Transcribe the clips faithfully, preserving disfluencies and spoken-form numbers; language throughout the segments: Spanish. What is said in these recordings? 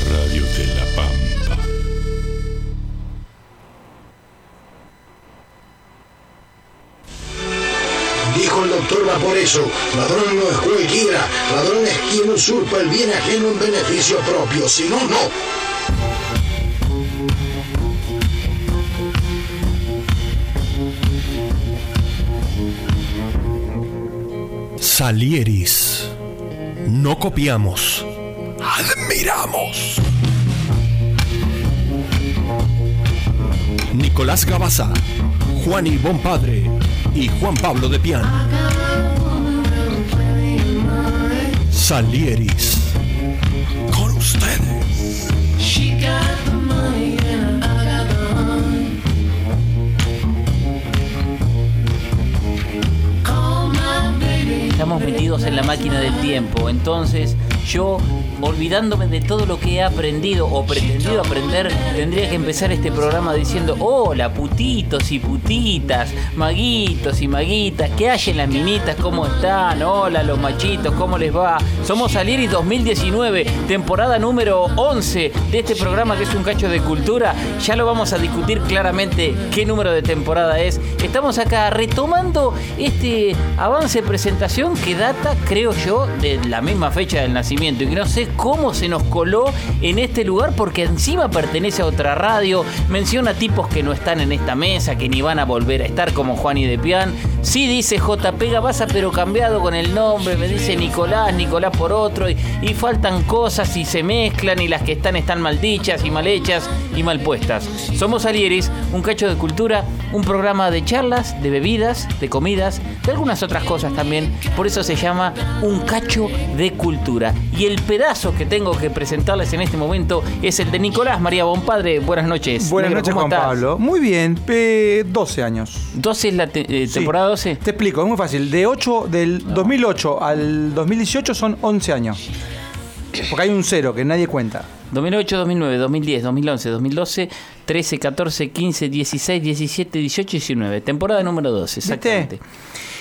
Radio de la Pampa. Dijo el doctor Vaporeso, ladrón no es cualquiera, ladrón es quien usurpa el bien ajeno en beneficio propio, si no, no. Salieris. No copiamos, admiramos. Nicolás Gabaza, Juan y Bonpadre y Juan Pablo de Pian. Salieris. Con ustedes. Estamos metidos en la máquina del tiempo, entonces yo, olvidándome de todo lo que he aprendido o pretendido aprender, tendría que empezar este programa diciendo: hola putitos y putitas, maguitos y maguitas, ¿qué hay en las minitas? ¿Cómo están? Hola los machitos, ¿cómo les va? Somos Salieris dos mil diecinueve, temporada número once de este programa que es un cacho de cultura. Ya lo vamos a discutir claramente qué número de temporada es. Estamos acá retomando este avance de presentación que data, creo yo, de la misma fecha del nacimiento y que no sé cómo se nos coló en este lugar porque encima pertenece a otra radio, menciona tipos que no están en esta mesa, que ni van a volver a estar, como Juan y de Pian. Sí dice J P Gabaza, pero cambiado con el nombre, me dice Nicolás, Nicolás por otro, y, y faltan cosas y se mezclan y las que están están mal dichas y mal hechas y mal puestas. Somos Salieris, un cacho de cultura, un programa de charlas, de bebidas, de comidas, de algunas otras cosas también, por eso se llama Un Cacho de Cultura. Y el pedazo que tengo que presentarles en este momento es el de Nicolás María Bonpadre. Buenas noches. Buenas Negro, noches, Juan estás? Pablo. Muy bien, eh, doce años. ¿doce es la te- eh, Sí. temporada doce? Te explico, es muy fácil. De ocho, del dos mil ocho al dos mil dieciocho son once años. Porque hay un cero que nadie cuenta. dos mil ocho, dos mil nueve, dos mil diez, dos mil once, dos mil doce, trece, catorce, quince, dieciséis, diecisiete, dieciocho, diecinueve. Temporada número doce, exactamente. ¿Viste?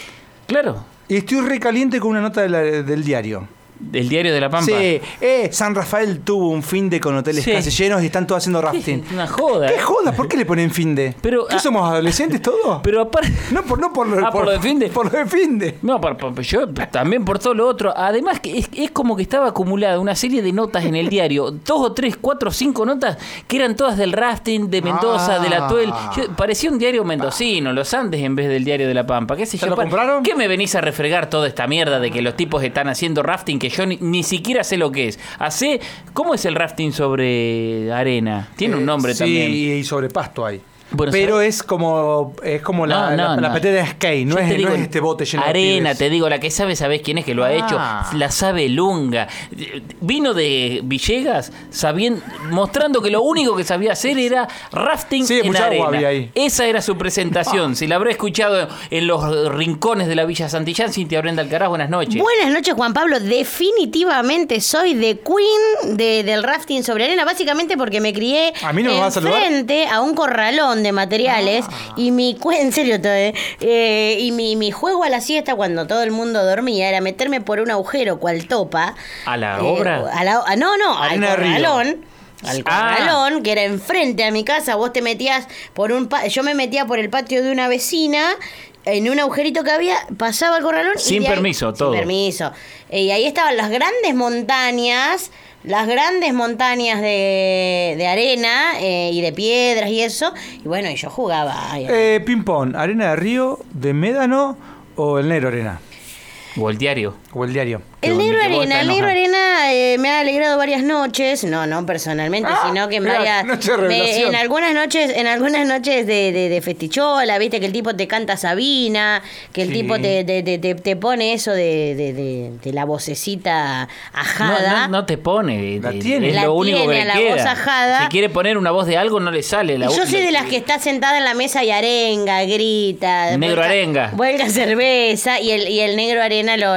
Claro, Y estoy recaliente con una nota de la- del diario. del Diario de la Pampa. Sí, eh, San Rafael tuvo un fin de con hoteles Sí. casi llenos y están todos haciendo rafting. Una joda. ¿Qué joda? ¿Por qué le ponen fin de? Pero, ¿Qué ah, somos adolescentes todos? Pero aparte... No por, no por lo Ah, ¿por lo de fin de? Por lo de fin de. No, por, por- yo también por todo lo otro. Además que es, es como que estaba acumulada una serie de notas en el diario. Dos o tres, cuatro o cinco notas que eran todas del rafting, de Mendoza, Ah. de la Tuel. Yo- parecía un diario mendocino, los Andes en vez del Diario de la Pampa. ¿Qué sé ¿Se yo? lo Pa- compraron? ¿Qué me venís a refregar toda esta mierda de que los tipos están haciendo rafting que yo ni, ni siquiera sé lo que es? Hace, ¿cómo es el rafting sobre arena? Tiene un nombre Eh, sí, también. y sobre pasto hay. Bueno, Pero ¿sabes? es como es como la, No, no, la, la no. patera de skate, no Yo es, te no digo, es este bote lleno de arena, pibes. te digo, la que sabe, ¿sabés quién es que lo ha Ah. hecho? La sabe Lunga. Vino de Villegas sabiendo, mostrando que lo único que sabía hacer era rafting Sí, en mucha agua arena. había ahí. Esa era su presentación. Si la habré escuchado en los rincones de la Villa Santillán, Cintia Brenda Alcaraz, buenas noches. Buenas noches, Juan Pablo. Definitivamente soy de Queen de, del rafting sobre arena, básicamente porque me crié ¿A mí no me vas a saludar? frente a un corralón de materiales y mi cu- en serio todo, ¿eh? Eh, y mi, mi juego a la siesta cuando todo el mundo dormía era meterme por un agujero cual topa. ¿A la Eh, obra? a la- a- no, no, al Arena de río. corralón. Al Ah. corralón, que era enfrente a mi casa, vos te metías por un pa- yo me metía por el patio de una vecina en un agujerito que había, pasaba el corralón y Sin de ahí- permiso, todo. Sin permiso. Eh, y ahí estaban las grandes montañas, las grandes montañas de, de arena eh, y de piedras y eso. Y bueno, y yo jugaba. ahí. Eh, ping pong, arena de río, de médano o el negro arena. O el diario. O el diario. El que negro vos- que vos arena, estás el negro enojado. arena eh, me ha alegrado varias noches, no, no personalmente, Ah, sino que en mira, varias, noche de me- revelación. en algunas noches, en algunas noches de, de, de festichola, viste que el tipo te canta Sabina, que el Sí. tipo te, te, te, te- te pone eso de, de, de, de la vocecita No, ajada. no, no te pone. La eh, tiene. Es La lo único tiene que a le la queda. voz ajada. Si quiere poner una voz de algo, no le sale. La Yo voz- soy de las que está sentada en la mesa y arenga, grita. Negro vuelca- arenga. Vuelca cerveza y el, y el negro arena lo, lo, lo,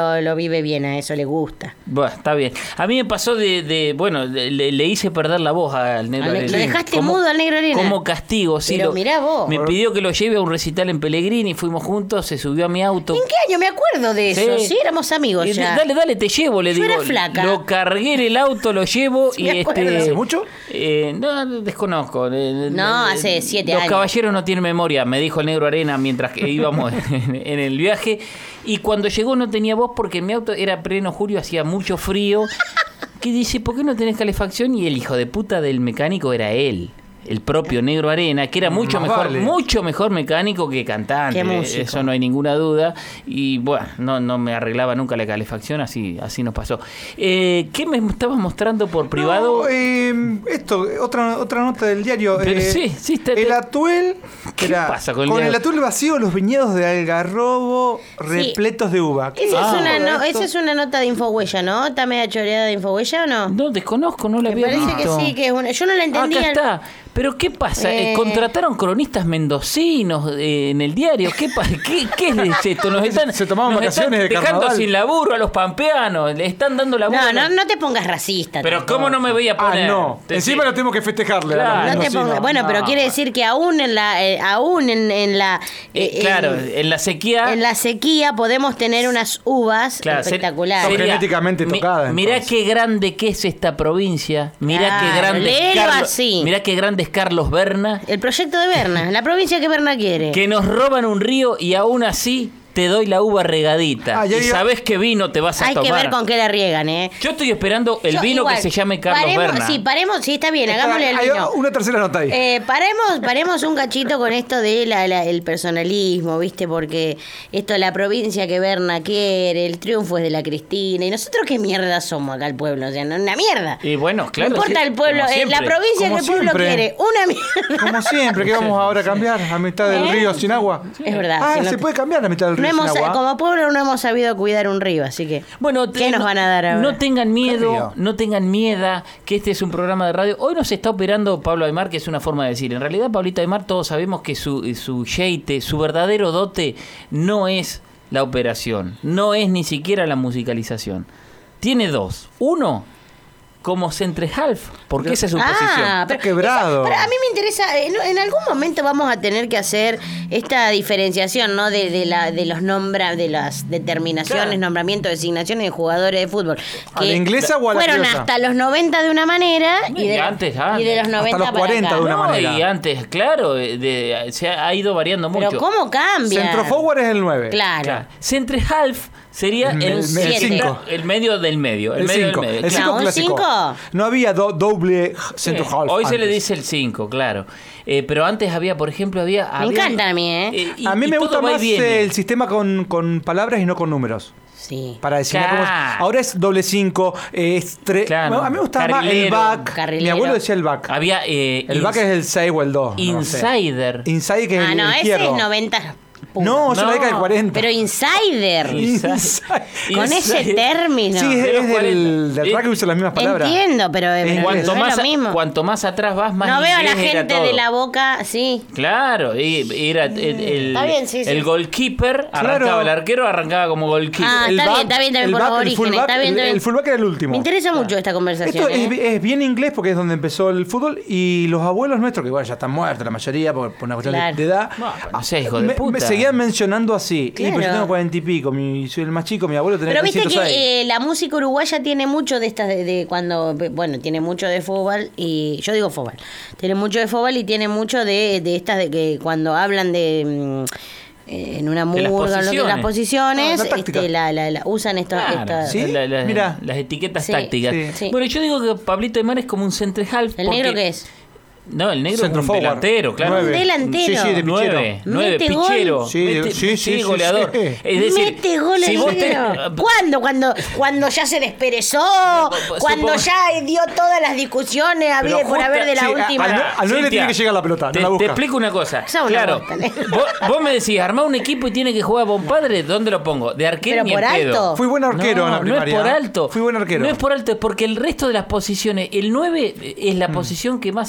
lo, lo vive bien, a eso le gusta. Bueno, está bien. A mí me pasó de, de bueno, le, le hice perder la voz al Negro Ale- Arena. ¿Lo dejaste Como- mudo al Negro Arena? Como castigo, sí. Pero lo- mirá vos. Me pidió que lo lleve a un recital en Pellegrini, fuimos juntos, se subió a mi auto. ¿En qué año? Me acuerdo de eso. Sí, éramos amigos Y ya. Dale, dale, te llevo, le Yo digo. era flaca. Lo cargué en el auto, lo llevo Sí, y me acuerdo. este. ¿Hace mucho? Eh, no, desconozco. Eh, No, eh, hace siete Los años. caballeros no tienen memoria, me dijo el Negro Arena mientras que íbamos en, en el viaje. Y cuando llegó no tenía voz porque en mi auto era pleno julio, hacía mucho frío. Que dice, ¿por qué no tenés calefacción? Y el hijo de puta del mecánico era él. El propio Negro Arena, que era mucho Más mejor, vale. mucho mejor mecánico que cantante, Qué músico. eso no hay ninguna duda. Y bueno, no, no me arreglaba nunca la calefacción, así, así nos pasó. Eh, ¿Qué me estabas mostrando por privado? No, eh, esto, otra, otra nota del diario. Pero eh, sí, sí, está- el Atuel. ¿Qué era, pasa con el con diario? el Atuel vacío, los viñedos de Algarrobo repletos de uva. ¿Qué Esa, Ah. es una, no, esto? esa es una nota de Infohuella, ¿no? ¿Está media choreada de Infohuella o no? No, desconozco, no la Me había parece visto. que sí, que es una. Yo no la entendía. Acá está. Pero ¿qué pasa? Eh, Eh. Contrataron cronistas mendocinos eh, en el diario. ¿Qué, pa- qué, qué es esto? Nos están, Se tomaban nos vacaciones están de dejando carnaval. sin laburo a los pampeanos. Le están dando laburo. No, no, no te pongas racista. Pero tampoco. ¿cómo no me voy a Ah, poner? no. Te- Encima lo tenemos que festejarle. Claro. a los No te mendocinos. pongas- bueno, pero No, quiere bueno. decir que aún en la, eh, aún en, en la, Eh, eh, claro, en, en la sequía. en la sequía podemos tener unas uvas Claro, ser- espectaculares. Son sería- genéticamente mi- tocadas, Mirá entonces. qué grande que es esta provincia. Mirá Claro, qué grande es léelo Carlos. así. Mirá qué grande es Carlos Berna. El proyecto de Berna, la provincia que Berna quiere. Que nos roban un río y aún así te doy la uva regadita. Ah, ya y iba- sabés qué vino te vas a Hay tomar. que ver con qué la riegan, ¿eh? Yo estoy esperando el Yo vino igual, que se llame Carlos paremos, Berna. Sí, paremos, sí, está bien, hagámosle el Hay vino. una tercera nota ahí. Eh, paremos, paremos un cachito con esto de la, la- el personalismo, ¿viste? Porque esto de la provincia que Berna quiere, el triunfo es de la Cristina. ¿Y nosotros qué mierda somos acá el pueblo? O sea, no, una mierda. Y bueno, claro. no importa sí, el pueblo, como eh, la siempre. provincia Como que el pueblo siempre. quiere, una mierda. Como siempre, ¿qué vamos ahora a cambiar? ¿A mitad del ¿Eh? río sin agua? Es verdad. Ah, si no se te- puede cambiar a mitad del No río hemos, sin agua. como pueblo no hemos sabido cuidar un río, así que. Bueno, ¿Qué te- nos no- van a dar ahora? No tengan miedo, río? no tengan miedo que este es un programa de radio. Hoy nos está operando Pablo Aymar, que es una forma de decir. En realidad, Pablito Aymar, todos sabemos que su, su yeite, su verdadero dote, no es la operación, no es ni siquiera la musicalización. Tiene dos. Uno, como centre half, porque esa es su posición. Ah, Está quebrado. esa- pero a mí me interesa, en, en algún momento vamos a tener que hacer esta diferenciación, ¿no? De, de la de los nombra, de las determinaciones, Claro. nombramientos, designaciones de jugadores de fútbol. ¿A la inglesa o a la fueron criolla? hasta los noventa de una manera y, Y de, antes, ah, y de los hasta noventa los para cuarenta acá. de una No, manera. y antes, claro, de- de- se ha, ha ido variando Pero mucho. ¿cómo cambia? Centro forward es el nueve. Claro. Claro. Centre half sería El- el, el siete. cinco. el medio del medio. El, El medio cinco. del medio. El claro. cinco ¿un clásico. cinco? No había do- doble centro Sí, half. Hoy se le antes. dice el cinco, claro. Eh, pero antes había, por ejemplo, había... Me había- encantan a mí, ¿eh? y- A mí y me todo gusta va y más viene. el sistema con, con palabras y no con números. Sí. Para designar cómo es. Claro. Ahora es doble cinco, eh, es tres. Claro. A mí me gustaba más el Carrilero. back. Mi Carrilero. abuelo decía el back. Había... eh, El ins- back es el seis o el dos. no sé. Insider. Inside que es Ah, el, no, el ese izquierdo. es noventa. puro. No, eso es la No, década del cuarenta. Pero insider. Inside. Con ese Inside. término. Sí, es, De los es del, cuarenta. del rugby usa las mismas palabras. Entiendo, pero, En pero inglés. Cuanto no más, es lo a- mismo. cuanto más atrás vas, más No veo a la inglés era gente todo. de la Boca, sí. Claro, y era el, el, Está bien, sí, sí. el goalkeeper, arrancaba Claro. el arquero, arrancaba como goalkeeper. Ah, El está back- bien, está bien, está bien el por back, los el orígenes, fullback, está bien, el- está bien. El fullback era el último. Me interesa mucho esta conversación. Esto es, ¿eh? es bien inglés porque es donde empezó el fútbol y los abuelos nuestros, que bueno, ya están muertos la mayoría por, por una cuestión de- Claro. de edad, No, pero no seas hijo de me, puta. me seguían mencionando así. Claro. Y pues yo tengo cuarenta y pico, mi, soy el más chico, mi abuelo tenía Pero viste trescientos seis. que eh, la música uruguaya tiene mucho de estas de, de cuando, bueno, tiene mucho de fútbol y yo digo fútbol, tiene mucho de fútbol y tiene mucho de, de estas de que cuando hablan de mm, eh, en una De las murga, lo que- las posiciones. posiciones, Ah, la táctica. este, la, la- la- usan estos, Claro, estas- ¿Sí? la- la- Mirá. las etiquetas Sí, tácticas. sí. Sí. Bueno, yo digo que Pablito Aymar es como un centre half. ¿El porque- negro qué es? No, el negro es Centro un forward. delantero, claro. Nueve. Un delantero. Sí, sí, de pichero. Nueve, nueve, Mete gol. pichero. Sí, Mete- sí, sí, sí, goleador. sí. Es decir, Mete goles si vos te- negro. ¿Cuándo? Cuando, cuando ya se desperezó, Supongo- cuando ya dio todas las discusiones a Pero ver por justa- haber de la sí, a- última. al- al nueve le Cintia, tiene que llegar la pelota, no te, la busca. te explico una cosa. Esa es una Claro, bosta, ¿eh? vos, vos me decís, armá un equipo y tiene que jugar Bompadre, ¿dónde lo pongo? De arquero Pero ni por en pedo. alto. Fui buen arquero no, en la primaria. No es por alto. Fui buen arquero. No es por alto, es porque el resto de las posiciones, el nueve es la posición que más influye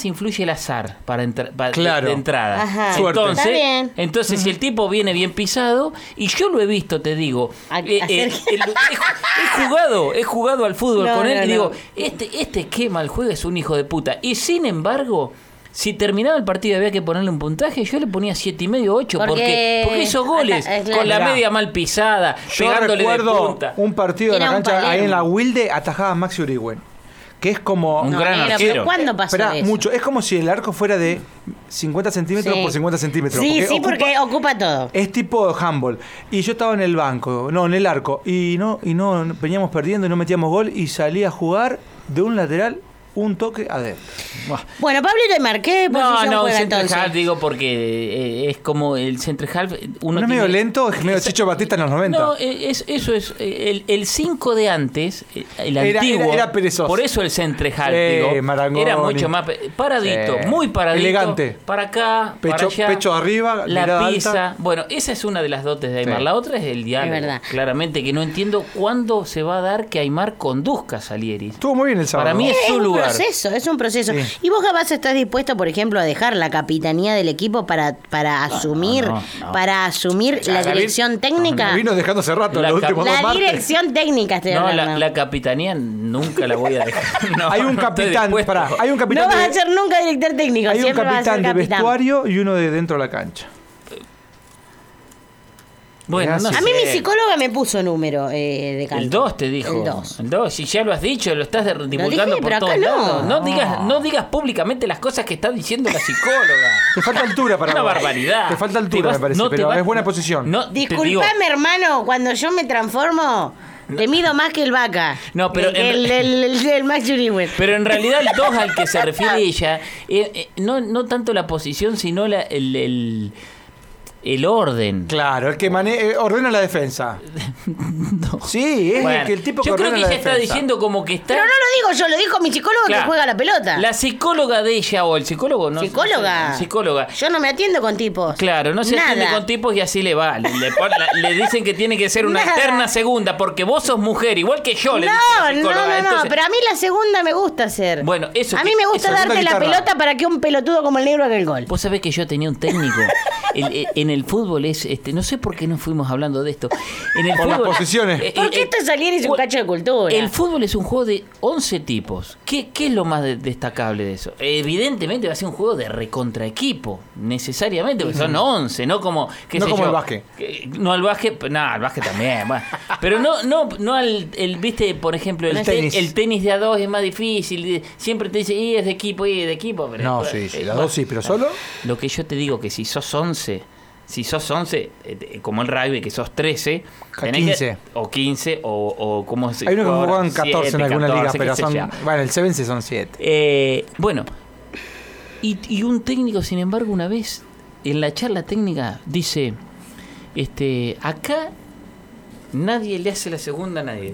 azar para entra- pa- Claro. de, de entrada. Ajá. Suerte. Entonces, Está bien. entonces si el tipo viene bien pisado, y yo lo he visto, te digo, A- eh, eh, hacer- el- he, he jugado, he jugado al fútbol No, con él no, y digo, no. este, este que mal juega es un hijo de puta. Y sin embargo, si terminaba el partido y había que ponerle un puntaje, yo le ponía siete y medio, ocho, Porque- porque, porque hizo goles, Acá, eh, claro. con la Mirá. media mal pisada, Yo pegándole de recuerdo punta. un partido en Era la un cancha ahí Palermo. en la Wilde, atajaba a Maxi Uriwen. Que es como. Un No, gran negro, arquero. pero ¿cuándo pasó Esperá, eso? mucho. Es como si el arco fuera de cincuenta centímetros Sí. por cincuenta centímetros. Sí, sí, ocupa- porque ocupa todo. Es tipo handball. Y yo estaba en el banco, no, en el arco. Y no, y no veníamos perdiendo y no metíamos gol. Y salí a jugar de un lateral un toque adentro. Buah. Bueno, Pablito Aymar, ¿qué No, posición no, juega central entonces? half digo porque eh, es como el central half. Uno ¿No es tiene- medio lento? Es medio Chicho Batista en los noventa. No, eh, es, eso es. eh, El cinco de antes, eh, el Era- antiguo. era- era perezoso. Por eso el central half, Sí, digo, Marangoni. era mucho más pe- paradito, Sí. muy paradito. Elegante. Para acá, Pecho- para allá. pecho arriba, la mirada pisa. alta. Bueno, esa es una de las dotes de Aymar. Sí. La otra es el diálogo. Es verdad. Claramente que no entiendo cuándo se va a dar que Aymar conduzca a Salieris. Estuvo muy bien el sábado. Para mí es Es su un lugar. proceso, es un proceso. Sí. ¿Y vos, Gabás, estás dispuesto, por ejemplo, a dejar la capitanía del equipo para, para asumir no, no. para asumir la Gabriel- dirección técnica? Me vino dejando hace rato, La los cap- últimos dos La martes. dirección técnica estoy No, hablando. la, la capitanía nunca la voy a dejar. No, Hay un no estoy capitán, dispuesto. pará, hay un No capitán vas de, a ser nunca director técnico, hay un siempre vas a ser capitán de capitán. vestuario y uno de dentro de la cancha. Bueno, no Gracias. A mí sé. mi psicóloga me puso número eh, de cancha. El dos te dijo. El dos. El dos. Si ya lo has dicho, lo estás de- divulgando dije, por pero todos acá no. lados. No digas, no digas públicamente las cosas que está diciendo la psicóloga. Te falta altura para Una vos. barbaridad. Te falta Te altura, vas- me parece, no te pero vas- es buena posición. No, te digo- Disculpame, hermano, cuando yo me transformo, te mido más que el vaca. No, pero Que en- el, el, el, el Max Uriwen. Pero en realidad el dos al que se refiere ella, eh, eh, no, no tanto la posición, sino la, el, el, el orden. Claro, el que mane eh, ordena la defensa. Sí, es Bueno, el, que el tipo que yo creo ordena que la ella está defensa. diciendo como que está... Pero no lo digo yo, lo dijo mi psicólogo Claro. que juega la pelota. La psicóloga de ella o el psicólogo, ¿no? ¿Psicóloga? No sé, psicóloga. Yo no me atiendo con tipos. Claro, no se Nada. atiende con tipos y así le va. Le, le pon- la- le dicen que tiene que ser una Nada. eterna segunda porque vos sos mujer, igual que yo, le dice No, la no, psicóloga. no, no, Entonces, pero a mí la segunda me gusta hacer. Bueno, eso A que- mí me gusta eso- darte la guitarra. pelota para que un pelotudo como el negro haga el gol. Vos sabés que yo tenía un técnico. El- eh, en el fútbol es, este, no sé por qué no fuimos hablando de esto. En el Por las fútbol, posiciones. eh, ¿Por eh, qué esto salir es un cu- cacho de cultura? El fútbol es un juego de once tipos. ¿Qué, qué es lo más de- destacable de eso? Evidentemente va a ser un juego de recontra equipo, necesariamente, porque son once, no como, qué No sé como yo, el básquet. que- No al básquet, no, al básquet también, bueno. Pero no, no, no al, el, viste, por ejemplo, el, El te- tenis. el tenis de a dos es más difícil, siempre te dice, y es de equipo, y es de equipo. Pero No, después- sí, sí, eh, las bueno. dos sí, pero solo. Lo que yo te digo que si sos once, si sos once, eh, como el rugby, que sos trece, A tenés quince. que- o quince, o, o ¿cómo se Hay unos que ahora? juegan catorce en siete, alguna liga, catorce, pero qué sé son. yo. Bueno, el Sevens son siete. Eh, bueno, y, y un técnico, sin embargo, una vez en la charla técnica dice: este, acá nadie le hace la segunda a nadie.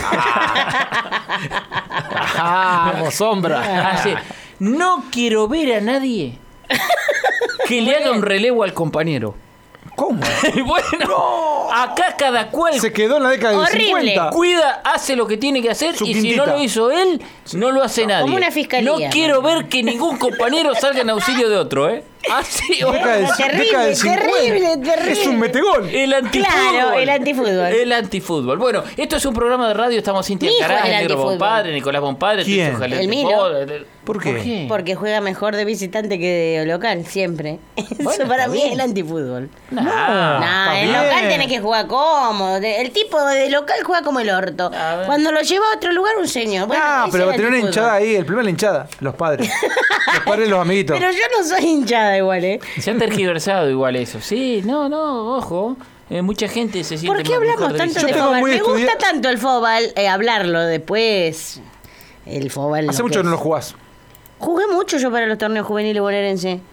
¡Vamos, sombra! Hace, no quiero ver a nadie que le haga un relevo al compañero. ¿Cómo? Y bueno, acá cada cual Se quedó en la década del Horrible. cincuenta. cuida, hace lo que tiene que hacer, Su y si quintita. no lo hizo él, no lo hace nadie. Como una fiscalía. No quiero ver que ningún compañero salga en auxilio de otro, ¿eh? Así, Década del, Terrible, década del terrible, cincuenta. terrible. Es un metegol. el antifútbol. Claro, el antifútbol. El antifútbol. Bueno, esto es un programa de radio, estamos Cintia Mi hijo Alcaraz, es el el negro antifútbol. Bompadre, Nicolás Bompadre, ¿Quién? Tucho Jalete El Milo. Paul. ¿Por qué? Porque juega mejor de visitante que de local, siempre. Eso Bueno, para está mí bien. es el antifútbol. No, No, está el bien. local tenés que jugar cómodo. De- El tipo de local juega como el orto. A ver. Cuando lo lleva a otro lugar, un señor. Bueno, Ah, ese pero es el tener una antifútbol. hinchada ahí. El problema es la hinchada. Los padres. Los padres y los amiguitos. Pero yo no soy hinchada igual, ¿eh? Se han tergiversado igual eso. Sí, no, no, ojo. Eh, mucha gente se siente ¿Por qué más mejor hablamos de tanto Yo de tengo fútbol? muy Me gusta estudiado- tanto el fútbol, eh, hablarlo después. El fútbol. Hace mucho que no lo jugás. Jugué mucho yo para los torneos juveniles bonaerenses.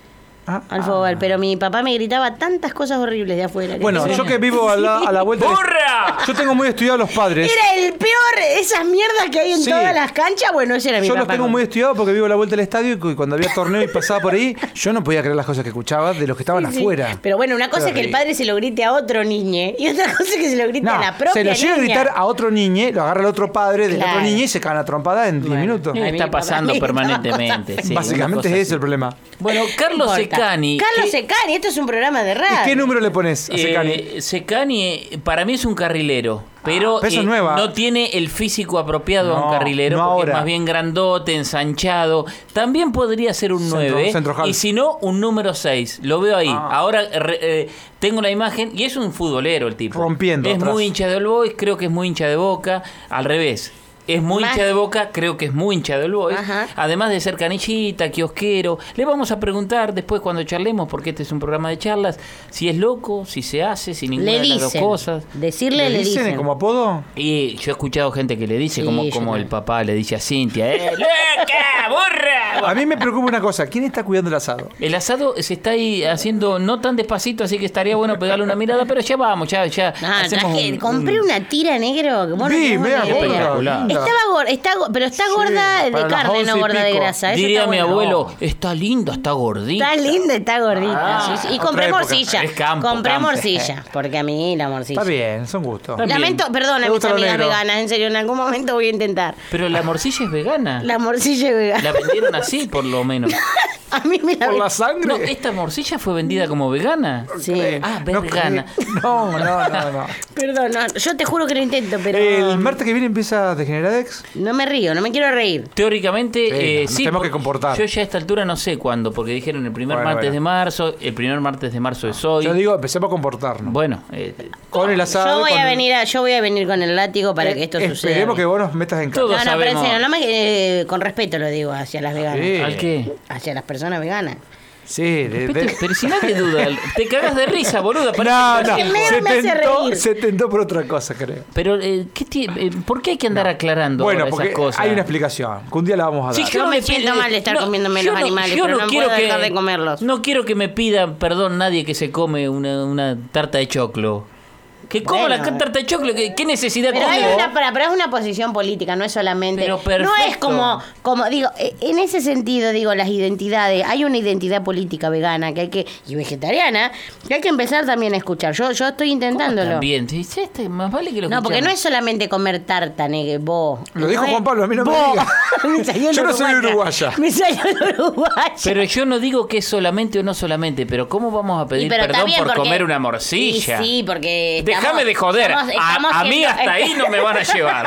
Ah, Alfobal, pero mi papá me gritaba tantas cosas horribles de afuera. Bueno, yo que vivo a la, a la vuelta... del- ¡Burra! Yo tengo muy estudiados los padres. Era el peor, esas mierdas que hay en Sí. todas las canchas. Bueno, ese era mi Yo papá. los tengo muy estudiados porque vivo a la vuelta del estadio y cuando había torneo y pasaba por ahí, yo no podía creer las cosas que escuchaba de los que estaban Sí, sí. afuera. Pero bueno, una cosa es que el padre se lo grite a otro niño y otra cosa es que se lo grite No, a la propia se lo llega a niña. gritar a otro niño, lo agarra el otro padre del Claro. otro niño y se cagan a trompada en diez Bueno. minutos. A mí Está mi papá pasando me gritaba permanentemente. cosas sí, Básicamente una cosa es ese así. el problema. Bueno, Carlos No importa. Secani. Carlos que- Secani, esto es un programa de radio. ¿Y qué número le pones a Secani? Eh, Secani eh, para mí es un carrilero, pero, Ah, pero eso es eh, nueva. no tiene el físico apropiado a No, un carrilero, no porque ahora. es más bien grandote, ensanchado. También podría ser un Centro- nueve, centro half. y si no, un número seis. Lo veo ahí. Ah. Ahora re- eh, tengo la imagen, y es un futbolero el tipo. Rompiendo Es atrás. muy hincha del Boys, creo que es muy hincha de Boca, al revés. Es muy Más- hincha de Boca, creo que es muy hincha del Boys. Ajá. Además de ser canillita, kiosquero. Le vamos a preguntar después cuando charlemos, porque este es un programa de charlas, si es loco, si se hace, si ninguna Le de las dos dicen. cosas. Decirle, ¿Le le dicen dicen. como apodo? Y yo he escuchado gente que le dice, Sí, como, yo como el también. papá le dice a Cintia, ¡eh, loca, burra! A mí me preocupa una cosa, ¿quién está cuidando el asado? El asado se está ahí haciendo no tan despacito, así que estaría bueno pegarle una mirada, pero ya vamos, ya, ya. Ah, hacemos traje- un- compré un- una tira negro que vos no Vi, tenés mira, ni idea. espectacular. linda. Estaba gorda, está, go- pero está gorda de para las carne, once no y gorda de pico. grasa. Eso Diría está mi bueno. abuelo, está linda, está gordita. Está linda, está gordita. Ah, sí, sí. Y otra compré época. morcilla. Es campo, compré campo. morcilla, porque a mí la morcilla. Está bien, son gustos. Está bien. Lamento, perdón a Me mis gusta lo amigas negro. veganas, en serio, en algún momento voy a intentar. Pero la morcilla es vegana. La morcilla es vegana. La vendieron así, por lo menos. A mí me la ¿Por la sangre? No, esta morcilla fue vendida como vegana. Sí. Ah, No, vegana. No, no, no, no. Perdón, no, yo te juro que lo intento, pero El martes que viene empieza Degeneradex. no me río, no me quiero reír. Teóricamente, Sí, eh, nos sí. tenemos por- que comportar. Yo ya a esta altura no sé cuándo, porque dijeron el primer Bueno, martes bueno. de marzo, el primer martes de marzo es hoy. Yo digo, empecemos a comportarnos. Bueno, eh, Con el asado. Yo voy con- a venir a, yo voy a venir con el látigo para Eh, que esto suceda. Esperemos que vos nos metas en casa. Todos No, no, pero en sabemos. serio, no me, eh, con respeto lo digo hacia las veganas. Sí. ¿al qué? Hacia las personas veganas. Sí, de, de- Pero, pero si nadie duda, te cagas de risa, boluda. parece No, que no, así- El negro se me hace tentó, reír. se tentó por otra cosa, creo. Pero, eh, ¿qué ti- eh, ¿por qué hay que andar aclarando Bueno, ahora porque esas cosas? hay una explicación, que un día la vamos a dar. Sí, Yo no me pide- siento mal de estar comiéndome los animales, yo pero no quiero puedo dejar de comerlos. No quiero que me pidan perdón nadie que se come una, una tarta de choclo. Que como Bueno. la tarta de choclo, ¿qué, qué necesidad Pero, hay tengo? una, para, pero es una posición política, no es solamente. Pero perfecto. no es como, como, digo, eh, en ese sentido, digo, las identidades, hay una identidad política vegana que hay que, y vegetariana, que hay que empezar también a escuchar. Yo, yo estoy intentándolo. También, sí, sí, este, más vale que lo No, porque escuchamos. no es solamente comer tarta, negue, vos. Lo dijo No es- Juan Pablo, a mí no me vos. digas. Me salió en Yo no soy uruguaya. uruguaya. Me salió en uruguaya. Pero yo no digo que es solamente o no solamente, pero ¿cómo vamos a Y pedir pero está perdón bien por porque- comer una morcilla? Sí, sí, porque. Déjame estamos- de joder. estamos- A- estamos a, mí siendo- hasta ahí no me van a llevar.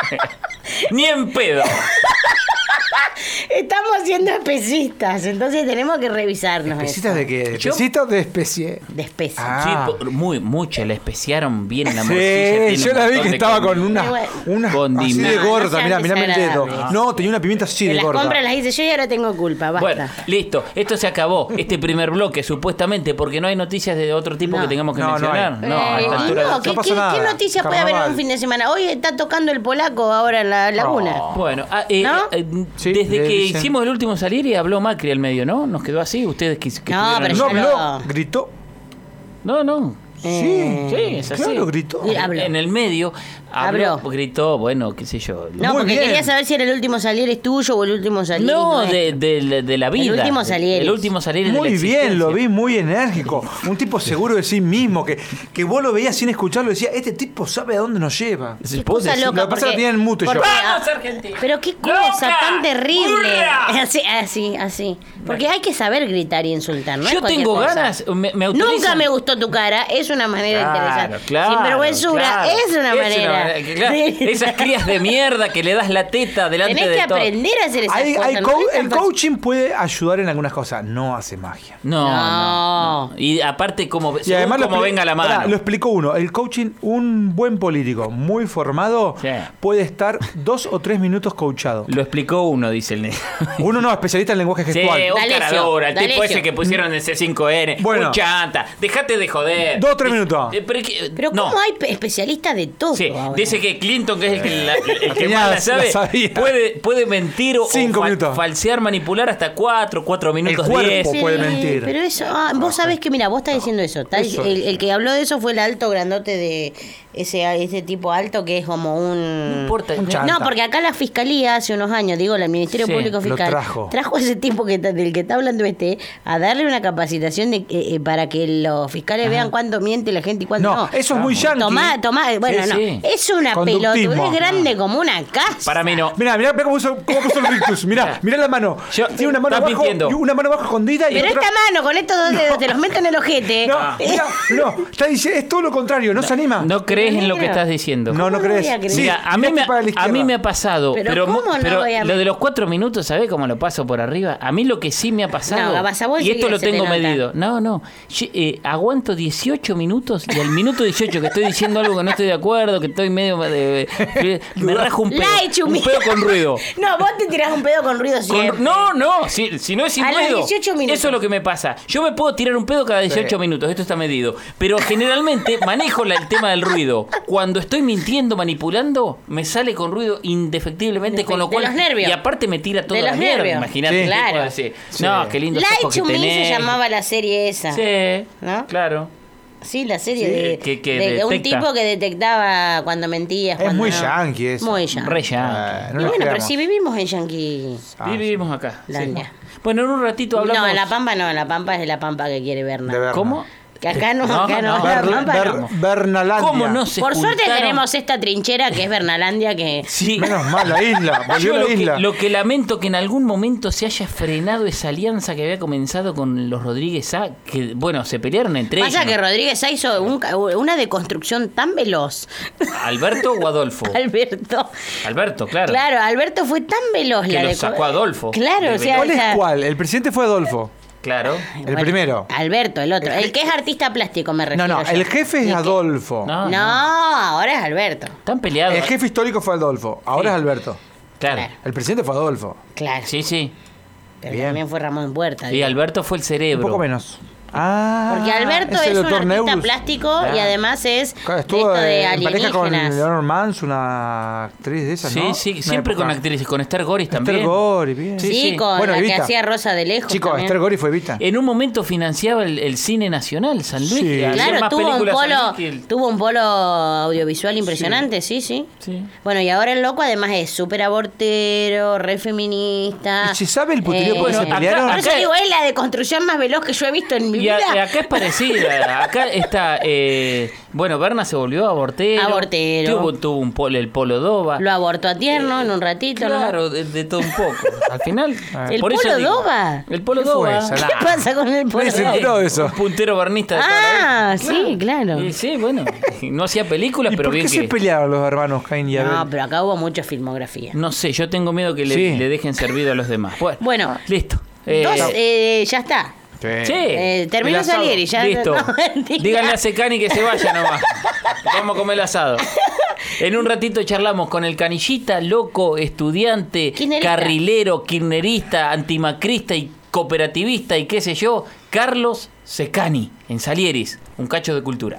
Ni en pedo. Estamos siendo especistas, entonces tenemos que revisarnos. ¿Especitas eso. de qué? ¿De Yo- especita o de especie? De especie. Ah. Sí, po- muy, mucha, la especiaron bien la Sí, morcilla. tiene yo un la vi montón que de estaba con- con una, Bueno. una así Condimento. de No, no gorda, sean mirá, mirá el dedo. desagradables. No, tenía una pimienta así En de las gorda. compras las hice yo y ahora tengo culpa, basta. Bueno, listo, esto se acabó, este primer bloque, supuestamente, porque no hay noticias de otro tipo No. que tengamos que No, no hay. mencionar. No, a Eh, esta y altura no, de- ¿qué, no pasa qué- nada. qué noticia puede haber en Carnaval. un fin de semana? Hoy está tocando el polaco ahora en la laguna. Bueno, ah, eh, ¿No? eh, Sí, desde le que dicen. hicimos el último salir y habló Macri al medio, ¿no? Nos quedó así, ustedes que, que No, estuvieron No pero allí. ya habló, gritó. No, no. Eh, Sí, es así. Claro, gritó. Y habló. En el medio habló, Habló. gritó, bueno, qué sé yo. No, Muy porque bien. quería saber si era el último salir es tuyo o el último salir No, es de, nuestro. de, de la vida. El último salir. El último salir de la Muy bien, existencia. lo vi muy enérgico. Un tipo seguro de sí mismo, que, que vos lo veías sin escucharlo y decía, este tipo sabe a dónde nos lleva. ¿Se Qué puede cosa decir? loca, Lo que pasa es que porque- tenía en mute yo. porque- ¡Vamos, Argentina! Pero qué cosa ¡Loca! tan terrible. ¡Burra! Así, así, así. Porque hay que saber gritar y insultar, ¿no? es Yo cualquier tengo cosa. ganas, me, me Nunca autorizan. me gustó tu cara, es una manera Claro, interesante. claro, Sinvergüenzura, claro. es una manera. claro. de- Esas crías de mierda que le das la teta delante Tenés de que todo. aprender a hacer esas Hay- cosas. hay ¿no? co- Es tan el fácil. coaching puede ayudar en algunas cosas, no hace magia. No, no, No. no. Y aparte, como, Y según además lo como expli- venga la pará, mano. lo explicó uno. El coaching, un buen político muy formado, Sí. puede estar dos o tres minutos coachado. Lo explicó uno, dice el negro. Uno no, especialista en lenguaje Sí, gestual. un D'Alessio, caradura, el tipo D'Alessio. ese que pusieron en C cinco N. Bueno. Un chanta. Dejate de joder. Dos dos, tres minutos. Eh, pero que- Pero no. ¿cómo hay pe- especialistas de todo? Sí, ahora? dice que Clinton, que es el que, la- el que Ya más la la sabe, sabía. puede, puede mentir o Cinco fal- minutos. falsear, manipular hasta cuatro, cuatro minutos, cuerpo diez. Sí, puede mentir. Pero eso, ah, vos sabés que, mira, vos estás diciendo eso. está- Eso. el, el que habló de eso fue el alto grandote de ese, ese tipo alto que es como un. No importa. Un chanta. No, porque acá la fiscalía hace unos años, digo, el Ministerio Sí, Público lo Fiscal trajo. a ese tipo que está- del que está hablando este a darle una capacitación de, eh, eh, para que los fiscales vean cuándo miente la gente y cuándo no. No, eso es muy yankee. Tomá, tomá, bueno, Sí, no, sí. es una Conductismo. pelotudez grande como una casa. Para mí no. Mirá, mirá, mirá cómo puso, cómo puso el rictus. Mirá, mirá la mano. Yo- Tiene una mano estás abajo mintiendo. y una mano abajo escondida y Pero otra. esta mano con estos dos dedos te los meto en el ojete. No, Ah. mirá, no, está diciendo, es todo lo contrario, no, se anima. No crees en lo que Negro. estás diciendo. no, no ¿Cómo crees. voy a creer? Sí, Mira, a mí, mirate me, para la a izquierda. mí me ha pasado, Pero pero, ¿cómo mu- no pero voy a- lo de los cuatro minutos, ¿sabés cómo lo paso por arriba? A mí lo que sí me ha pasado, No, Gabás, a vos y esto enseguida lo se te tengo nota. medido, no, no, yo, eh, aguanto dieciocho minutos y al minuto dieciocho que estoy diciendo algo que no estoy de acuerdo, que estoy medio... de- de- me rajo un pedo, Lai, un Chumi. pedo con ruido. No, vos te tirás un pedo con ruido Con- siempre. no, no, si, si no es sin A los ruido. dieciocho minutos. Eso es lo que me pasa. Yo me puedo tirar un pedo cada dieciocho minutos, esto está medido. Pero generalmente manejo la- el tema del ruido. Cuando estoy mintiendo, manipulando, me sale con ruido indefectiblemente, De- con lo de cual. los nervios. Y aparte me tira toda De la los mierda. nervios. Imagínate. Sí. Claro. Claro. No, qué lindo Lai ojos que to Me tenés. se llamaba la serie esa. Sí, ¿No? claro. Sí, la serie Sí, de, que- que de un detecta. tipo que detectaba cuando mentías. Es cuando muy no. yankee eso. Muy yankee. Re yankee. Ah, no y nos bueno, pero creamos. si vivimos en Yankee. Ah, Y vivimos acá. sí. Landia. Bueno, en un ratito hablamos. No, en La Pampa no, en La Pampa es de La Pampa que quiere Berna. de verdad. ¿Cómo? Que acá no, acá no. no, La Ber- Pampa Ber- no. Bernalandia. ¿Cómo no se Por suerte juntaron? tenemos esta trinchera que es Bernalandia que... Sí. Menos mal, la isla. Volvió Yo la lo que, isla. lo que lamento que en algún momento se haya frenado esa alianza que había comenzado con los Rodríguez A, que bueno, se pelearon entre Pasa ellos. que Rodríguez A hizo un ca- una deconstrucción tan veloz. ¿Alberto o Adolfo? Alberto. Alberto, claro. Claro, Alberto fue tan veloz Que la lo deco- sacó Adolfo. Claro, De o sea, ¿Cuál o sea, es cuál? El presidente fue Adolfo. Claro. El bueno, primero. Alberto, el otro. El que es artista plástico, me No, refiero. no, yo. el jefe Y es que- Adolfo. No, No, no. ahora es Alberto. Están peleados. El jefe histórico fue Adolfo. Ahora Sí. es Alberto. Claro. Claro. El presidente fue Adolfo. Claro. Sí, sí. Pero Bien. también fue Ramón Puerta. Y digo. Alberto fue el Un cerebro. poco menos. Ah, Porque Alberto es, el un doctor artista Neus. plástico Claro. y además es Claro, de estuvo esto de eh, en pareja con alienígenas. Leonor Mans, una actriz de esas, Sí, ¿no? sí, Una siempre con época. actrices, con Esther Goris Esther también. Gori, bien. Sí, Sí, sí. con Bueno, la que Evita. hacía Rosa de Lejos. Chicos, también. Esther Gori fue Evita. En un momento financiaba el, el cine nacional, San Luis. Sí. que hacía Claro, más tuvo un, películas San polo, Luis que el- tuvo un polo audiovisual impresionante, sí, sí. Sí. Bueno, y ahora el loco además es súper abortero, re feminista. ¿Y se sabe el puterío por qué se acá- pelearon? Por eso Acá- digo, es la deconstrucción más veloz que yo he visto en mi Y a- vida. acá es parecida. Acá está. eh, bueno, Berna se volvió abortero. Abortero. Tuvo, tuvo un polo, el polo Doba. Lo abortó a tierno en un ratito, ¿no? Claro, de, de todo un poco. Al final. ¿El por eso polo digo, Doba? El polo ¿Qué fue Doba. eso? ¿Qué pasa con el polo Nadie se Doba? enteró de eso. Un puntero bernista de toda la vida. Ah, sí, claro. Y sí, bueno. No hacía películas, ¿Y pero por qué bien se que. pelearon los hermanos Cain y Abel? No, pero acá hubo mucha filmografía. No sé, yo tengo miedo que le, Sí. le dejen servido a los demás. Bueno, Bueno. listo. Eh, Dos, eh, ya está. Sí. sí. Eh, terminó el asado. Salieri, ya. Listo. no, mentira. Díganle a Secani que se vaya nomás. Vamos a comer el asado. En un ratito charlamos con el canillita, loco, estudiante, Kirchnerista. carrilero, kirchnerista, antimacrista y cooperativista y qué sé yo, Carlos Secani, en Salieris, un cacho de cultura.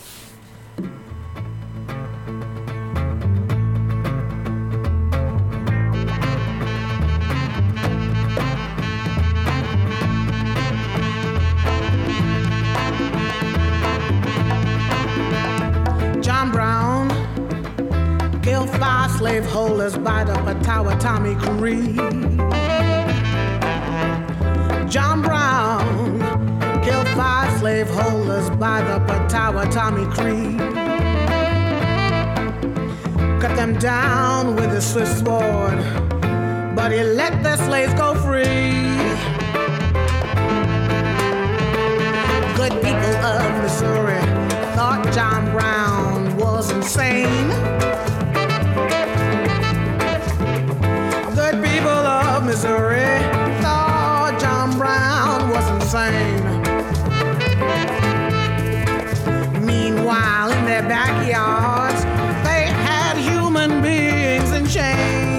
John Brown killed five slaveholders by the Potawatomi Creek. John Brown killed five slaveholders by the Potawatomi Creek. Cut them down with his swift sword, but he let their slaves go free. Good people of Missouri thought John Brown was insane. Good people of Missouri thought John Brown was insane. Meanwhile, in their backyards, they had human beings in chains.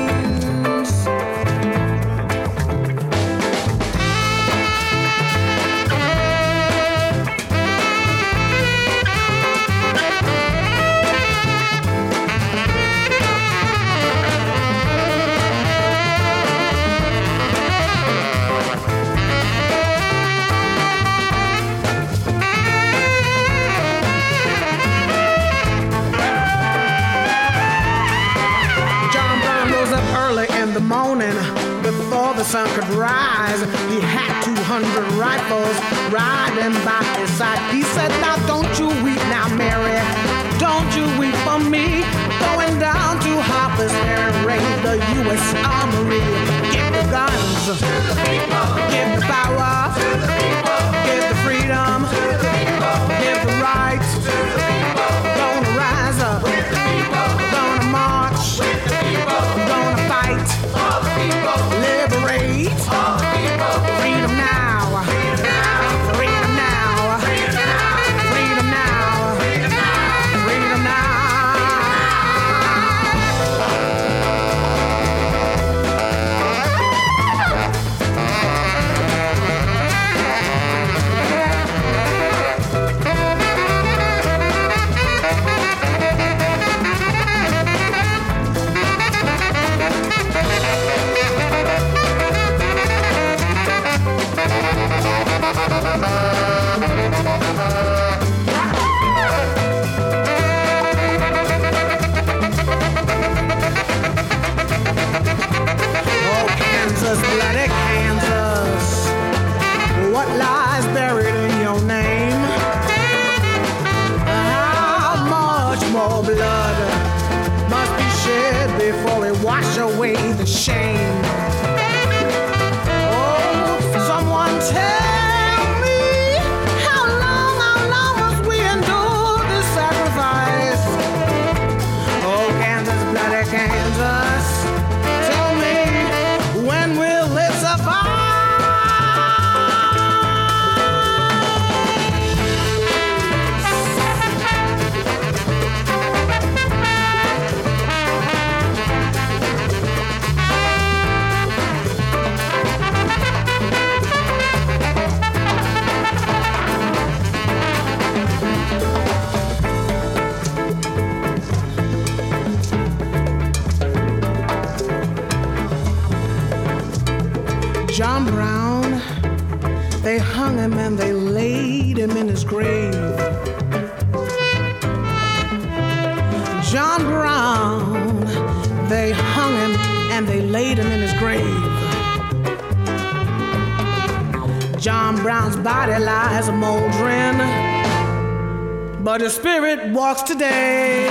the sun could rise. He had two hundred rifles riding by his side. He said, now don't you weep now, Mary. Don't you weep for me. Going down to Harper's Ferry, the U S Armory. Give the guns to the people. Give the power to the people. Give the freedom to the people. Give the rights to the people. Gonna rise up with the people. Gonna march with the people. Gonna fight all the people. Liberate all the people. Freedom now. Freedom now. Freedom now. Freedom now. Freedom now. Freedom now. Freedom now. Kansas, bloody Kansas, what lies buried in your name? How much more blood must be shed before we wash away the shame? Oh, someone tell me, how long, how long must we endure this sacrifice? Oh, Kansas, bloody Kansas, tell me, when will it survive? John Brown, they hung him and they laid him in his grave. John Brown, they hung him and they laid him in his grave. John Brown's body lies moldering, but his spirit walks today.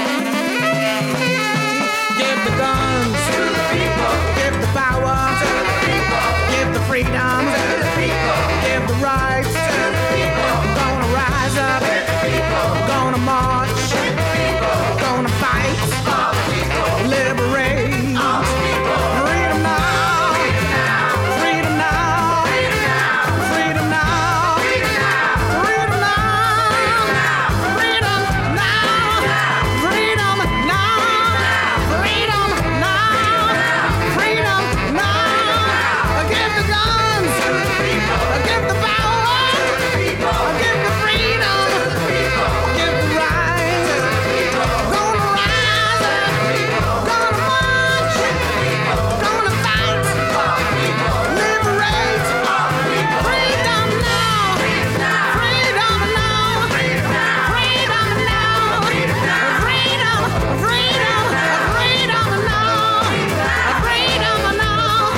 Give the guns to the people. Give the power to the people. Give the freedom to the people. Give the rights to the people. Gonna rise up with the people. Gonna march with the people. Gonna fight for the people. Liberate all the people. Freedom now. Freedom now. Freedom now. Freedom now. Freedom now. Freedom now. Freedom now. Freedom now. Give the guns to the people. Give the power to the people. Give the freedom to the people. Give the rights to the people. Gonna rise up. Gonna march. Gonna fight for the people. Liberate all the people. Freedom now. Freedom now. Freedom now. Freedom now. Freedom now. Freedom now. Freedom. Freedom. Freedom now. Freedom now.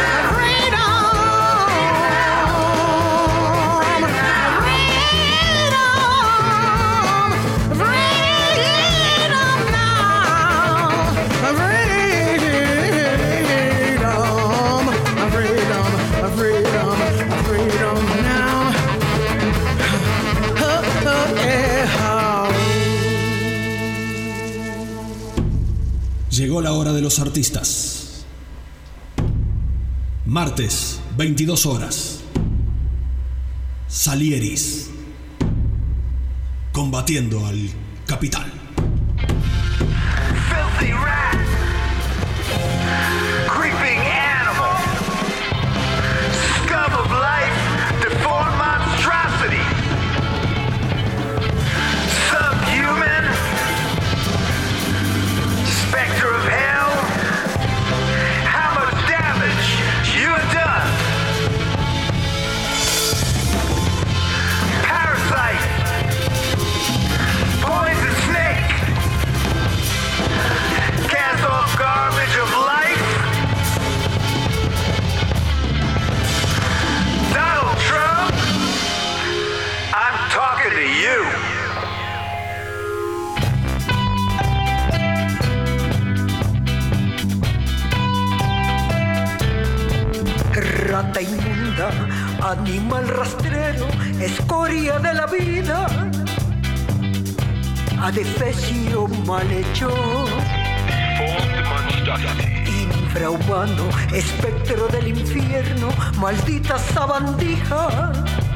Llegó la hora de los artistas. Martes, veintidós horas. Salieris. Combatiendo al capital. Filthy rat, creeping animal, scum of life, deformed monstrosity, subhuman, specter of hell. How much damage you've done? Parasite, poison snake. rata inmunda, animal rastrero, escoria de la vida, adefesio malhechor, infrahumano, espectro del infierno, maldita sabandija,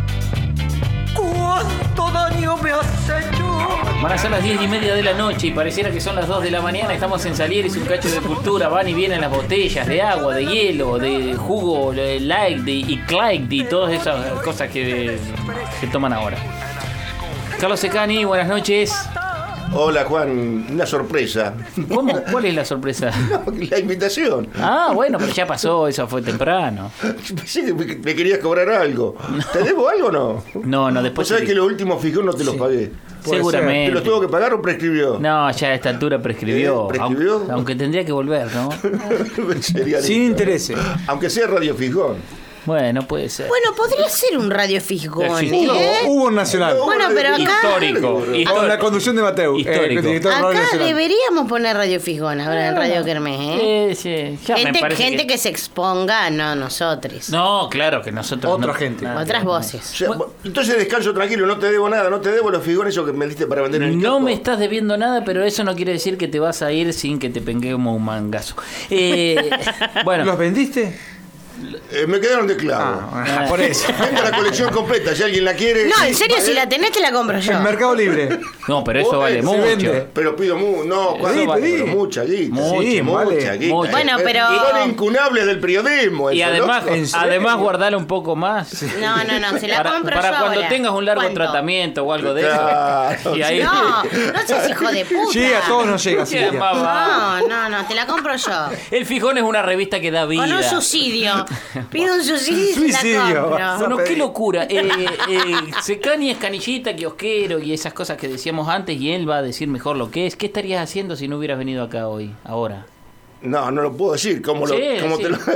¿cuánto daño me has hecho? Van a ser las diez y media de la noche y pareciera que son las dos de la mañana. Estamos en Salieres, un cacho de cultura. Van y vienen las botellas de agua, de hielo, de jugo, de light de, y Clyde y todas esas cosas que, que toman ahora. Carlos Secani, buenas noches. Hola Juan, una sorpresa. ¿Cómo? ¿Cuál es la sorpresa? No, la invitación. Ah, bueno, pero ya pasó, eso fue temprano. Pensé que me, me querías cobrar algo. ¿Te debo algo o no? No, no, después... ¿Vos sabés que los últimos fijón no te los Sí. pagué? Seguramente. ¿Te los tuvo que pagar o prescribió? No, ya a esta altura prescribió. ¿Eh? ¿Prescribió? Aunque, aunque tendría que volver, ¿no? Sería Sin lindo. intereses. Aunque sea radio fijón. Bueno, puede ser. Bueno, podría ser un radio fijón, Sí. ¿eh? Hubo un nacional. Bueno, pero acá... Histórico. Con histórico. la conducción de Mateu. Histórico. eh, director de Radio Acá Nacional. deberíamos poner radio fijón ahora en Radio Kermés, ¿eh? Eh, sí, ya me Gente, parece gente que... se exponga, no nosotros. No, claro que nosotros Otra no- gente. nada. Otras voces. O sea, entonces descanso tranquilo, no te debo nada, no te debo los figones esos que me diste para vender en el No kiosco. me estás debiendo nada, pero eso no quiere decir que te vas a ir sin que te penguemos un mangazo. Eh, bueno, ¿Los vendiste? Eh, me quedaron de clavo. Ah, por eso. Venga la colección completa, si alguien la quiere. No, en sí, serio, vale. si la tenés te la compro yo. En Mercado Libre. no, pero eso Vos, vale eh, se mucho. vende. Pero pido mu no, ¿cuánto Pedí, vale? pedí. Pero mucha guita. Sí, mucha vale. guita. Mucha. Bueno, Eh, pero- Son incunables del periodismo. Y eso, además, ¿no? ¿En serio? además guardar un poco más. No, no, no, se la para compro para yo cuando ahora. tengas un largo ¿Cuánto? tratamiento o algo de Claro. eso. Y ahí No, no seas hijo de puta. Sí, a todos nos llega. Sí, Silvia. mamá. No, no, no, te la compro yo. El Fijón es una revista que da vida. Con un subsidio. Pido un subsidio y se la Suicidio. compro. Bueno, qué locura. Eh, eh, Secani es canillita, kiosquero y esas cosas que decíamos antes y él va a decir mejor lo que es. ¿Qué estarías haciendo si no hubieras venido acá hoy, ahora? No, no lo puedo decir. ¿Cómo, Sí, lo, cómo sí. te lo.?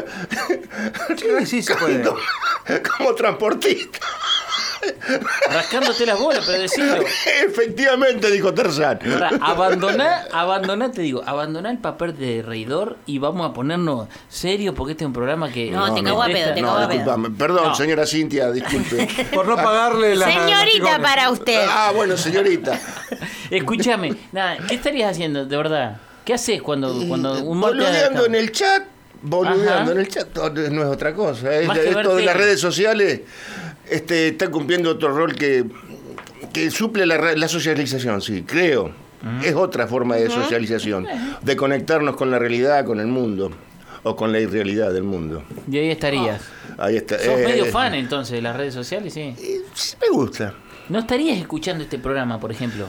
Sí, sí, se puede. como, como transportista. Rascándote las bolas, pero decirlo. Efectivamente, dijo Tarzán. Ahora, abandoná, abandoná, te digo, abandoná el papel de reidor y vamos a ponernos serios porque este es un programa que... No, te cago a pedo, te No, cago a pedo. disculpame. Perdón, No. señora Cintia, disculpe. Por no pagarle la. Señorita las para usted. Ah, bueno, señorita. Escúchame, nada, ¿qué estarías haciendo, de verdad? ¿Qué haces cuando, cuando un martes... Boludeando en el chat. Boludeando Ajá. en el chat. No, no es otra cosa. Es- Más que esto de verte- las redes sociales este, está cumpliendo otro rol que, que suple la, re- la socialización, sí, creo. Es otra forma de socialización. De conectarnos con la realidad, con el mundo. O con la irrealidad del mundo. Y ahí estarías. Ahí está. Sos Eh, medio fan entonces de las redes sociales, sí. eh, sí, me gusta. ¿No estarías escuchando este programa, por ejemplo?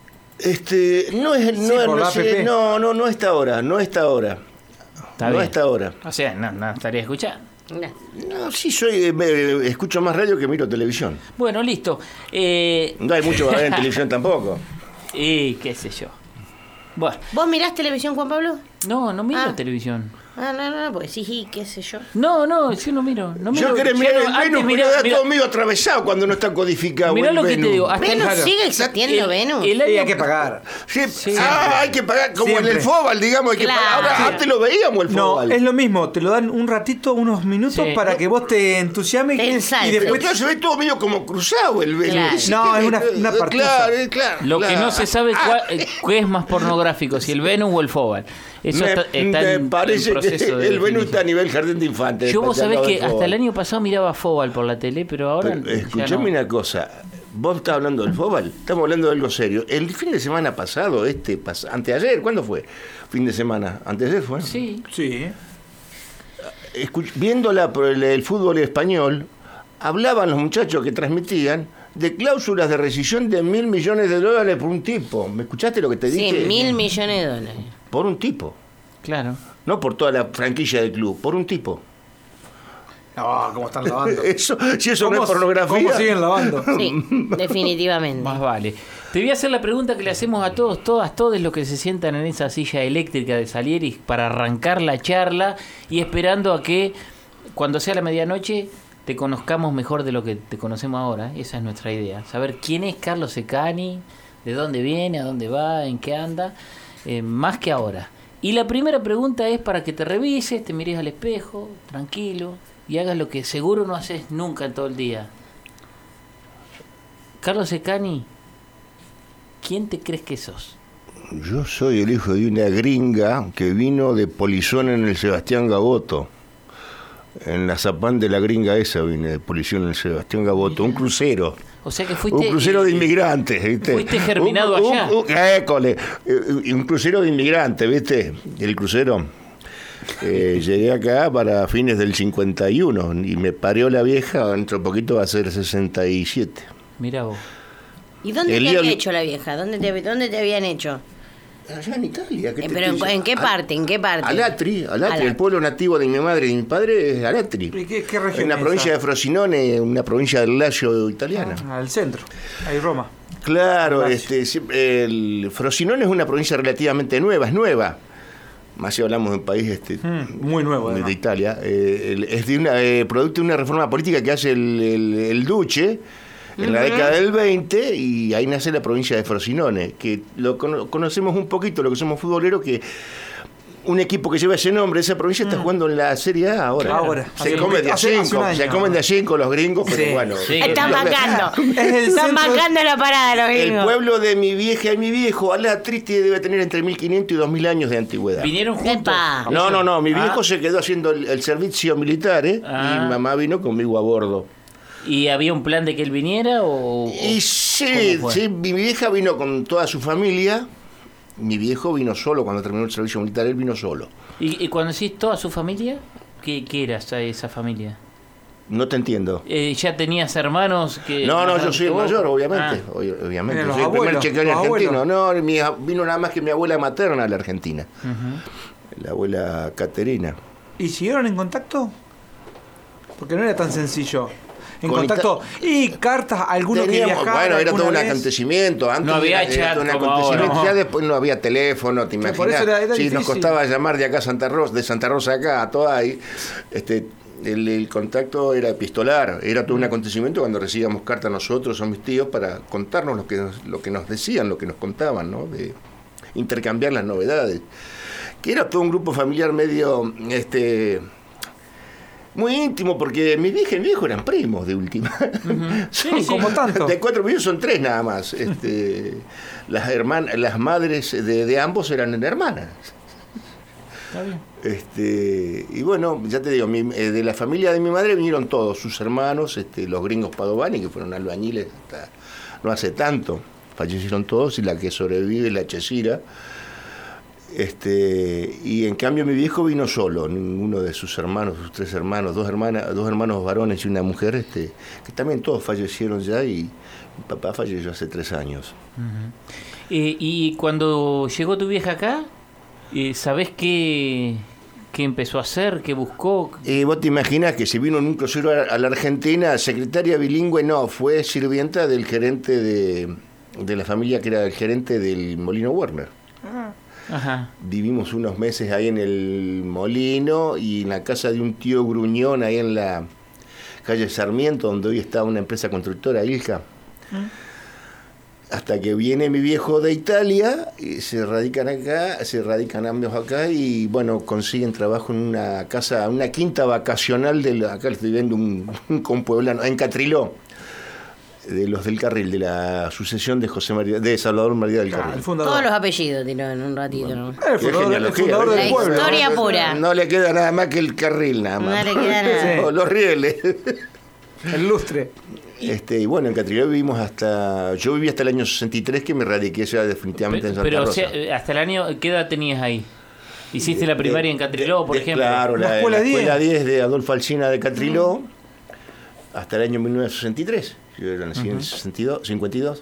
Este, no es, Sí, no, por no la sé, app. no, no, no está ahora, no está ahora. Está no bien. está ahora. O sea, no, no estarías escuchando. No, sí, soy, eh, me- escucho más radio que miro televisión. Bueno, listo. Eh, No hay mucho para ver en televisión tampoco. y qué sé yo. Bueno, ¿Vos mirás televisión, Juan Pablo? no, no miro Ah. televisión. Ah, no, no, no, porque sí, sí, qué sé yo. No, no, yo no miro. No miro Yo querés ya mirar no, el antes Venus, mirá- pero da mirá- todo medio atravesado cuando no está codificado. mirá el lo que te Venus. digo. Hasta ¿Venus el- sigue existiendo, el- Venus? el año- Sí, hay que pagar. Sí, ah, hay que pagar, como Siempre. en el Fobal, digamos, hay que Claro. pagar. Ahora, Sí. antes lo veíamos el No, Fobal. es lo mismo. Te lo dan un ratito, unos minutos Sí. para que vos te entusiasmes. Te y ensalces. Pero después. claro, se ve todo medio como cruzado el Venus. Claro. Sí, No, que- es una- una eh, partusa. Claro, eh, claro. Lo que claro. no se sabe Ah, cuál, eh, qué es más pornográfico, si el Venus o el Fobal. Eso me, está, está me en, en parece proceso que de el Venus definición. está a nivel jardín de infantes. Yo vos después sabés al lado que del hasta Fobal. el año pasado miraba Fobal por la tele, pero ahora Pero, ya escuchame no. una cosa. Vos estás hablando del Fobal, estamos hablando de algo serio. El fin de semana pasado, este, pas- anteayer, ¿cuándo fue? Fin de semana, anteayer fue. Sí. Sí. Escuch- viéndola por el, el fútbol español, hablaban los muchachos que transmitían de cláusulas de rescisión de mil millones de dólares por un tipo. ¿Me escuchaste lo que te Sí, dije? mil millones de dólares. Por un tipo. Claro. No por toda la franquicia del club, por un tipo. No, ¿cómo están lavando? Eso, si eso no ¿Cómo- es pornografía. ¿Cómo siguen lavando? Sí, definitivamente. Más vale. Te voy a hacer la pregunta que le hacemos a todos, todas, todos los que se sientan en esa silla eléctrica de Salieris para arrancar la charla y esperando a que cuando sea la medianoche te conozcamos mejor de lo que te conocemos ahora. Esa es nuestra idea. Saber quién es Carlos Secani, de dónde viene, a dónde va, en qué anda, eh, más que ahora. Y la primera pregunta es para que te revises, te mires al espejo, tranquilo, y hagas lo que seguro no haces nunca en todo el día. Carlos Ecani, ¿quién te crees que sos? Yo soy el hijo de una gringa que vino de Polizón en el Sebastián Gaboto. En la Zapán de la gringa esa vine de Polizón en el Sebastián Gaboto, un crucero. O sea que fuiste... Un crucero de inmigrantes, ¿viste? Fuiste germinado un, allá. Un, un, école, un crucero de inmigrantes, ¿viste? El crucero. Eh, llegué acá para fines del cincuenta y uno y me parió la vieja, dentro de poquito va a ser sesenta y siete. Mira vos. ¿Y dónde El te día- había hecho la vieja? ¿Dónde te, dónde te habían hecho? Allá en Italia. ¿qué Eh, te pero en, estoy ¿en qué diciendo? parte? ¿En qué parte? Alatri, Alatri, Alatri. el pueblo nativo de mi madre y mi padre es Alatri. ¿Y qué, qué región En la es provincia esa? de Frosinone, una provincia del Lacio italiana. Ah, al centro, ahí Roma. Claro, Lacio. este, siempre- el Frosinone es una provincia relativamente nueva, es nueva. Más si hablamos de un país este, Mm, muy nuevo, de, además. de Italia. Eh, el- es de una, eh, producto de una reforma política que hace el, el, el Duce en la década del veinte, y ahí nace la provincia de Frosinone, que lo cono- conocemos un poquito, lo que somos futboleros, que un equipo que lleva ese nombre, esa provincia está jugando en la Serie A ahora. Ahora. Se Hace- come de a hace- hace cinco, un año. se comen de a cinco los gringos, pero Sí, bueno. sí. Están Los- bancando. Es el Están centro- bancando la parada los El gringos. pueblo de mi vieja y mi viejo, Alatri, debe tener entre mil quinientos y dos mil años de antigüedad. ¿Vinieron juntos? Epa. No, no, no, mi Ah. viejo se quedó haciendo el, el servicio militar, ¿eh? Ah. Y mamá vino conmigo a bordo. ¿Y había un plan de que él viniera o...? Y o- sí, ¿cómo fue? sí, mi vieja vino con toda su familia, mi viejo vino solo, cuando terminó el servicio militar, él vino solo. ¿Y, y cuando decís toda su familia? ¿Qué, qué era esa, esa familia? No te entiendo. Eh, ¿Ya tenías hermanos que...? No, no, más yo grandes soy que el vos? mayor, obviamente. Ah. Ob- Obviamente, Miren, los soy el primer abuelos, chequeño los argentino. abuelos. No, mi- vino nada más que mi abuela materna a la Argentina, Ujú. la abuela Caterina. ¿Y siguieron en contacto? Porque no era tan sencillo. En Con contacto. Y cartas, alguno que Teníamos- viajara. bueno, era todo un alguna vez. acontecimiento. Antes No había era, era chat todo un como acontecimiento. ahora. Ya después no había teléfono, te Que por imaginas. eso era- era sí, nos difícil. costaba llamar de acá a Santa Rosa, de Santa Rosa acá, a toda ahí. Este, el, el contacto era epistolar, era todo un acontecimiento cuando recibíamos cartas nosotros o mis tíos para contarnos lo que nos, lo que nos decían, lo que nos contaban, ¿no? De intercambiar las novedades. Que era todo un grupo familiar medio, este, muy íntimo, porque mi vieja y mi viejo eran primos de última. Sí, como tanto. De cuatro millones son tres nada más. Este, las hermanas, las madres de, de ambos eran hermanas. Está bien. Este, y bueno, ya te digo, mi- eh, de la familia de mi madre vinieron todos, sus hermanos, este, los gringos Padovani, que fueron albañiles hasta no hace tanto, fallecieron todos, y la que sobrevive es la Chesira. Este, y en cambio mi viejo vino solo, ninguno de sus hermanos, sus tres hermanos, dos hermanas, dos hermanos varones y una mujer, este, que también todos fallecieron ya, y mi papá falleció hace tres años. Eh, y cuando llegó tu vieja acá, eh, ¿sabés qué, qué empezó a hacer? ¿Qué buscó? Y vos te imaginas que si vino en un crucero a, a la Argentina, secretaria bilingüe, no, fue sirvienta del gerente de, de la familia, que era el gerente del Molino Werner. Ajá. Vivimos unos meses ahí en el molino y en la casa de un tío gruñón ahí en la calle Sarmiento, donde hoy está una empresa constructora, Ilja. Hasta que viene mi viejo de Italia y se radican acá, se radican ambos acá y bueno, consiguen trabajo en una casa, una quinta vacacional de la- acá estoy viendo un, un compueblano, en Catriló, de los del Carril, de la sucesión de José María, de Salvador María del Ah, el Carril. fundador. Todos los apellidos tiró en un ratito, ¿no? El Qué fundador, el genealogía, fundador ¿ves? del La pueblo. historia pura. No le queda nada más que el carril, nada No más. le queda nada. O los rieles. El lustre. Este, y bueno, en Catriló vivimos hasta. Yo viví hasta el año sesenta y tres, que me radiqué ya definitivamente en Santa Pero o Rosa. sea, eh, hasta el año, ¿qué edad tenías ahí? ¿Hiciste la primaria De- en Catriló, por de- ejemplo? Claro, ¿La la, escuela la diez? escuela diez de Adolfo Alsina de Catriló, hasta el año mil novecientos sesenta y tres. Yo nací en el sesenta y dos, cincuenta y dos.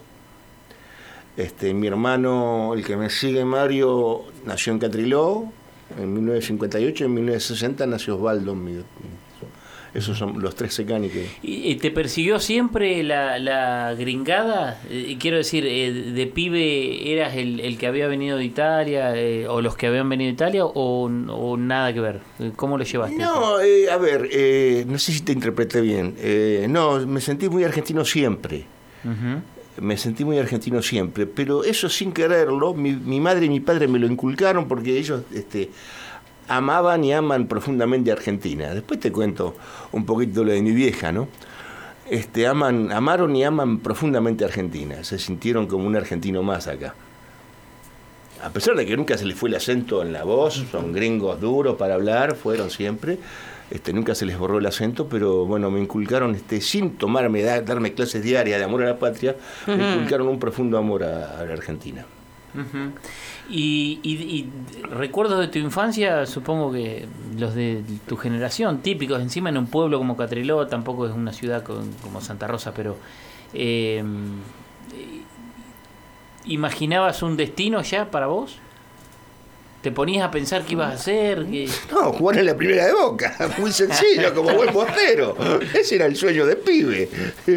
Este, mi hermano, el que me sigue, Mario, nació en Catriló en mil novecientos cincuenta y ocho, y en mil novecientos sesenta nació Osvaldo. mi- Esos son los tres secani que... ¿Y y te persiguió siempre la, la gringada? Eh, quiero decir, eh, de pibe eras el, el que había venido de Italia, eh, o los que habían venido de Italia, o, o nada que ver. ¿Cómo lo llevaste? No, eh, a ver, eh, no sé si te interpreté bien. Eh, no, me sentí muy argentino siempre. Ujú. Me sentí muy argentino siempre, pero eso sin quererlo, mi, mi madre y mi padre me lo inculcaron porque ellos, este, amaban y aman profundamente Argentina. Después te cuento un poquito lo de mi vieja, ¿no? Este, aman, amaron y aman profundamente Argentina. Se sintieron como un argentino más acá. A pesar de que nunca se les fue el acento en la voz, son gringos duros para hablar, fueron siempre. Este, nunca se les borró el acento, pero bueno, me inculcaron, este, sin tomarme, da, darme clases diarias de amor a la patria, uh-huh. me inculcaron un profundo amor a, a la Argentina. Uh-huh. Y, y, y recuerdos de tu infancia, supongo que los de tu generación, típicos, encima en un pueblo como Catriló, tampoco es una ciudad con, como Santa Rosa, pero eh, ¿imaginabas un destino ya para vos? ¿Te ponías a pensar qué ibas a hacer? ¿Qué... No, jugar en la primera de Boca, muy sencillo, como buen portero. Ese era el sueño de pibe.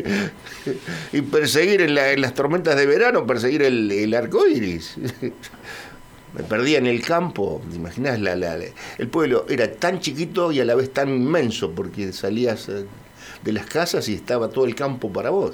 Y perseguir en, la, en las tormentas de verano, perseguir el, el arco iris. Me perdía en el campo, ¿te imaginás? La, la, la, el pueblo era tan chiquito y a la vez tan inmenso, porque salías de las casas y estaba todo el campo para vos.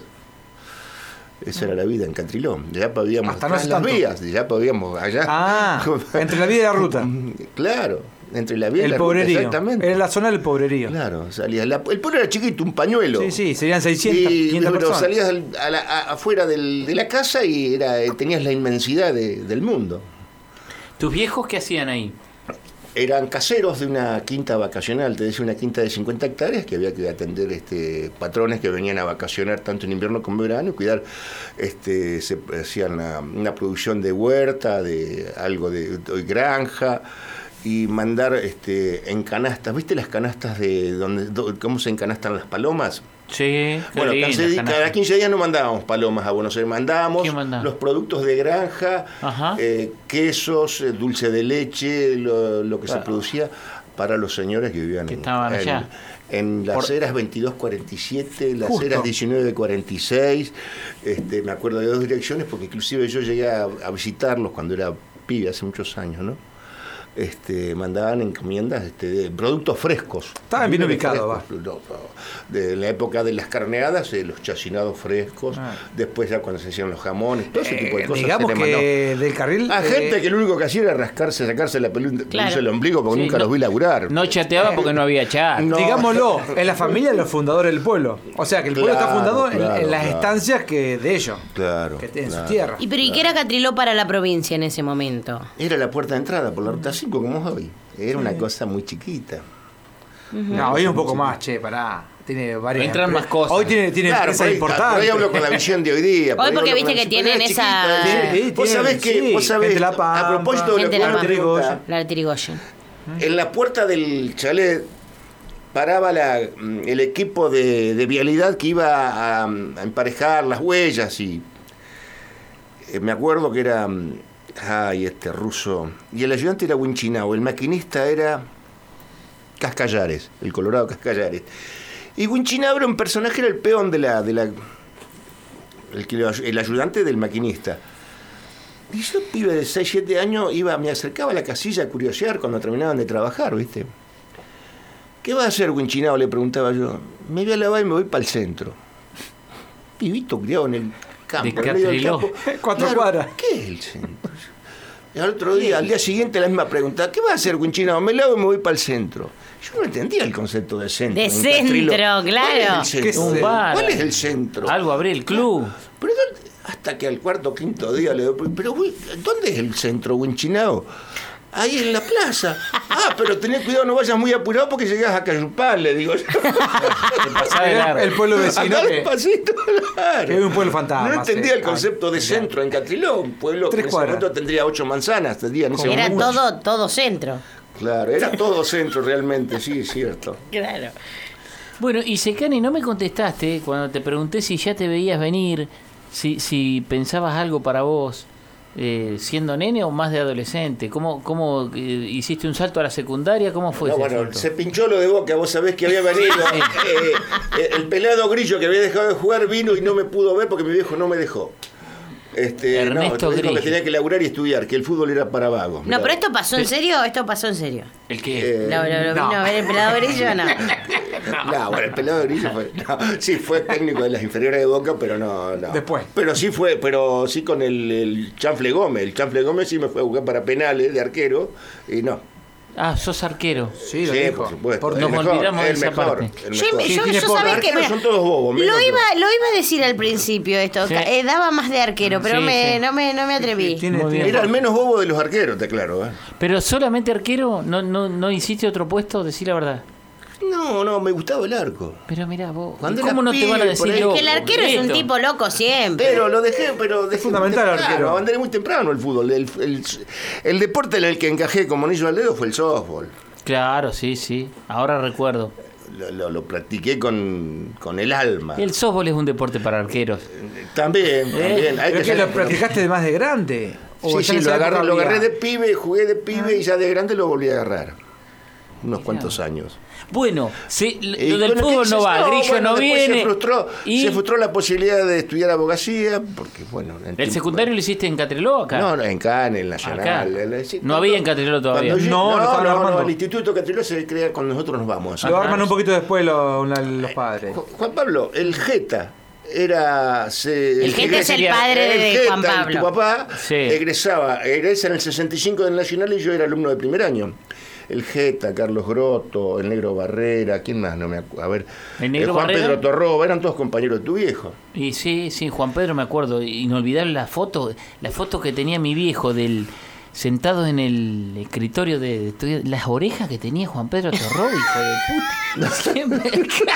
Esa era la vida en Catriló. Ya podíamos hasta no las vías, ya podíamos allá. Ah, entre la vía y la ruta. Claro, entre la vía el y la pobrerío. ruta, exactamente. Era la zona del pobrerío. Claro, salías. La, el pueblo era chiquito, un pañuelo. Sí, sí, serían seiscientas, y, quinientas pero personas. salías al, a la, a, afuera del, de la casa y era tenías la inmensidad de, del mundo. ¿Tus viejos qué hacían ahí? Eran caseros de una quinta vacacional, te decía, una quinta de cincuenta hectáreas, que había que atender este, patrones que venían a vacacionar tanto en invierno como en verano, y cuidar, este, se hacían una, una producción de huerta, de algo de, de granja, y mandar este, en canastas, ¿viste las canastas de donde do, cómo se encanastan las palomas? Sí, bueno, lindo, cada quince días no mandábamos palomas a Buenos Aires, mandábamos los productos de granja, eh, quesos, eh, dulce de leche, lo, lo que claro. se producía para los señores que vivían que en, estaban allá. en, en las Por... eras veintidós cuarenta y siete, las Justo. eras diecinueve cuarenta y seis, este, me acuerdo de dos direcciones porque inclusive yo llegué a, a visitarlos cuando era pibe, hace muchos años, ¿no? Este, mandaban encomiendas este, de productos frescos. Estaban bien ubicados. De la época de las carneadas, eh, los chacinados frescos, ah. después ya cuando se hacían los jamones, todo ese eh, tipo de cosas. Digamos que mandó. Del carril... A eh, gente que lo único que hacía era rascarse, sacarse la pelusa claro. del ombligo porque sí, nunca no, los vi laburar. No chateaba porque no había chat. No. Digámoslo, en la familia de los fundadores del pueblo. O sea que el pueblo claro, está fundado claro, en, en las claro. estancias que de ellos. Claro. Que en claro, su tierra. ¿Y pero y qué era Catriló para la provincia en ese momento? Era la puerta de entrada por la ruta cinco como hoy. Era una cosa muy chiquita. Uh-huh. No, hoy un poco más, che, pará. Tiene varias. Entran más cosas. Hoy tiene, tiene claro, empresas importantes. Hoy hablo con la visión de hoy día. Hoy porque viste que tienen esa. Sí, sí, vos sabés que. Sí, vos sabés, la Pampa, a propósito de lo que la pregunta, la Artirigoyen. En la puerta del chalet paraba la, el equipo de, de vialidad que iba a, a emparejar las huellas y. Eh, me acuerdo que era. Ay, este ruso. Y el ayudante era Winchinao, el maquinista era Cascallares, el Colorado Cascallares. Y Winchinao era un personaje, era el peón de la. De la el, que, el ayudante del maquinista. Y yo, pibe de seis, siete años, iba, me acercaba a la casilla a curiosear cuando terminaban de trabajar, ¿viste? ¿Qué va a hacer Winchinao?, le preguntaba yo. Me voy a lavar y me voy para el centro. Pibito criado en el campo, de en medio del campo. Cuatro claro, cuadras. ¿Qué es el centro? Y al otro día, al día siguiente, la misma pregunta. ¿Qué va a hacer Winchinao? Me lavo y me voy para el centro. Yo no entendía el concepto de centro. De centro, claro. ¿Cuál es el centro? Un bar. ¿Cuál es el centro? Algo abrí el club. Pero hasta que al cuarto o quinto día le doy. Pero, ¿dónde es el centro, Winchinao? Ahí en la plaza. Ah, pero tenés cuidado, no vayas muy apurado porque llegás a Cayupal, le digo yo. el, el pueblo vecino. Acá despacito, claro. Que es un pueblo fantasma. No entendía sí. el concepto de centro en Catriló, un pueblo que en ese momento tendría ocho manzanas. Tendría en ese era momento. todo, todo centro. Claro, era todo centro realmente, sí, es cierto. Claro. Bueno, y Secani, no me contestaste cuando te pregunté si ya te veías venir, si, si pensabas algo para vos. Eh, siendo nene o más de adolescente, ¿cómo, cómo eh, hiciste un salto a la secundaria? ¿Cómo fue no, ese bueno, salto? Se pinchó lo de Boca, vos sabés que había venido eh, el pelado Grillo que había dejado de jugar vino y no me pudo ver porque mi viejo no me dejó. Este, Ernesto no, dijo Grillo. que tenía que laburar y estudiar, que el fútbol era para vagos. No, mirá. pero esto pasó en serio, esto pasó en serio. ¿El qué? Eh, No, no, no, vino a ver el pelado Grillo, no. No, bueno, el pelado Grillo fue, no, sí fue técnico de las inferiores de Boca, pero no, no. Después. Pero sí fue, pero sí con el, el Chanfle Gómez. El Chanfle Gómez sí me fue a buscar para penales de arquero y no. Ah, sos arquero. Sí, lo Sí, dijo. por supuesto. Por- El Nos mejor, olvidamos de el esa mejor, parte. el Yo, mejor. yo, Sí, yo tiene por- sabés Los que arqueros me- son todos bobos. menos lo yo. iba, lo iba a decir al principio esto. Sí. Eh, daba más de arquero, pero Sí, me, sí. no me no me atreví. Tiene- Muy tiene- bien. Era el menos bobo de los arqueros, te claro. ¿eh? Pero solamente arquero, ¿no, no, no hiciste otro puesto? Decí la verdad. No, no, me gustaba el arco. Pero mira vos, Cuando ¿cómo era no te van a pibe, decir por ahí- loco? Que el arquero es un Esto. tipo loco siempre. Pero lo dejé, pero dejé fundamental muy el temprano, arquero. abandoné muy temprano el fútbol. El, el- el deporte en el que encajé como anillo al dedo fue el softball. Claro, sí, sí. Ahora recuerdo. Lo, lo- lo practiqué con, con el alma. El softball es un deporte para arqueros. También, también. Hay ¿Pero que que lo ser- practicaste de más de grande? ¿O Sí, ya sí, en esa lo agarré, época lo había- agarré de pibe, jugué de pibe y ya de grande lo volví a agarrar. Unos cuantos años. Bueno, sí, Y lo del bueno, fútbol ¿qué no dices? va, Grillo bueno, no después viene. Se frustró, y se frustró la posibilidad de estudiar abogacía, porque bueno... en ¿El tiempo- secundario lo hiciste en Catreló acá? No, no, en Cannes, en Nacional. Acá. el- el- sí, No cuando- había en Catreló todavía. cuando yo- No, lo no, estaban no, armando. no, el Instituto Catreló se crea cuando nosotros nos vamos. Lo Ajá. arman un poquito después lo- la- los padres. Ju- Juan Pablo, el Jeta era... se- El Jeta egres- es el padre de el Juan Jeta, Pablo. Tu papá Sí. egresaba, egresa en el sesenta y cinco del Nacional y yo era alumno de primer año. El Jeta, Carlos Grotto, el Negro Barrera, ¿quién más? No me acu- A ver, ¿El Negro Juan Barrera? Pedro Torroba, eran todos compañeros de tu viejo. Y sí, sí, Juan Pedro me acuerdo. Inolvidable la foto, la foto que tenía mi viejo del sentado en el escritorio de, de estudio- las orejas que tenía Juan Pedro Torró, hijo de puta. Siempre.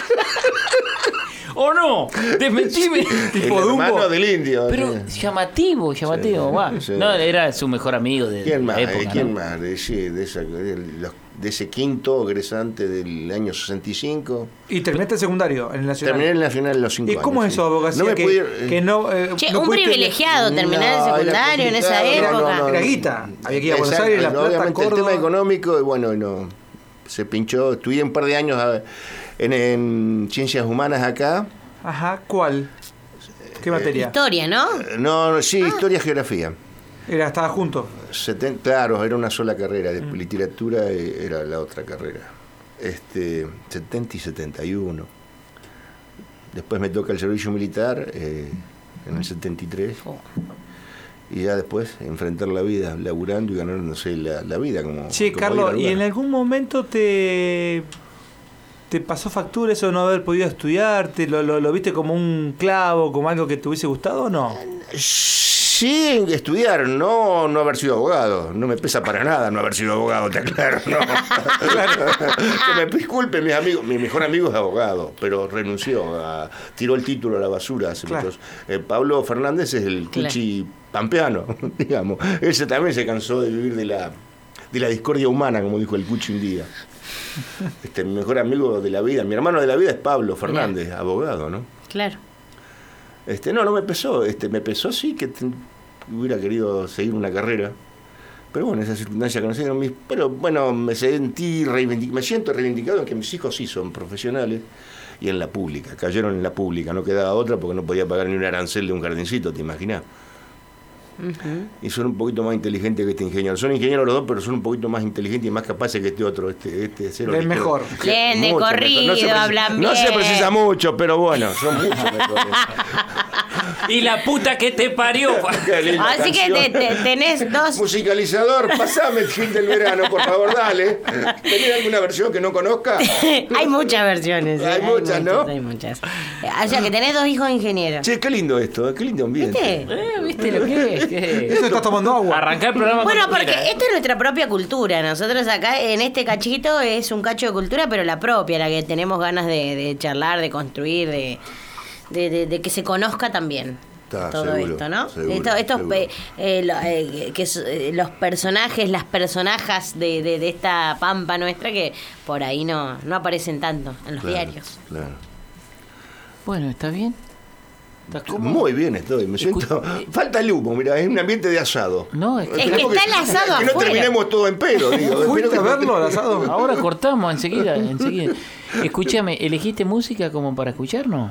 ¿O no? Desmentime. Tipo el Dumbo. hermano del indio. Pero sí. llamativo, llamativo. Sí, va. sí. No, era su mejor amigo de, ¿Quién de más? la Eh, época. ¿Quién ¿no? más? De, sí, de, esa- de los- de ese quinto egresante del año sesenta y cinco. Y terminaste el secundario en el Nacional. Terminé el Nacional en los cinco ¿Y años. cómo es sí. eso, abogacía? No me que, pude ir, eh, que no, eh, Che, no un pudiste- privilegiado terminar No, el era secundario en esa complicado, época. no, no, no. Era guita. Había que ir a Buenos Exacto, Aires, La Plata, obviamente el Córdoba. tema económico, y bueno, y no, se pinchó. Estudié un par de años a- en, en Ciencias Humanas acá. Ajá, ¿cuál? ¿Qué materia? Historia, ¿no? Eh, No, no, sí, Historia, Geografía. Era, estaba junto. setenta, claro, era una sola carrera. De Mm. literatura eh, era la otra carrera. Este, setenta y setenta y uno. Después me toca el servicio militar eh, en el setenta y tres. Y ya después enfrentar la vida, laburando y ganándose la, la vida. Como, Sí, como Carlos, ir ¿y al en lugar. algún momento te te pasó factura eso de no haber podido estudiar? ¿Te lo, lo, lo viste como un clavo, como algo que te hubiese gustado o no? Sí, estudiar, no no haber sido abogado. No me pesa para nada no haber sido abogado, te aclaro. No. Que me disculpen mis amigos. Mi mejor amigo es abogado, pero renunció, a, tiró el título a la basura hace Claro. muchos. Eh, Pablo Fernández es el Claro. cuchi pampeano, digamos. Ese también se cansó de vivir de la, de la discordia humana, como dijo el cuchi un día. Este, mi mejor amigo de la vida, mi hermano de la vida es Pablo Fernández, abogado, ¿no? Claro. Este, no, no me pesó, este, me pesó sí que te- hubiera querido seguir una carrera, pero bueno, esas circunstancias que no se dieron mis, pero bueno, me sentí reivindic- me siento reivindicado en que mis hijos sí son profesionales y en la pública, cayeron en la pública, no quedaba otra porque no podía pagar ni un arancel de un jardincito, ¿te imaginas? Y son un poquito más inteligentes que este ingeniero. Son ingenieros los dos, pero son un poquito más inteligentes y más capaces que este otro. Este, este cero El mejor. Bien, de Mucho corrido, mejor. No se precisa- hablan No se bien. precisa mucho, pero bueno, son mucho mejores. Y la puta que te parió. Qué linda Así que te- canción. te- tenés dos. Musicalizador, pasame el fin del verano, por favor, dale. ¿Tenés alguna versión que no conozca? Hay muchas versiones. ¿eh? Hay muchas, ¿no? Hay muchas. O sea, que tenés dos hijos ingenieros. Che, qué lindo esto, qué lindo ambiente. ¿Viste? Eh, ¿Viste lo que es? ¿Qué es? Eso estás tomando agua. Arrancar el programa Bueno, cuando porque quiera, ¿eh? esto es nuestra propia cultura. Nosotros acá en este cachito es un cacho de cultura, pero la propia, la que tenemos ganas de, de charlar, de construir, de, de, de- de que se conozca también. Está, todo seguro, esto, ¿no? seguro, Esto- estos seguro. eh, eh, lo- eh, que s- eh, los personajes, las personajas de, de, de esta pampa nuestra que por ahí no, no aparecen tanto en los Claro, diarios. claro. Bueno, ¿está bien? ¿Estás cómodo? Muy bien estoy, me siento. Falta el humo, mira, es un ambiente de asado. No, es que, Es que Esperemos está el asado que no afuera. terminemos todo en pedo, digo. ¿Fuiste Espero a que- verlo al asado? ahora cortamos enseguida, enseguida. Escúchame, ¿elegiste música como para escucharnos?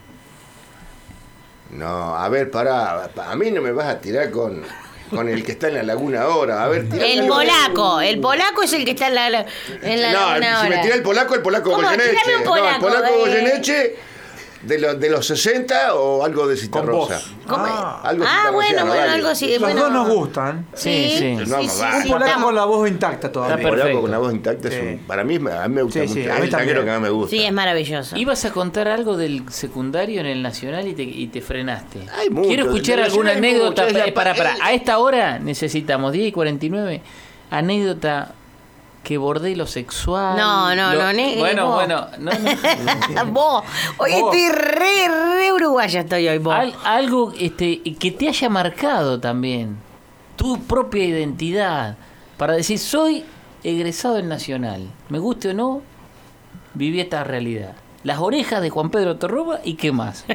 No, a ver, pará, a mí no me vas a tirar con, con el que está en la laguna ahora. A ver, tirame El algo. polaco, el polaco es el que está en la, la- en la No, laguna si me ahora. tira el polaco, el polaco ¿Cómo? Goyeneche. Tirame un No, el polaco, polaco eh. Goyeneche ¿De, lo, ¿De los sesenta o algo de Citarrosa? ¿Cómo? Ah, Algo Ah, bueno, citarrosiano, bueno, dale. algo así. Los bueno. dos nos gustan. Sí, sí. Sí, No, sí, va. sí, Un polaco estamos- con la voz intacta todavía. El polaco perfecto. con la voz intacta es Sí. un- para mí, a mí me gusta Sí, mucho. sí, a es mí el tanguero también. que más me gusta. Sí, es maravilloso. Ibas a contar algo del secundario en el Nacional y te, y te frenaste. Hay mucho. Quiero escuchar Del alguna Nacional hay anécdota. mucho. Es la eh, para, para. pa- A esta hora necesitamos diez y cuarenta y nueve. Anécdota que bordé lo sexual. No, no, lo- no, ne- Bueno, vos. bueno. No, no. Vos, hoy Vos. estoy re, re uruguaya estoy hoy, vos. Al- algo este, que te haya marcado también. Tu propia identidad. Para decir, soy egresado del Nacional. Me guste o no, viví esta realidad. Las orejas de Juan Pedro Torroba y qué más.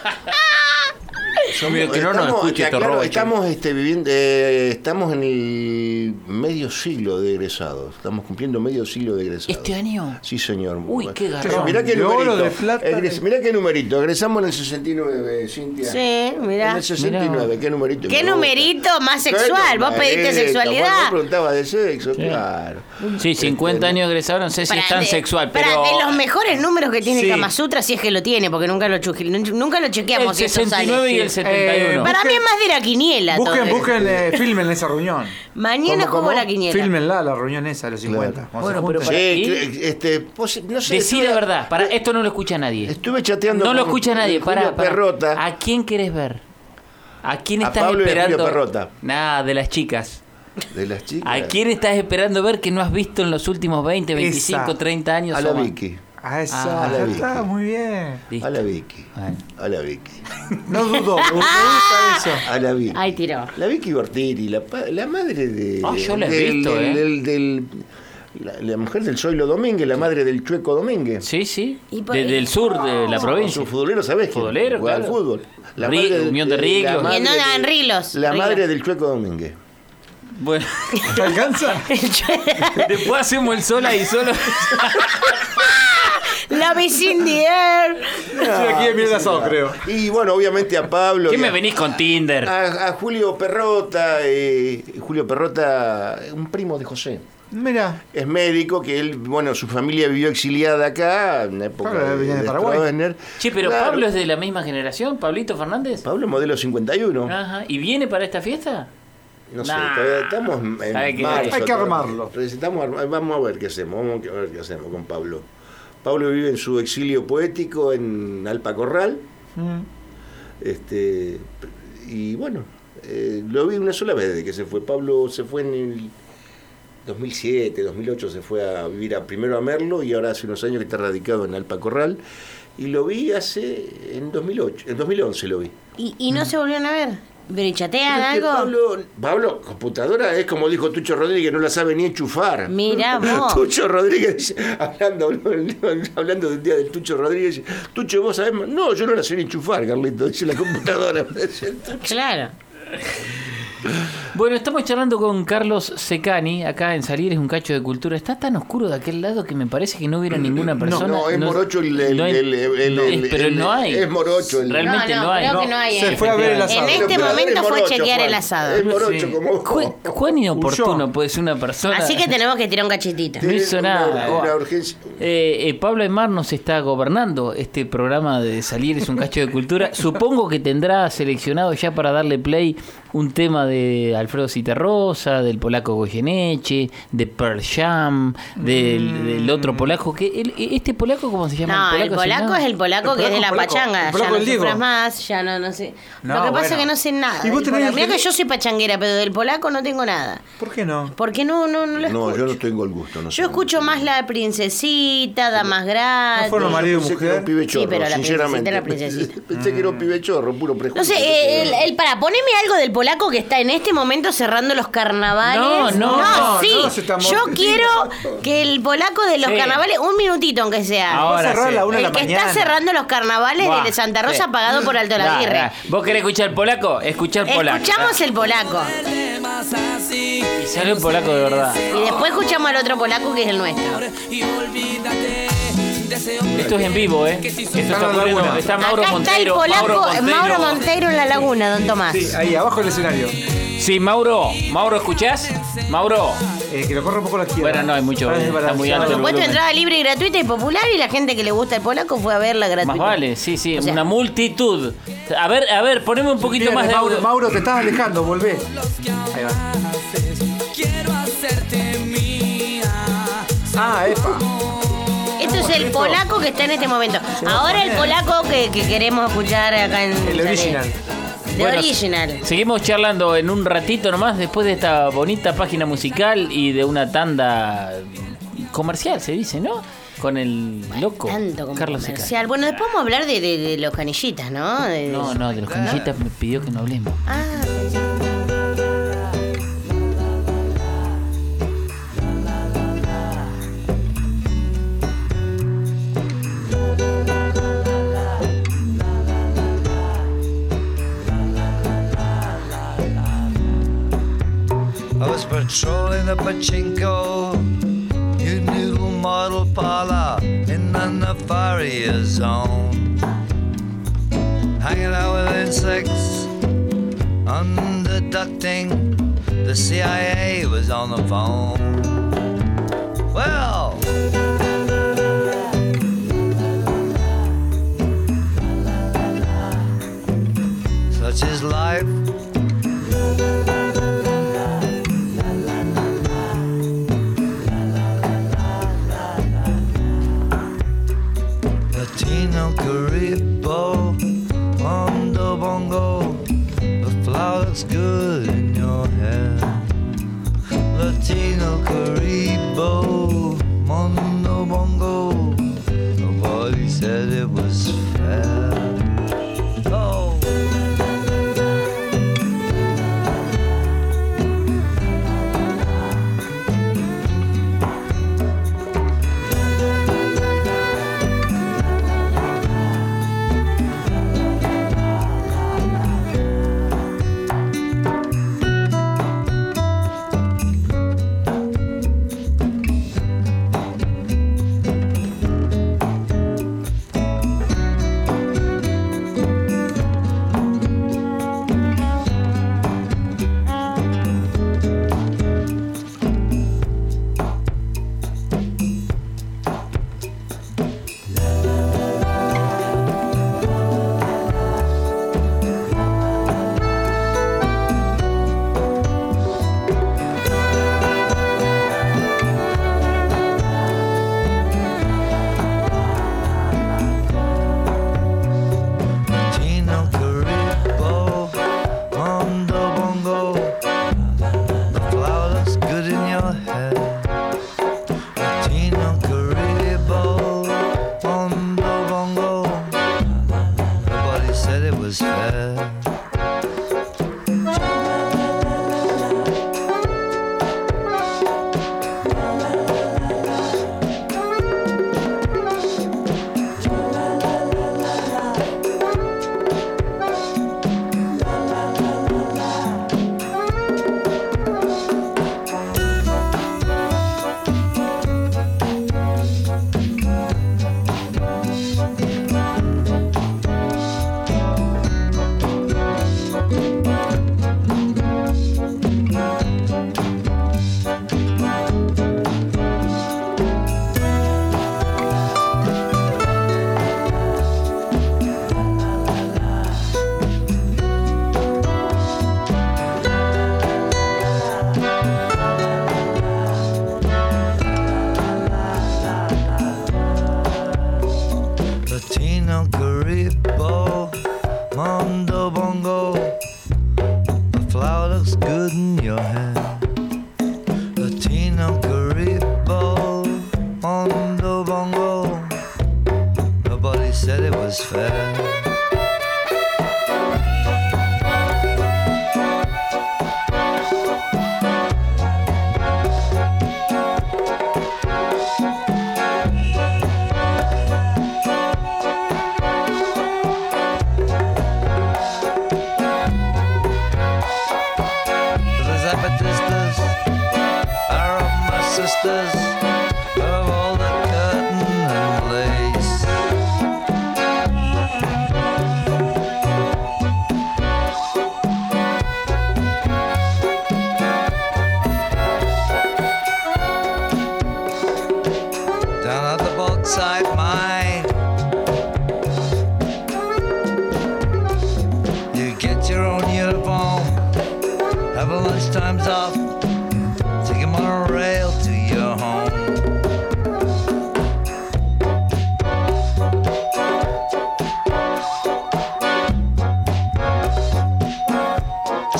Somos- Mira, que no nos estamos, escuche te aclaro, Torroba, estamos este, viviendo, eh, estamos en el medio siglo de egresados. Estamos cumpliendo medio siglo de egresados. ¿Este año? Sí, señor. Uy, qué Bueno, garrón. Mirá qué De oro, numerito. de plata, Egres- de- mirá qué numerito. Egresamos en el sesenta y nueve, Cintia. Sí, mirá. En el sesenta y nueve, Mirá. qué numerito. ¿Qué Me gusta. numerito más Qué sexual? ¿Vos pediste numerito. sexualidad? Bueno, vos preguntabas de sexo, claro. Sí, cincuenta Este, años egresado, no sé si Para, es tan de- sexual, para, pero... de los mejores números que tiene Sí. Kama Sutra, si es que lo tiene, porque nunca lo, chuji- nunca lo El chequeamos si eso sesenta y nueve sale. y el setenta y uno. Eh, Para mí es más de la quiniela. todo Busquen, eso. busquen, eh, filmen esa reunión. Mañana ¿Cómo, juego cómo? la quiniela. Fílmenla, la reunión esa, los cincuenta. Cuando Bueno, se pero junten. para- Sí, ¿Y? que- este, pos- no sé. Decí estuve- la verdad, para, esto no lo escucha nadie. Estuve chateando No lo con escucha nadie, Julio para, para. Perrota. ¿A quién querés ver? ¿A quién A estás Pablo y a Julio esperando? Perrota. Nada, de las chicas. De las chicas. ¿A quién estás esperando ver que no has visto en los últimos veinte, veinticinco, Esa. treinta años? A la o más? Vicky. A esa, Ah, ya la está, vi. muy bien. Listo. A la Vicky. Bueno. A la Vicky. No dudo, me gusta eso. A la Vicky. Ahí tiró. La Vicky Bortiri, la, pa- la madre de. Ah, yo la he del- visto, del- eh. del- del- la, la mujer del Zoilo Domínguez, la madre del Chueco Domínguez. Sí, sí. Y por- De- del sur de la Es provincia. un futbolero, ¿sabés? quién? Futbolero, Juega al claro. fútbol. La Ri- madre del- Unión de la Riglos. madre Y en dónde? de- En Riglos. La Riglos. madre del Chueco Domínguez. Bueno, ¿Te alcanza? después hacemos el sol ahí solo. La in the air. Estoy aquí en Mierda Asado, creo. Y bueno, obviamente a Pablo. ¿Qué y me a- venís con Tinder? A, a Julio Perrota, eh, Julio Perrota, un primo de José. Mira, Es médico, que él, bueno, su familia vivió exiliada acá, en la época Claro, venía de Paraguay. Stroessner. Che, pero Claro. Pablo es de la misma generación, Pablito Fernández. Pablo modelo cincuenta y uno. Ajá. ¿Y viene para esta fiesta? No sé, Nah. todavía estamos en Sabe que- marzo. Hay que todavía. armarlo. Necesitamos armar- vamos a ver qué hacemos, vamos a ver qué hacemos con Pablo. Pablo vive en su exilio poético en Alpacorral. mm, Este, y bueno, eh, lo vi una sola vez desde que se fue. Pablo se fue en el dos mil siete, dos mil ocho, se fue a vivir a, primero a Merlo y ahora hace unos años que está radicado en Alpacorral. Y lo vi hace, en dos mil ocho, en dos mil once lo vi. ¿Y, y no se volvieron a ver? ¿Pero y chatean Pero es que algo? Pablo, Pablo, computadora es como dijo Tucho Rodríguez, no la sabe ni enchufar. Mirá vos. Tucho Rodríguez, dice, hablando, hablando del día del Tucho Rodríguez, dice, Tucho, ¿vos sabés más? No, yo no la sé ni enchufar, Carlito, dice la computadora. Claro. Bueno, estamos charlando con Carlos Secani, acá en Salir es un cacho de cultura. Está tan oscuro de aquel lado que me parece que no hubiera ninguna persona. No, es morocho el... el, no hay- el- el- no, el- es- pero el- no hay. Es morocho el... Realmente no, no, hay. creo que no hay. Se eh. fue a ver el asado. En este Pero momento es fue morocho, chequear Juan. el asado. Es morocho Sí. como vos. Cu- ¿Cuán inoportuno puede ser una persona? Así que tenemos que tirar un cachitito. No hizo Una- nada. Una, urgencia. Eh, eh, Pablo Aymar nos está gobernando este programa de Salir es un cacho de cultura. Supongo que tendrá seleccionado ya para darle play un tema de Alfredo Citarrosa, del polaco Goyeneche, de Pearl Jam, del, del otro polaco. que el- ¿Este polaco cómo se llama? No, el se polaco llama? es el polaco El que es de polaco, la polaco. pachanga. El polaco Ya no del Diego. sufras más, ya no, no sé. No, Lo que pasa bueno. es que no sé nada. ¿Y vos del tenés polaco. Mirá que- que yo soy pachanguera, pero del polaco no tengo nada. ¿por qué no? Porque no, no, no lo No, escucho. yo no tengo el gusto. No sé. Yo escucho más la princesita, damas gratis. ¿No fueron Yo marido y pensé que era un mujer? pibe chorro, Sí, pero la sinceramente. princesita era princesita. Pensé que era un pibe chorro, puro prejuicio. No sé, eh, el, el- para, poneme algo del polaco que está en este momento cerrando los carnavales. No, no, no, sí. no, se está Yo mordiendo. quiero que el polaco de los Sí. carnavales, un minutito aunque sea. Ahora cerrar a sí. la una de el la que mañana. está cerrando los carnavales Buah, de Santa Rosa sí. pagado por Alto Da, Laguirre. da. ¿Vos querés escuchar polaco? Escuchar polaco. Escuchamos el polaco. Y sale un polaco de verdad. Y después escuchamos al otro polaco que es el nuestro. Esto es en vivo, ¿eh? Esto está en la ocurriendo. laguna. Está Mauro Acá está el Monteiro. polaco Mauro Monteiro. Mauro Monteiro en la laguna, don Tomás. Sí, ahí abajo del escenario. Sí, Mauro. Mauro, ¿escuchás? Mauro, Eh, que lo corra un poco a la izquierda. Bueno, no, hay mucho. Para Está muy desbalancear. alto Por el supuesto, volumen. entrada libre, gratuita y popular, y la gente que le gusta el polaco fue a verla gratuita. Más vale, sí, sí, O sea, una multitud. A ver, a ver, poneme un poquito Bien, más de Mauro, audio. Mauro, te estás alejando, volvé. Ahí va. Quiero hacerte mía. Ah, epa. Esto es el polaco que está en este momento. Ahora el polaco que, que queremos escuchar acá en... El original. The Bueno, original. Seguimos charlando en un ratito nomás después de esta bonita página musical y de una tanda comercial, se dice, ¿no? Con el loco Tanto como Carlos comercial. Seca. Bueno, después vamos a hablar de, de- de los canillitas, ¿no? De- No, no, de los canillitas me pidió que no hablemos. Ah, I was patrolling the pachinko, new noodle model parlor in the Nefaria zone. Hanging out with insects, underducting. The C I A was on the phone. Well, such is life. Latino Caribo, Mondo Bongo, the flower looks good in your hair. Latino Caribo, Mondo Bongo, nobody said it was fair. Oh. Latino Caribo, Mondo Bongo, the flower looks good in your hair. Latino Caribo, Mondo Bongo, nobody said it was fair. Latino Caribo, Mondo Bongo, the flower looks good in your hair. Latino Caribo, Mondo Bongo, nobody said it was fair. The Zapatistas are of my sisters, of all the curtain and lace.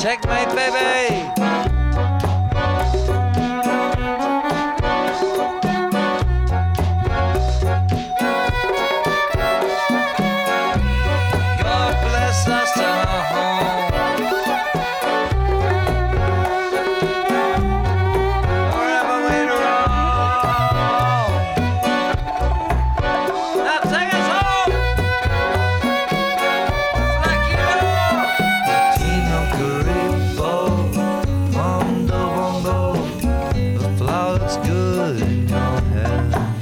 Checkmate, baby. God bless us to our home. Wherever we roam. Now take us home. Like you know. Tino Caribo, Mondo Bongo. The flower looks good in your hair.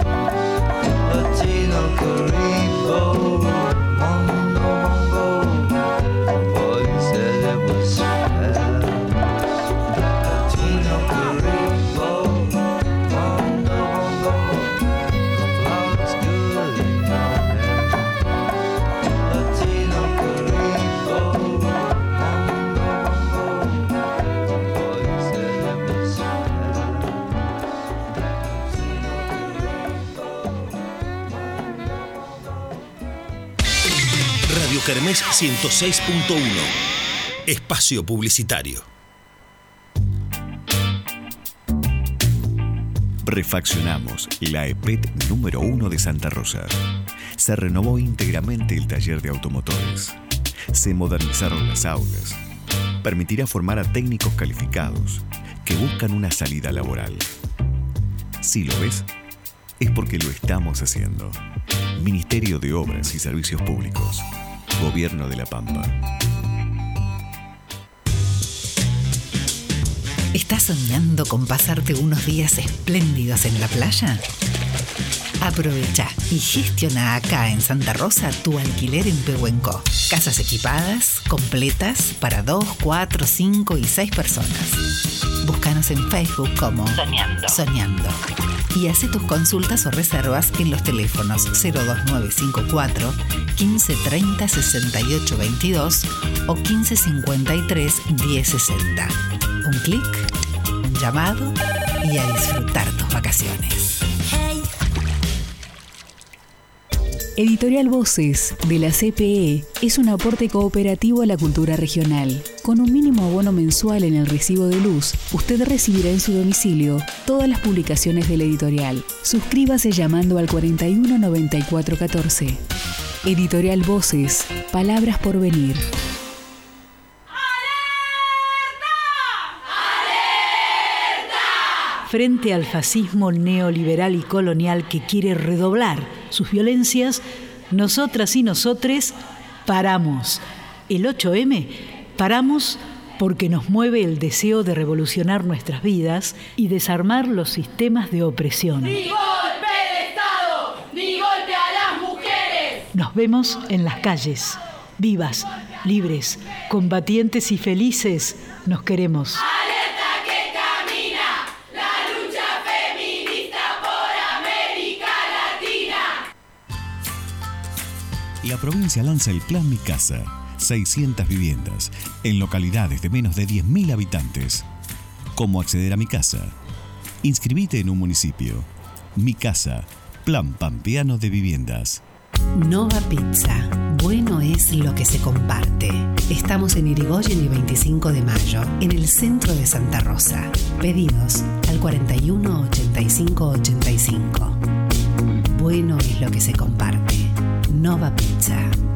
Latino Caribo, Mondo Bongo. Boy said it was fair. Latino Caribo, Mondo Bongo. The flower looks good in your hair. Latino Caribo, Mondo Bongo. Boy said it was fair. Radio Kermés ciento seis punto uno. Espacio publicitario. Refaccionamos la E P E T número uno de Santa Rosa. Se renovó íntegramente el taller de automotores. Se modernizaron las aulas. Permitirá formar a técnicos calificados que buscan una salida laboral. Si lo ves, es porque lo estamos haciendo. Ministerio de Obras y Servicios Públicos. Gobierno de La Pampa. ¿Estás soñando con pasarte unos días espléndidos en la playa? Aprovecha y gestiona acá en Santa Rosa tu alquiler en Pehuenco. Casas equipadas, completas, para dos, cuatro, cinco y seis personas. Búscanos en Facebook como Soñando. Soñando. Y hace tus consultas o reservas en los teléfonos cero dos nueve cinco cuatro, quince treinta, sesenta y ocho veintidós o quince cincuenta y tres, diez sesenta. Un clic, un llamado y a disfrutar tus vacaciones. Editorial Voces de la C P E es un aporte cooperativo a la cultura regional. Con un mínimo abono mensual en el recibo de luz, usted recibirá en su domicilio todas las publicaciones de la editorial. Suscríbase llamando al cuarenta y uno noventa y cuatro catorce. Editorial Voces, palabras por venir. Frente al fascismo neoliberal y colonial que quiere redoblar sus violencias, nosotras y nosotres paramos. El ocho eme paramos porque nos mueve el deseo de revolucionar nuestras vidas y desarmar los sistemas de opresión. ¡Ni golpe de Estado! ¡Ni golpe a las mujeres! Nos vemos en las calles, vivas, libres, combatientes y felices, nos queremos. La provincia lanza el Plan Mi Casa, seiscientas viviendas, en localidades de menos de diez mil habitantes. ¿Cómo acceder a Mi Casa? Inscribite en un municipio. Mi Casa, Plan Pampeano de Viviendas. Nova Pizza. Bueno es lo que se comparte. Estamos en Irigoyen y veinticinco de mayo, en el centro de Santa Rosa. Pedidos al cuarenta y uno, ochenta y cinco, ochenta y cinco. Bueno es lo que se comparte. Nova Pizza.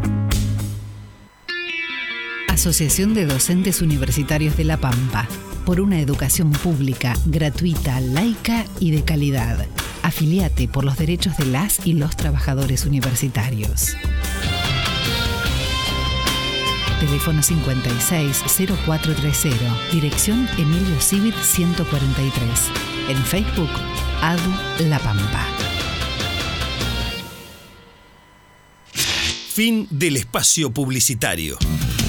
Asociación de Docentes Universitarios de La Pampa. Por una educación pública, gratuita, laica y de calidad. Afiliate por los derechos de las y los trabajadores universitarios. Teléfono cincuenta y seis, cero cuatro treinta. Dirección Emilio Civit ciento cuarenta y tres. En Facebook, A D U La Pampa. Fin del espacio publicitario.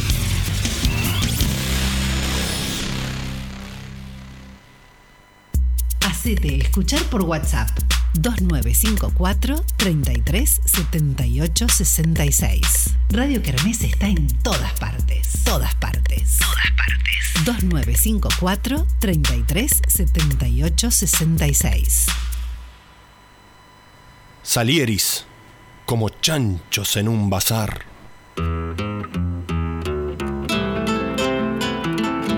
Hacete escuchar por WhatsApp dos nueve cinco cuatro, treinta y tres, setenta y ocho, sesenta y seis. Radio Kermés está en todas partes. Todas partes. Todas partes. dos nueve cinco cuatro, treinta y tres, setenta y ocho, sesenta y seis. Salieris, como chanchos en un bazar.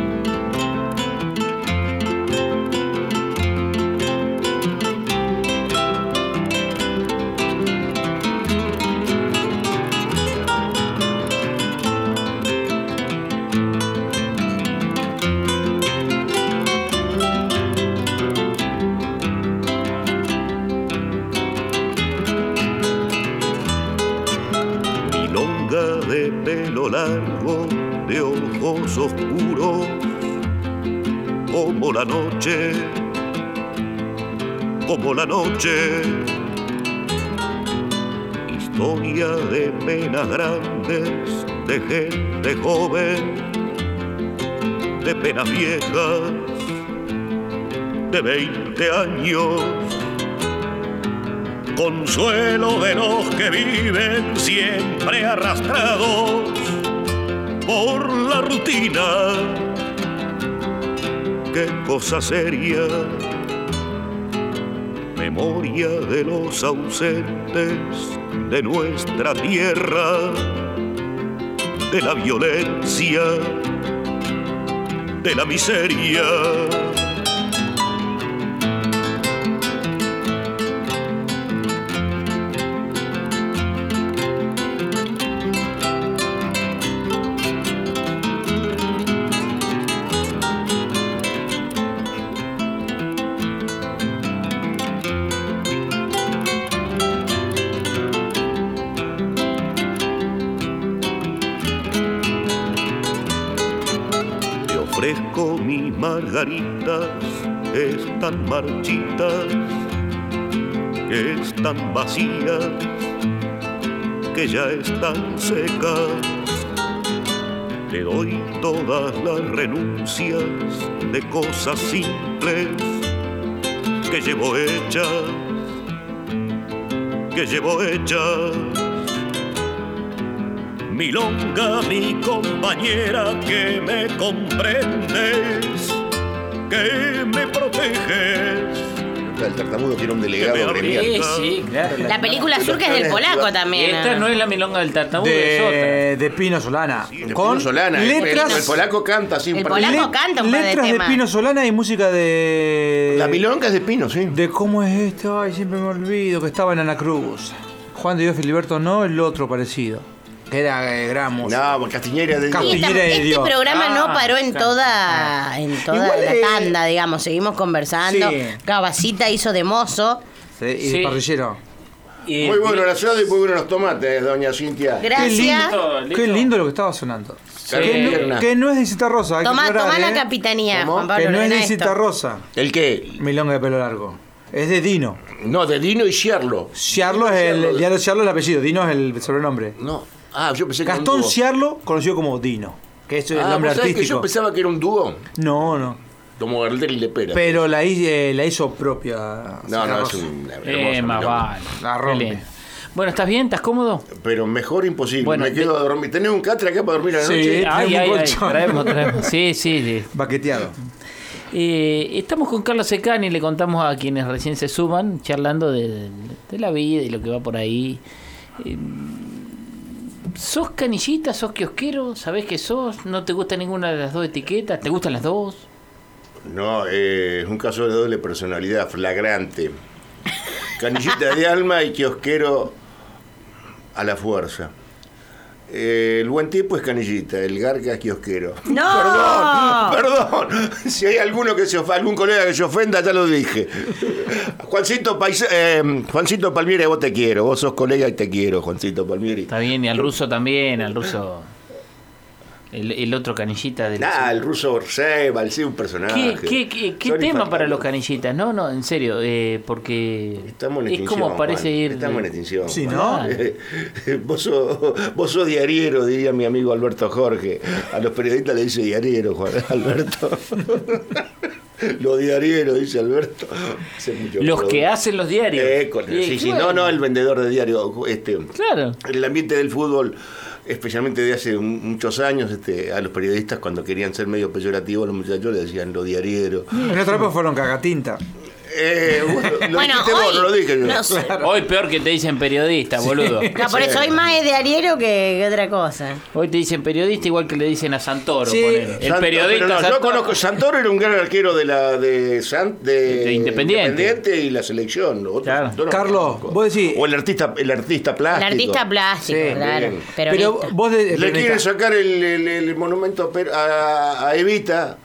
pelo largo de ojos oscuros, como la noche, como la noche. Historia de penas grandes, de gente joven, de penas viejas, de veinte años. Consuelo de los que viven siempre arrastrados por la rutina. Qué cosa seria, memoria de los ausentes de nuestra tierra, de la violencia, de la miseria. Ofrezco mis margaritas, están marchitas, que están vacías, que ya están secas. Te doy todas las renuncias de cosas simples que llevo hechas, que llevo hechas. Milonga, mi compañera, que me comprendes, que me proteges. El tartamudo quiere un delegado gremial. Sí, sí, claro. La película surca es del polaco también. Esta no es la milonga del tartamudo, es otra. De, de Pino Solana. De con Pino Solana. letras, El, el polaco canta así. El polaco canta un par de letras de temas. Pino Solana y música de... La milonga es de Pino, sí. De cómo es esto, ay, siempre me olvido, que estaba en Ana Cruz. Juan de Dios Filiberto no, el otro parecido. Que era eh, gran música. No, Castiñera de Castiñera Esta- de este Dios. programa Ah, no paró en claro. toda, en toda Igual, la eh, tanda, digamos. Seguimos conversando. sí. Cabacita hizo de mozo. Sí, y Sí. de parrillero. Y- Muy bueno el asado y muy buenos los tomates, doña Cintia. Qué Gracias. lindo, Listo. qué lindo lo que estaba sonando. Carne Que, no, tierna. que no es de Cita Rosa. hay que Tomá, aclarar, tomá la ¿eh? capitanía, ¿Cómo? Juan Pablo. Que no es ordena de esto. Cita Rosa. ¿El qué? Milonga de pelo largo. Es de Dino. No, de Dino y Ciarlo. Ciarlo es el, el diario Ciarlo es el apellido, Dino es el sobrenombre. No. Ah, yo pensé que era un Gastón dúo. Ciarlo, conocido como Dino, que es el Ah, nombre ¿vos sabés que yo artístico. pensaba que era un dúo? No, no. Como Gardel y Lepera. Pero la, hi- eh, la hizo propia. No, Cita no, es Rosa. un Eh, más vale. La Qué rompe. lindo. Bueno, ¿estás bien? ¿Estás cómodo? Pero mejor imposible. Bueno, me quedo de- a dormir. ¿Tenés un catre acá para dormir a la Sí. noche? Ay, tenemos ay, un ay, colchón. traemos, traemos. Sí, sí, sí. Baqueteado. Eh, estamos con Carlos Secani y le contamos a quienes recién se suman, charlando de, de- de la vida y lo que va por ahí. Eh, ¿Sos canillita? ¿Sos kiosquero? ¿Sabés qué sos? ¿No te gusta ninguna de las dos etiquetas? ¿Te gustan las dos? No, eh, es un caso de doble personalidad, flagrante. Canillita de alma y kiosquero a la fuerza. Eh, el buen tipo es canillita, el garca es kiosquero. ¡No! Perdón, perdón. Si hay alguno que se ofenda, algún colega que se ofenda, ya lo dije. Juancito, Paisa- eh, Juancito Palmieri, vos te quiero. Vos sos colega y te quiero, Juancito Palmieri. Está bien, y al ruso también, al ruso. El, el otro canillita del. Nah, el ruso Orsay, sí, un personaje. ¿Qué, qué, qué, qué Son tema infantiles. para los canillitas? No, no, en serio, eh, porque Estamos en es extinción, como parece Juan. ir. Estamos en extinción. Sí, Juan. ¿no? Eh, vos, sos, vos sos diariero, diría mi amigo Alberto Jorge. A los periodistas le dice diariero, Juan Alberto. Los diarieros, dice Alberto. Hace mucho Los que programa. hacen los diarios. Eh, con- Y sí, sí, claro. no, no, el vendedor de diario. Este, Claro. el ambiente del fútbol, especialmente de hace un- muchos años, este, a los periodistas cuando querían ser medio peyorativos, los muchachos le decían los diarieros. En otra época fueron cagatinta. Eh, bueno, lo Bueno, dijiste vos, hoy- no lo dije yo. no sé. Hoy peor que te dicen periodista, boludo. No, por eso hoy más es de ariero que, que otra cosa. Hoy te dicen periodista igual que le dicen a Santoro. Sí. ponele. El Santo- periodista pero no, yo Santoro. conozco, Santoro era un gran arquero de la de, San- de, De Independiente. Independiente y la selección. Otro- Claro. yo no Carlos, conozco. vos decís- O el artista, el artista El plástico. artista plástico, Sí, claro. bien. Peronista. Pero vos de, Le peronista. quieren sacar el, el- el monumento a, Per- a- a Evita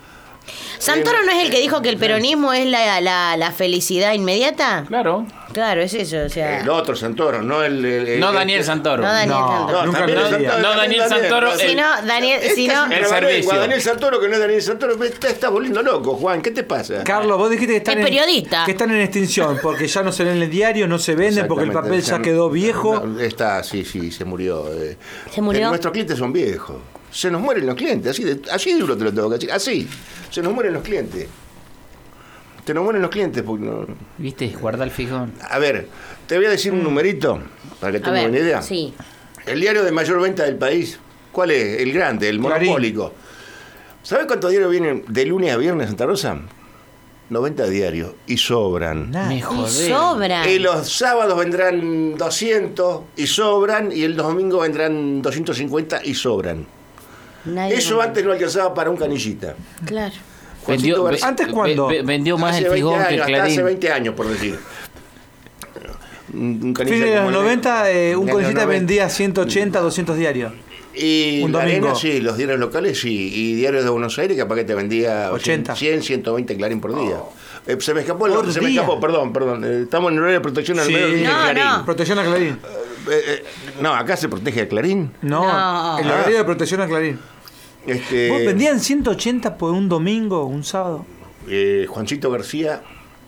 ¿Santoro no es el que dijo que el peronismo es la, la, la felicidad inmediata? Claro. Claro, es eso, o sea... El otro Santoro, no el... el- el- No el- Daniel Santoro. No Daniel No, Santoro. nunca también no, es Santoro, no, también Daniel Santoro, no, Si no, Daniel, Es si casi no... un El trabalengua. servicio. Daniel Santoro, que no es Daniel Santoro, está, está volviendo loco, Juan, ¿qué te pasa? Carlos, vos dijiste que están, Es en, periodista. que están en extinción, porque ya no se ven en el diario, no se venden, porque el papel ya quedó viejo. No, está, sí, sí, se murió. eh. ¿Se murió? Eh, Nuestros clientes son viejos. Se nos mueren los clientes, así de, así de duro te lo tengo que decir. Así, se nos mueren los clientes. Se nos mueren los clientes porque no... ¿Viste? Guarda el fijón. A ver, te voy a decir un numerito para que A tengas ver, una idea. sí. El diario de mayor venta del país, ¿cuál es? El grande, el Clarín. monopólico. ¿Sabes cuántos diarios vienen de lunes a viernes en Santa Rosa? noventa diarios y sobran. Me Y jodé. sobra. Y los sábados vendrán doscientos y sobran, y el domingo vendrán doscientos cincuenta y sobran. Nadie Eso compra. antes no alcanzaba para un canillita. Claro. Vendió, Juancito ve- García- ¿Antes cuándo? ve- ve- vendió más Hace el veinte fijón que el años, hasta Clarín. hace veinte años, por decir. Un, un canilla Fines de como los el- noventa, eh, un en los conejita noventa. vendía ciento ochenta, doscientos diarios. Y un la domingo. arena, sí, los diarios locales, sí. Y diarios de Buenos Aires, capaz que te vendía ochenta. cien, ciento veinte Clarín por día. Eh, se me escapó, el Por nombre, se me día. escapó, perdón, perdón. Eh, estamos en horario de protección al Sí. medio. dije No, Clarín. no. Protección a Clarín. Eh, eh, no, acá se protege a Clarín. No, No. el horario de protección a Clarín. Este, ¿Vos vendían ciento ochenta por un domingo, un sábado? eh, Juancito García,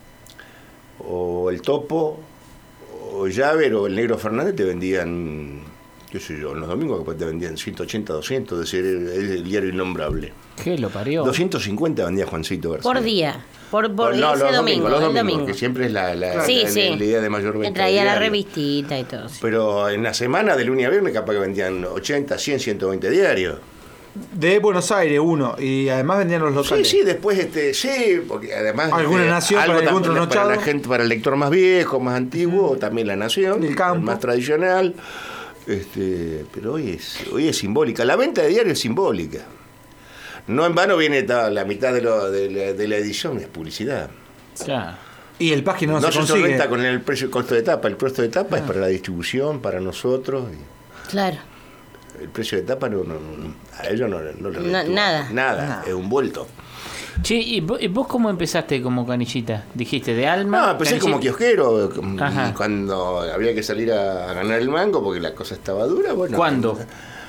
o el Topo, o Llaver, o el Negro Fernández te vendían, qué sé yo, en los domingos capaz te vendían ciento ochenta, doscientos, es decir, es el diario innombrable. ¿Qué lo parió? doscientos cincuenta vendía Juancito García. Por día. Por, por no, ese los domingo. domingos, los el domingos, domingo. que siempre es la, la, Sí, la- sí. la idea de mayor Que venta. traía la diario. revistita y todo. sí. Pero en la semana, de lunes a viernes, capaz que vendían ochenta, cien, ciento veinte diarios. De Buenos Aires, uno. Y además vendían los Sí, locales. sí, después, este, sí, porque además... Alguna este, Nación algo para algún también trasnochado. para la gente, para el lector más viejo, más antiguo, también La Nación, El Campo. más tradicional. Este, pero hoy es, hoy es simbólica. La venta de diario es simbólica. No en vano viene ta- la mitad de, lo, de, la, de la edición, es publicidad. Claro. Y el página no, No, se se consigue. solventa con el precio costo de tapa. El costo de tapa es para la distribución, para nosotros. y Claro. el precio de tapa no, no, no- a ellos no, no le No, reditúa. nada. Nada, es un vuelto. Che, ¿y vos, y vos cómo empezaste como canillita? ¿Dijiste de alma? No, empecé como canillita? kiosquero, Ajá. y cuando había que salir a ganar el mango porque la cosa estaba dura, bueno. ¿Cuándo?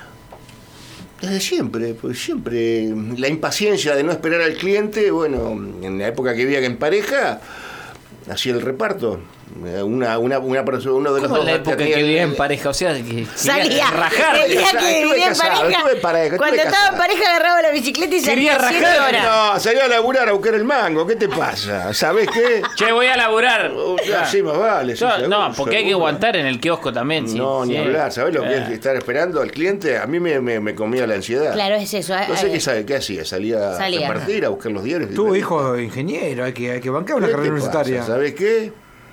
Desde siempre, pues siempre. La impaciencia de no esperar al cliente, bueno, en la época que vivía en pareja, hacía el reparto. Una, una, una persona, uno de los ¿Cómo dos en la época tenía que el- vivía en pareja? O sea, que quería Salía. rajar. El día Estuve que vivía en casado, pareja. estuve en pareja, estuve Cuando estaba en casado. pareja agarraba la bicicleta y salía Quería siete rajar. horas. No, salía a laburar a buscar el mango, ¿qué te pasa? ¿Sabés qué? Che, voy a laburar. Ya, sí, más vale. sí, Yo- seguro, no, porque hay que seguro. aguantar en el kiosco también. sí, No, ni sí. hablar, ¿sabés lo que Eh. es estar esperando al cliente? A mí me, me, me comía la ansiedad. Claro, es eso. No sé eh, qué, sabe, qué hacía, salía, Salía. a repartir, a buscar los diarios. Tuvo hijo ingeniero, hay que, hay que bancar una ¿Qué carrera te universitaria. pasa? ¿Sabés qué?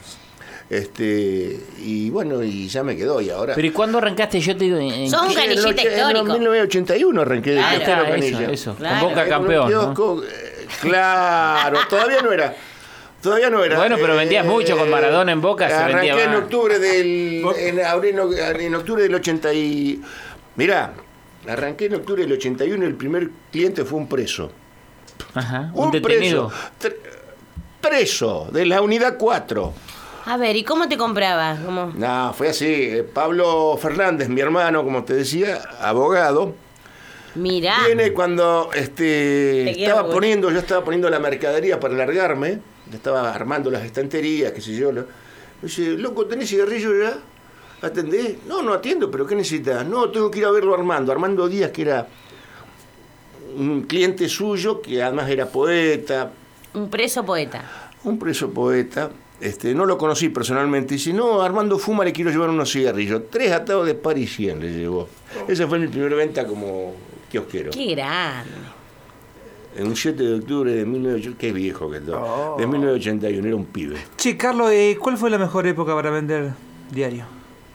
Este, y bueno, y ya me quedó, y ahora... Pero ¿y cuándo arrancaste? Yo te digo. En, en- Sos un Sí, en el canillita och- En histórico. mil novecientos ochenta y uno arranqué de Claro, kiosquero eso, canilla. eso, Claro. con Boca En un campeón. ¿no? kiosco, eh, claro, todavía no era. Todavía no era. Bueno, pero vendías mucho con Maradona en Boca, se arranqué vendía en más. octubre del. En, abril, en octubre del ochenta y. Mirá, arranqué en octubre del ochenta y uno y el primer cliente fue un preso. Ajá, un, Un detenido. preso. Tre- Preso, de la unidad cuatro. A ver, ¿y cómo te compraba? ¿Cómo? No, fue así. eh, Pablo Fernández, mi hermano, como te decía, abogado. Mirá. Viene cuando este, Te quiero estaba mucho. poniendo, yo estaba poniendo la mercadería para largarme, estaba armando las estanterías, qué sé yo. lo- Dice, loco, ¿tenés cigarrillo ya? ¿Atendés? No, no atiendo, pero ¿qué necesitas? No, tengo que ir a verlo a Armando. Armando Díaz, que era un cliente suyo, que además era poeta, Un preso poeta. un preso poeta. Este, no lo conocí personalmente. Dice, no, Armando fuma, le quiero llevar unos cigarrillos. Tres atados de Parisien le llevó. Esa fue mi primera venta como kiosquero. Qué grande. En un siete de octubre de mil novecientos... Qué viejo que todo. Oh. De mil novecientos ochenta y uno, era un pibe. Che, Carlos, eh, ¿cuál fue la mejor época para vender diario?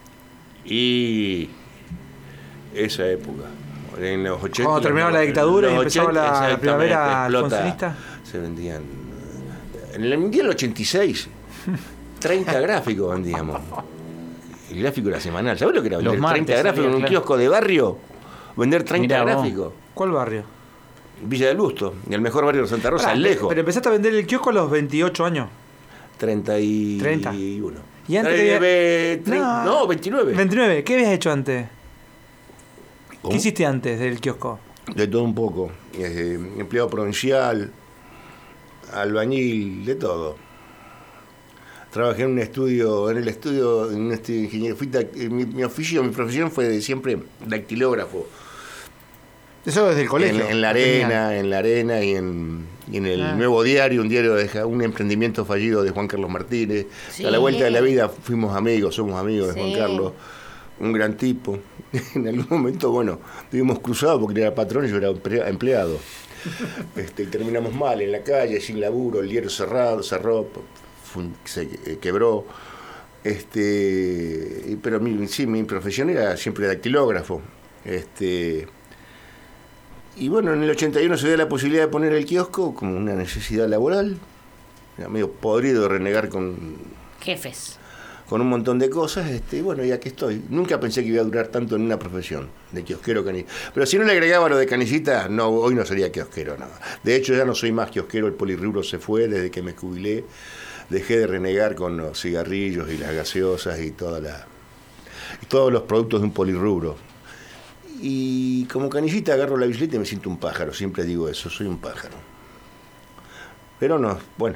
Y esa época, en los ochenta... Cuando terminaba la dictadura y los empezaba ochenta, la exactamente, primavera explota, alfonsinista. se vendían... En el Mundial ochenta y seis, treinta gráficos vendíamos. El gráfico era semanal. ¿Sabés lo que era vender Los martes treinta gráficos salía, en un claro. kiosco de barrio? Vender treinta Mirá vos. gráficos. ¿Cuál barrio? Villa del Busto, el mejor barrio de Santa Rosa, Pará, lejos. Pero empezaste a vender el kiosco a los veintiocho años. treinta y uno. treinta. ¿Y antes Eh, qué había- tre- no. no, veintinueve. veintinueve. ¿Qué habías hecho antes? ¿Cómo? ¿Qué hiciste antes del kiosco? De todo un poco. Eh, empleado provincial, albañil, de todo. Trabajé en un estudio, en el estudio, en un estudio de ingeniería. Fui tac- mi, mi oficio, mi profesión fue de siempre dactilógrafo. Eso desde el colegio. En, en la arena, en la arena y en, y en el Ah. Nuevo Diario, un diario de Ja- un emprendimiento fallido de Juan Carlos Martínez. Sí. A la vuelta de la vida fuimos amigos, somos amigos de Sí. Juan Carlos, un gran tipo. En algún momento, bueno, vivimos cruzados porque él era patrón y yo era emplea- empleado. Este, y terminamos mal en la calle, sin laburo, el diario cerrado, cerró, fue- se eh, quebró. Este, y- pero mi, sí, mi profesión era siempre dactilógrafo. Este, y bueno, en el ochenta y uno se dio la posibilidad de poner el kiosco como una necesidad laboral. Era medio podrido de renegar con, Jefes. con un montón de cosas. Este, y bueno, y aquí estoy. Nunca pensé que iba a durar tanto en una profesión de kiosquero canillita. Pero si no le agregaba lo de canillita, no, hoy no sería kiosquero. No. De hecho, ya no soy más kiosquero. El polirrubro se fue desde que me jubilé. Dejé de renegar con los cigarrillos y las gaseosas y toda la, y todos los productos de un polirrubro. Y como canillita agarro la bicicleta y me siento un pájaro. Siempre digo eso, soy un pájaro. Pero no, bueno.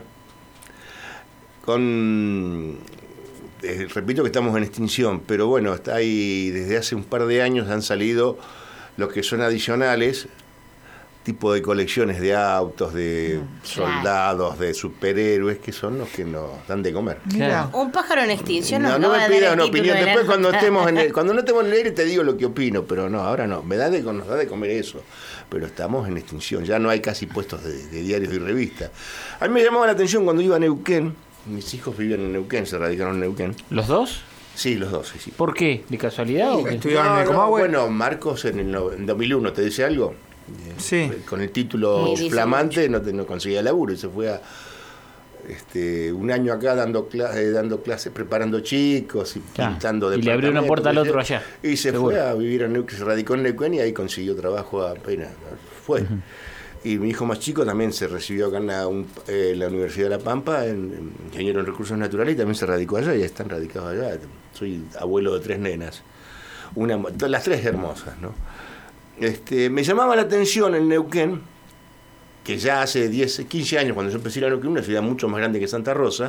Con... eh, repito que estamos en extinción, pero bueno, está ahí, desde hace un par de años han salido los que son adicionales, tipo de colecciones de autos, de soldados, de superhéroes, que son los que nos dan de comer. Mira. Un pájaro en extinción No, nos no acaba me de dar pidas el una título opinión. de la Después cuando nota. estemos en el, cuando no estemos en el aire te digo lo que opino, pero no, ahora no. Me da de, nos da de comer eso. Pero estamos en extinción. Ya no hay casi puestos de, de diarios y revistas. A mí me llamaba la atención cuando iba a Neuquén. Mis hijos vivían en Neuquén, se radicaron en Neuquén. ¿Los dos? Sí, los dos, sí, sí. ¿Por qué? ¿De casualidad o qué? No, no, bueno, Marcos en el no- en dos mil uno, ¿te dice algo? Sí. Con el título Sí, dice flamante no, te- no conseguía laburo y se fue a este, un año acá dando, cla- eh, dando clases, preparando chicos y Claro. pintando Y le abrió una departamentos, puerta al otro ¿viste? allá. Y se Seguro. fue a vivir en Neuquén, se radicó en Neuquén y ahí consiguió trabajo apenas. Fue. Y mi hijo más chico también se recibió acá en la, un- eh, en la Universidad de La Pampa, en, en ingeniero en recursos naturales, y también se radicó allá y están radicados allá. Soy abuelo de tres nenas, una, las tres hermosas, ¿no? Este, me llamaba la atención en Neuquén, que ya hace diez, quince años, cuando yo empecé a ir a Neuquén, una ciudad mucho más grande que Santa Rosa,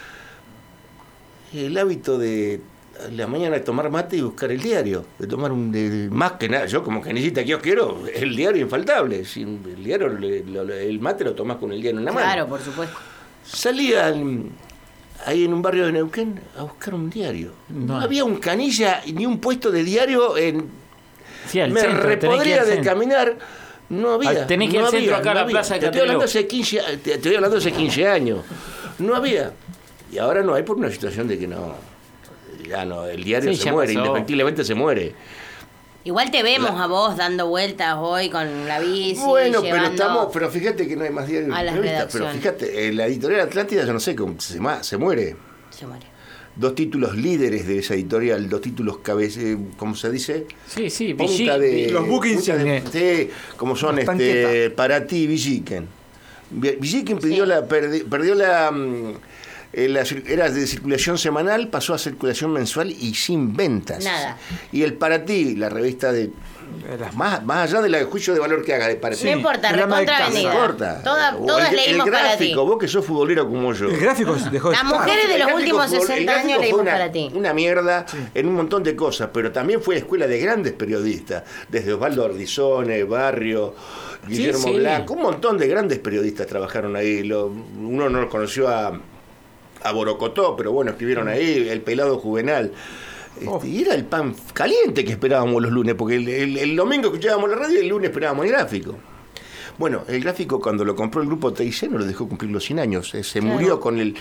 el hábito de a la mañana de tomar mate y buscar el diario, de tomar un, de- más que nada, yo como canillita que os quiero, el diario infaltable, sin el diario, le- lo- lo- el mate lo tomás con el diario en la mano. Claro, por supuesto. Salía al- ahí en un barrio de Neuquén a buscar un diario. No, No. había un canilla ni un puesto de diario en... Sí, al me centro, tenés que ir repodría al de centro. caminar, no había. Ah, tenés que ir no al centro, había, acá a no la había. plaza de Te estoy hablando Catreló. hace quince, te estoy hablando hace quince años. No había. Y ahora no hay por una situación de que no... Ya no, el diario Sí, se ya muere, pasó. indefectiblemente se muere. Igual te vemos a vos dando vueltas hoy con la bici. Bueno, pero llevando estamos, pero fíjate que no hay más diarios a y las revistas. Pero redacciones. fíjate, en la editorial Atlántida, yo no sé, cómo se, ma- se muere. Se muere. Dos títulos líderes de esa editorial, dos títulos cabece, ¿cómo se dice? Sí, sí, Punta Villi- de, Los book punta de- insignia. sí, como son Las este, tanquetas. para ti, Villiquen. Vi- Villiquen perdió la, perdi- perdió la, mm, eh, la cir- era de circulación semanal, pasó a circulación mensual y sin ventas. Nada. Y el Para ti, la revista de más, más allá del juicio de valor que haga de Para ti. No importa, recontra No vendida. importa. Toda- O todas el, leímos el Para gráfico, ti. vos que sos futbolero como yo. El gráfico dejó de Las estar. mujeres de El los gráfico últimos fue- el sesenta gráfico años fue leímos una, Para ti. una mierda en un montón de cosas, pero también fue escuela de grandes periodistas, desde Osvaldo Ardizone, Barrio, Guillermo sí. Blanco, un montón de grandes periodistas trabajaron ahí. Lo- uno no conoció a, a Borocotó, pero bueno, escribieron ahí, El Pelado Juvenal. Este, y era el pan caliente que esperábamos los lunes, porque el, el- el domingo escuchábamos la radio y el lunes esperábamos el gráfico. Bueno, el gráfico cuando lo compró el grupo T I C no lo dejó cumplir los cien años, eh, se Claro. murió con el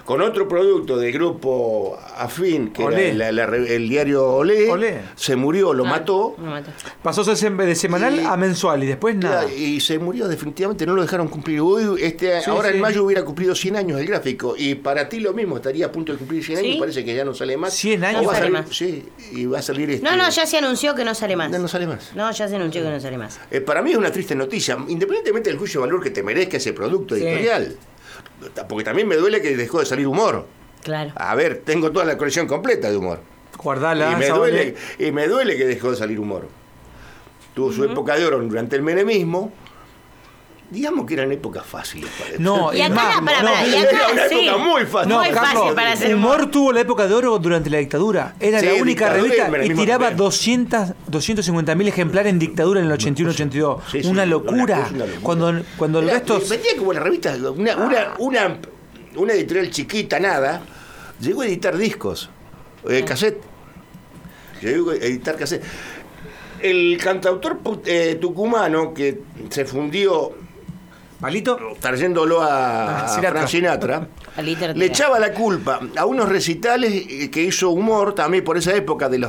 con otro producto del grupo afín, que Olé. era la- la- el diario Olé, Olé. se murió, lo Ah, mató. lo mató. Pasó a ser de semanal Y- a mensual y después nada. Y se murió definitivamente, no lo dejaron cumplir. Hoy, este, Sí, ahora sí. en mayo hubiera cumplido cien años el gráfico. Y para ti lo mismo, estaría a punto de cumplir cien ¿Sí? años. Parece que ya no sale más. ¿cien O años? va a No sale salir- más. Sí, y va a salir este. No, no, ya se anunció que no sale más. No, no sale más. No, ya se anunció que no sale más. Eh, para mí es una triste noticia, independientemente del juicio de valor que te merezca ese producto Sí. editorial. Porque también me duele que dejó de salir humor. Claro. A ver, tengo toda la colección completa de humor. Guardala. Y me, esa duele, vale. y me duele que dejó de salir humor. Tuvo su época de oro durante el menemismo. Digamos que eran épocas fáciles para él. No, Y es acá, más, pará, no, pará, y era acá, una sí. época muy fácil. No, Muy Carlos, fácil para hacer humor. humor tuvo la época de oro durante la dictadura. Era Sí, la única dictadura y revista y menemismo tiraba también. doscientos, doscientos cincuenta mil ejemplares en dictadura en el ochenta y uno ochenta y dos. Sí, sí, una una locura. cosa, una locura. Cuando, cuando el Era- resto. Vendía como la revista, una, una, una, una editorial chiquita, nada, llegó a editar discos, eh, cassette. Llegó a editar cassette. El cantautor pu- eh, tucumano que se fundió ¿Palito? trayéndolo a, Ah, a Sinatra. Frank Sinatra, A literatura. le echaba la culpa a unos recitales eh, que hizo humor también por esa época de los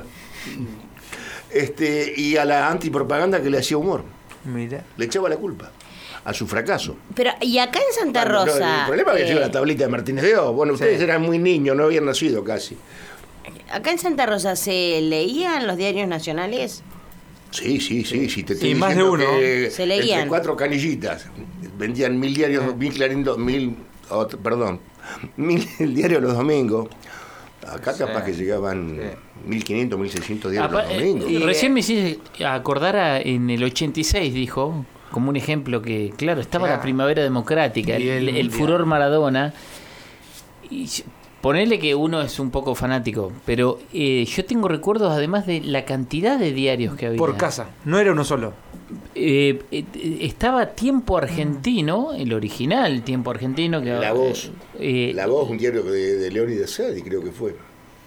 este y a la antipropaganda que le hacía humor. Mira. Le echaba la culpa a su fracaso. Pero, y acá en Santa No, no, Rosa. el problema es que eh, llegó la tablita de Martínez de O. Bueno, ustedes Sí. eran muy niños, no habían nacido casi. acá en Santa Rosa, ¿se leían los diarios nacionales? Sí, sí, sí, sí. Te estoy Y más de diciendo uno. que Se leían. entre cuatro canillitas. Vendían mil diarios, mil clarindo, mil, otro- perdón, mil el diario los domingos. Acá capaz que llegaban mil quinientos, mil seiscientos diarios Apa- los eh, domingos. y recién me hiciste acordar a- en el ochenta y seis, dijo, como un ejemplo que, claro, estaba Claro. la primavera democrática, Y el, el el mundial. furor Maradona. Y s- ponele que uno es un poco fanático, pero eh, yo tengo recuerdos además de la cantidad de diarios que había. Por casa. No era uno solo. Eh, eh, eh, estaba Tiempo Argentino, el original Tiempo Argentino. Que, La Voz. eh, La Voz, un diario de, de Leónidas Sadi, creo que fue.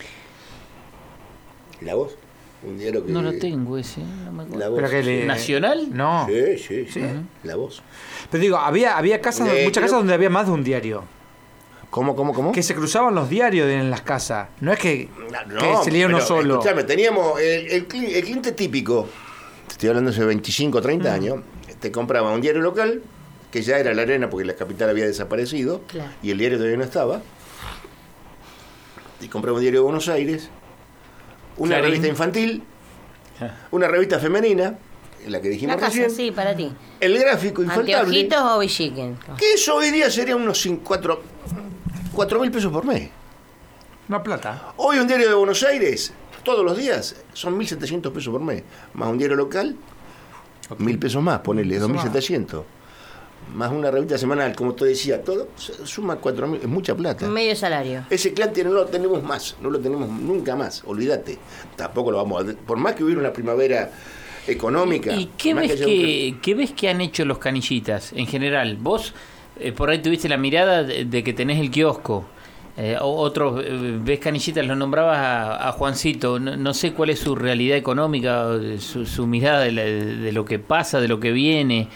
La Voz, un diario que... no lo tengo ese, no me acuerdo. La Voz. Pero que le- ¿Nacional? No. Sí, sí, sí. La Voz. Pero digo, había, había casas, Eh, muchas creo- casas donde había más de un diario. ¿Cómo, cómo, cómo? Que se cruzaban los diarios en las casas. No es que, No, que se leía uno pero, solo. Escuchame, teníamos el, el, cli- el cliente típico, te estoy hablando hace veinticinco, treinta años, te compraba un diario local, que ya era La Arena porque la capital había desaparecido, Claro. y el diario todavía no estaba. Y compraba un diario de Buenos Aires, una Clarín. revista infantil, una revista femenina, la que La dijimos casa, recién, sí, para ti. el gráfico infaltable, Anteojitos o Villiquen. que eso hoy día sería unos cuatro mil pesos por mes. Una plata. Hoy un diario de Buenos Aires, todos los días, son mil setecientos pesos por mes. Más un diario local, mil pesos más, ponele, dos mil setecientos. Más una revista semanal, como te decía, todo se- suma cuatro mil, es mucha plata. Medio salario. Ese cliente no lo tenemos más, no lo tenemos nunca más, olvídate. Tampoco lo vamos a... Por más que hubiera una primavera económica... ¿Y qué más ves haya que, qué ves que han hecho los canillitas en general? Vos eh, por ahí tuviste la mirada de, de que tenés el kiosco. Eh, o- otros, eh, ves canillitas, lo nombrabas a, a Juancito. No, no sé cuál es su realidad económica, o de su, su mirada de, la- de lo que pasa, de lo que viene.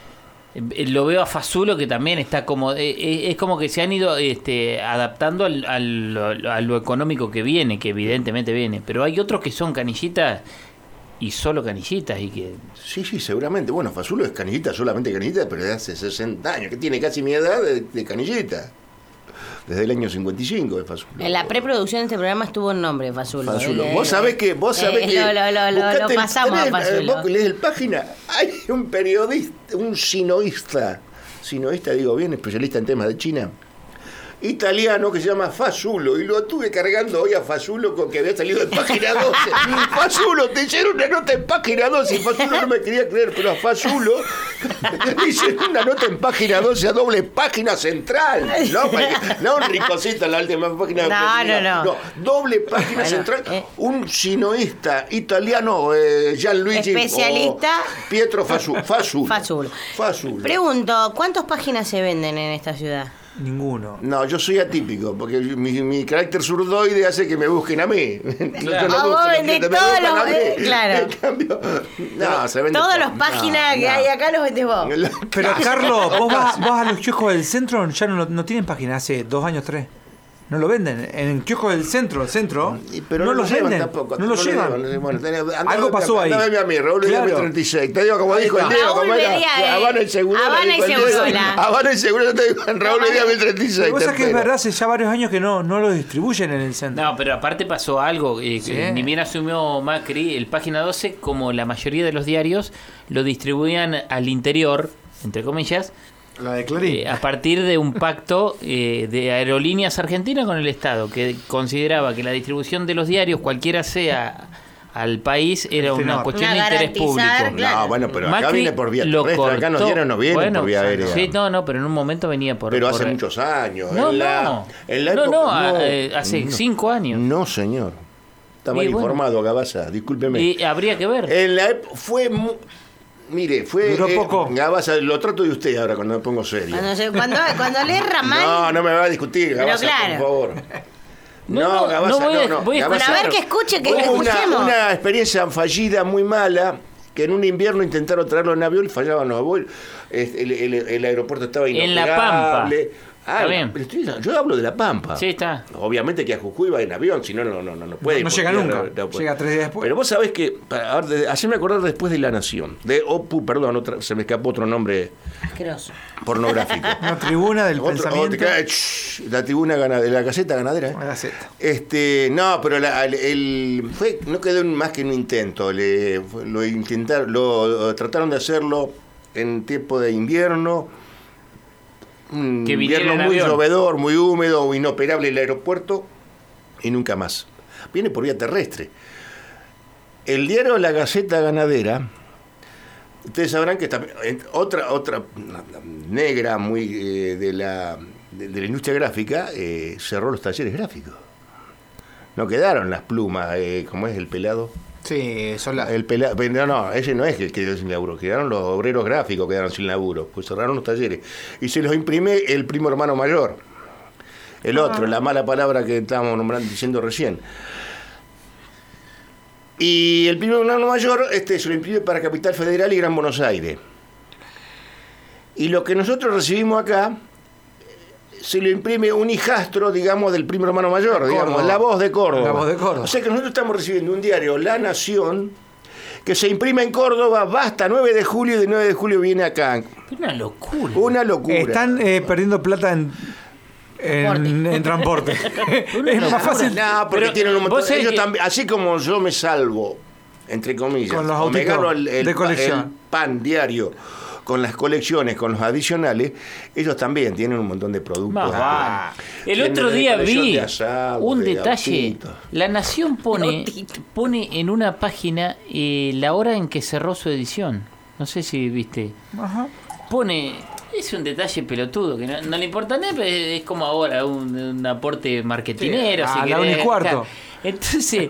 Eh, Lo veo a Fasulo que también está como... eh, eh, es como que se han ido este, adaptando al, al- a lo económico que viene, que evidentemente viene. Pero hay otros que son canillitas y solo canillitas y que... Sí, sí, seguramente. Bueno, Fasulo es canillita, solamente canillita, pero de hace sesenta años, que tiene casi mi edad de, de canillita. Desde el año cincuenta y cinco de Fasulo. En la preproducción de este programa estuvo un nombre, Fasulo. Fasulo. Eh, Vos sabés que, vos sabés eh, que. Lo, lo, lo, lo, buscate lo el- pasamos a tenés, eh, Fasulo. Vos lees el página, hay un periodista, un sinoísta, sinoísta digo bien, especialista en temas de China, italiano que se llama Fasulo, y lo tuve cargando hoy a Fasulo con que había salido en página doce. Fasulo, te hicieron una nota en página doce, y Fasulo no me quería creer, pero a Fasulo dicen una nota en página doce a doble página central. No, pa- no un ricocito en la última página. No, no, no. doble página Bueno, central. eh. Un sinoísta italiano, eh, Gianluigi. Especialista. o Pietro Fasu- Fasulo. Fasulo. Fasulo. Pregunto, ¿cuántas páginas se venden en esta ciudad? Ninguno. No, yo soy atípico, porque mi, mi carácter zurdoide hace que me busquen a mí. Yo Ah, no busco vos a los vendés clientes, me todos buscan los- a mí. eh, claro. En cambio, no, se vende Todas todo. las páginas No, que no. hay acá los vendés vos. Pero Carlos, vos vas, vas a los kioscos del centro, ya no, no tienen página, hace dos años, tres. No lo venden. En el kiosco del centro, el centro. Pero no, no, los lo llevan venden. tampoco. No lo llevan. llevan, no sé, bueno, tenés- andá- Algo pasó ahí. andá a verme a mí, Raúl, Claro. dígame treinta y seis. Te digo como Ahí dijo el está. Diego, Raúl como era. Bería, eh. Habana y Segurola. Habana y dijo el Diego. Segurola. Habana y Segurola, te digo, Raúl, dígame treinta y seis. Lo que pasa es que es tercero. verdad, hace ya varios años que no, no lo distribuyen en el centro. No, pero aparte pasó algo. eh, Sí. que ni bien asumió Macri, el Página doce, como la mayoría de los diarios, lo distribuían al interior, entre comillas, La de Clarín. eh, a partir de un pacto eh, de Aerolíneas Argentinas con el Estado, que consideraba que la distribución de los diarios, cualquiera sea al país, era Este una no. cuestión de Una interés garantizar, público. claro. No, bueno, pero acá Macri viene por vía lo terrestre. Acá nos cortó. dieron, no viene Bueno, por vía aérea. Sí, no, no, pero en un momento venía por. Pero hace por- muchos años. No, en la, no. En la No, época- no, a- eh, hace no. cinco años. No, señor. Está mal Y bueno. informado, Gabaza, discúlpeme. Y habría que ver. En la ep- fue mu- Mire, fue. Duró eh, poco. Gabaza, lo trato de usted ahora cuando me pongo serio. Cuando, se- cuando, cuando le erra mal. No, no me va a discutir, Pero Gabaza, claro. por favor. No, no, Gabaza, no voy a- no, no. voy a Gabaza, escuchar. A ver, que escuche, que hubo una, escuchemos. una experiencia fallida muy mala, que en un invierno intentaron traerlo en avión y fallaban los vuelos. El, el- el- el aeropuerto estaba En inoperable. La Pampa. Ah, Está la- bien. pero estoy- yo hablo de La Pampa. Sí, está. Obviamente que a Jujuy va en avión, si no, no, no, no, no puede. No ir llega por nunca. tierra, no puede. Llega tres días después. Pero vos sabés que, para, a ver, de- haceme acordar después de La Nación, de Opu, perdón, otra, se me escapó otro nombre Asqueroso. pornográfico. Una tribuna del Otro- pensamiento. otra- shh, la tribuna gana- de la Gaceta Ganadera. ¿eh? La Gaceta. Este, no, pero la- el, el- fue, no quedó en más que un intento. Le, fue- lo intentaron, lo trataron de hacerlo en tiempo de invierno. Un Que viniera invierno en muy avión. llovedor, muy húmedo, inoperable el aeropuerto y nunca más. Viene por vía terrestre. El diario La Gaceta Ganadera, ustedes sabrán que está, en- otra otra negra muy eh, de la de, de la industria gráfica eh, cerró los talleres gráficos. No quedaron las plumas, eh, como es el pelado. Sí, son las. El pelado, no, no, ese no es el que quedó sin laburo, quedaron los obreros gráficos, quedaron sin laburo, pues cerraron los talleres. Y se los imprime el primo hermano mayor. El otro, la mala palabra que estábamos nombrando, diciendo recién. Y el primo hermano mayor este, se lo imprime para Capital Federal y Gran Buenos Aires. Y lo que nosotros recibimos acá se lo imprime un hijastro, digamos, del primo hermano mayor, De digamos, Córdoba. La Voz de Córdoba. La Voz de Córdoba. O sea que nosotros estamos recibiendo un diario, La Nación, que se imprime en Córdoba, va hasta nueve de julio y de nueve de julio viene acá. Una locura. Una locura. Están eh, perdiendo plata en, en, en transporte. Es más fácil. No, porque Pero, tienen un montón. vos sabés Ellos que- también, así como yo me salvo, entre comillas, Con los o me autitos gano el, el de pa- colección. el pan diario con las colecciones, con los adicionales, ellos también tienen un montón de productos. Más este, vale. El tienen otro de día colección vi de asado, un de detalle. autitos. La Nación pone, pone en una página eh, la hora en que cerró su edición. No sé si viste. Ajá. Pone. Es un detalle pelotudo que no, no le importa nada, pero es como ahora un, un aporte marketinero. Sí, si a la querés. una y cuarto. Entonces,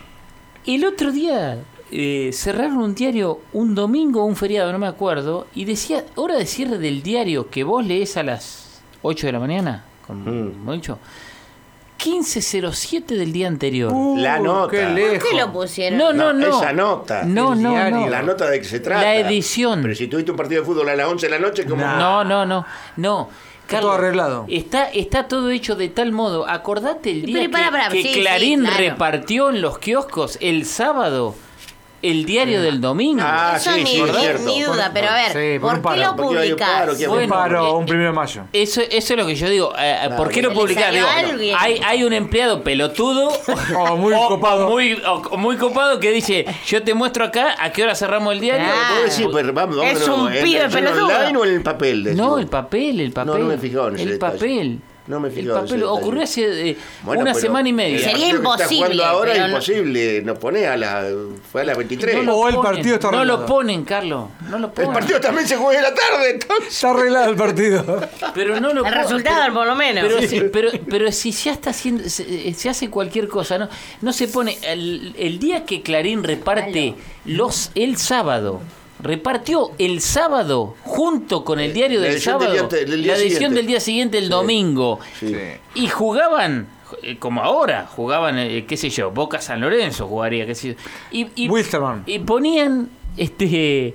el otro día eh, cerraron un diario un domingo o un feriado, no me acuerdo, y decía hora de cierre del diario que vos lees a las ocho de la mañana, con mucho. quince cero siete del día anterior. Uh, La nota. qué ¿Por lejos. qué lo pusieron? No, no, no. Esa nota. No, El no, diario. no. La nota de que se trata. La edición. Pero si tuviste un partido de fútbol a las once de la noche, como No, no, no, no. Está todo arreglado. Está, está todo hecho de tal modo. Acordate el día Pero que, pará, pará, que sí, sí, Clarín claro. repartió en los kioscos el sábado el diario del domingo. Ah, Eso sí, ni, sí, es ni- cierto. ni duda, pero a ver, Sí, por ¿por un qué paro. lo Porque hay un paro, publicás? que hay Un Bueno, paro, eh, un primero de mayo. Eso, eso es lo que yo digo. eh, ¿Por qué Se lo le publicás? salió Digo, alguien. hay, hay un empleado pelotudo O muy copado. o muy, o muy copado que dice, yo te muestro acá a qué hora cerramos el diario. Claro. ¿Puedo decir? Pues, vamos, vamos, Es un ¿en el pibe versión pelotudo. online o en el papel? decís No, vos? el papel, el papel. No, no me he fijado en ese El detalle. papel. No me he El fijado en ese papel detalle. ocurrió hace eh, Bueno, una pero semana y el media. Sería partido que está imposible, jugando ahora pero es no- imposible. No pone a la. Fue a las veintitrés. No lo O el ponen, partido está No arreglado. lo ponen, Carlos. No lo El ponen. partido también se juega en la tarde, entonces. Está arreglado el partido. Pero no lo El ponen, resultado, pero- por lo menos. Pero, Sí. si, pero, pero si ya está haciendo. Se, se hace cualquier cosa, ¿no? No se pone. El, el día que Clarín reparte los el sábado. Repartió el sábado junto con el diario La del edición del sábado día- del día la edición siguiente. del día siguiente el domingo Sí. y jugaban eh, como ahora jugaban eh, qué sé yo, Boca San Lorenzo jugaría qué sé yo y, y, Wilstermann. y ponían este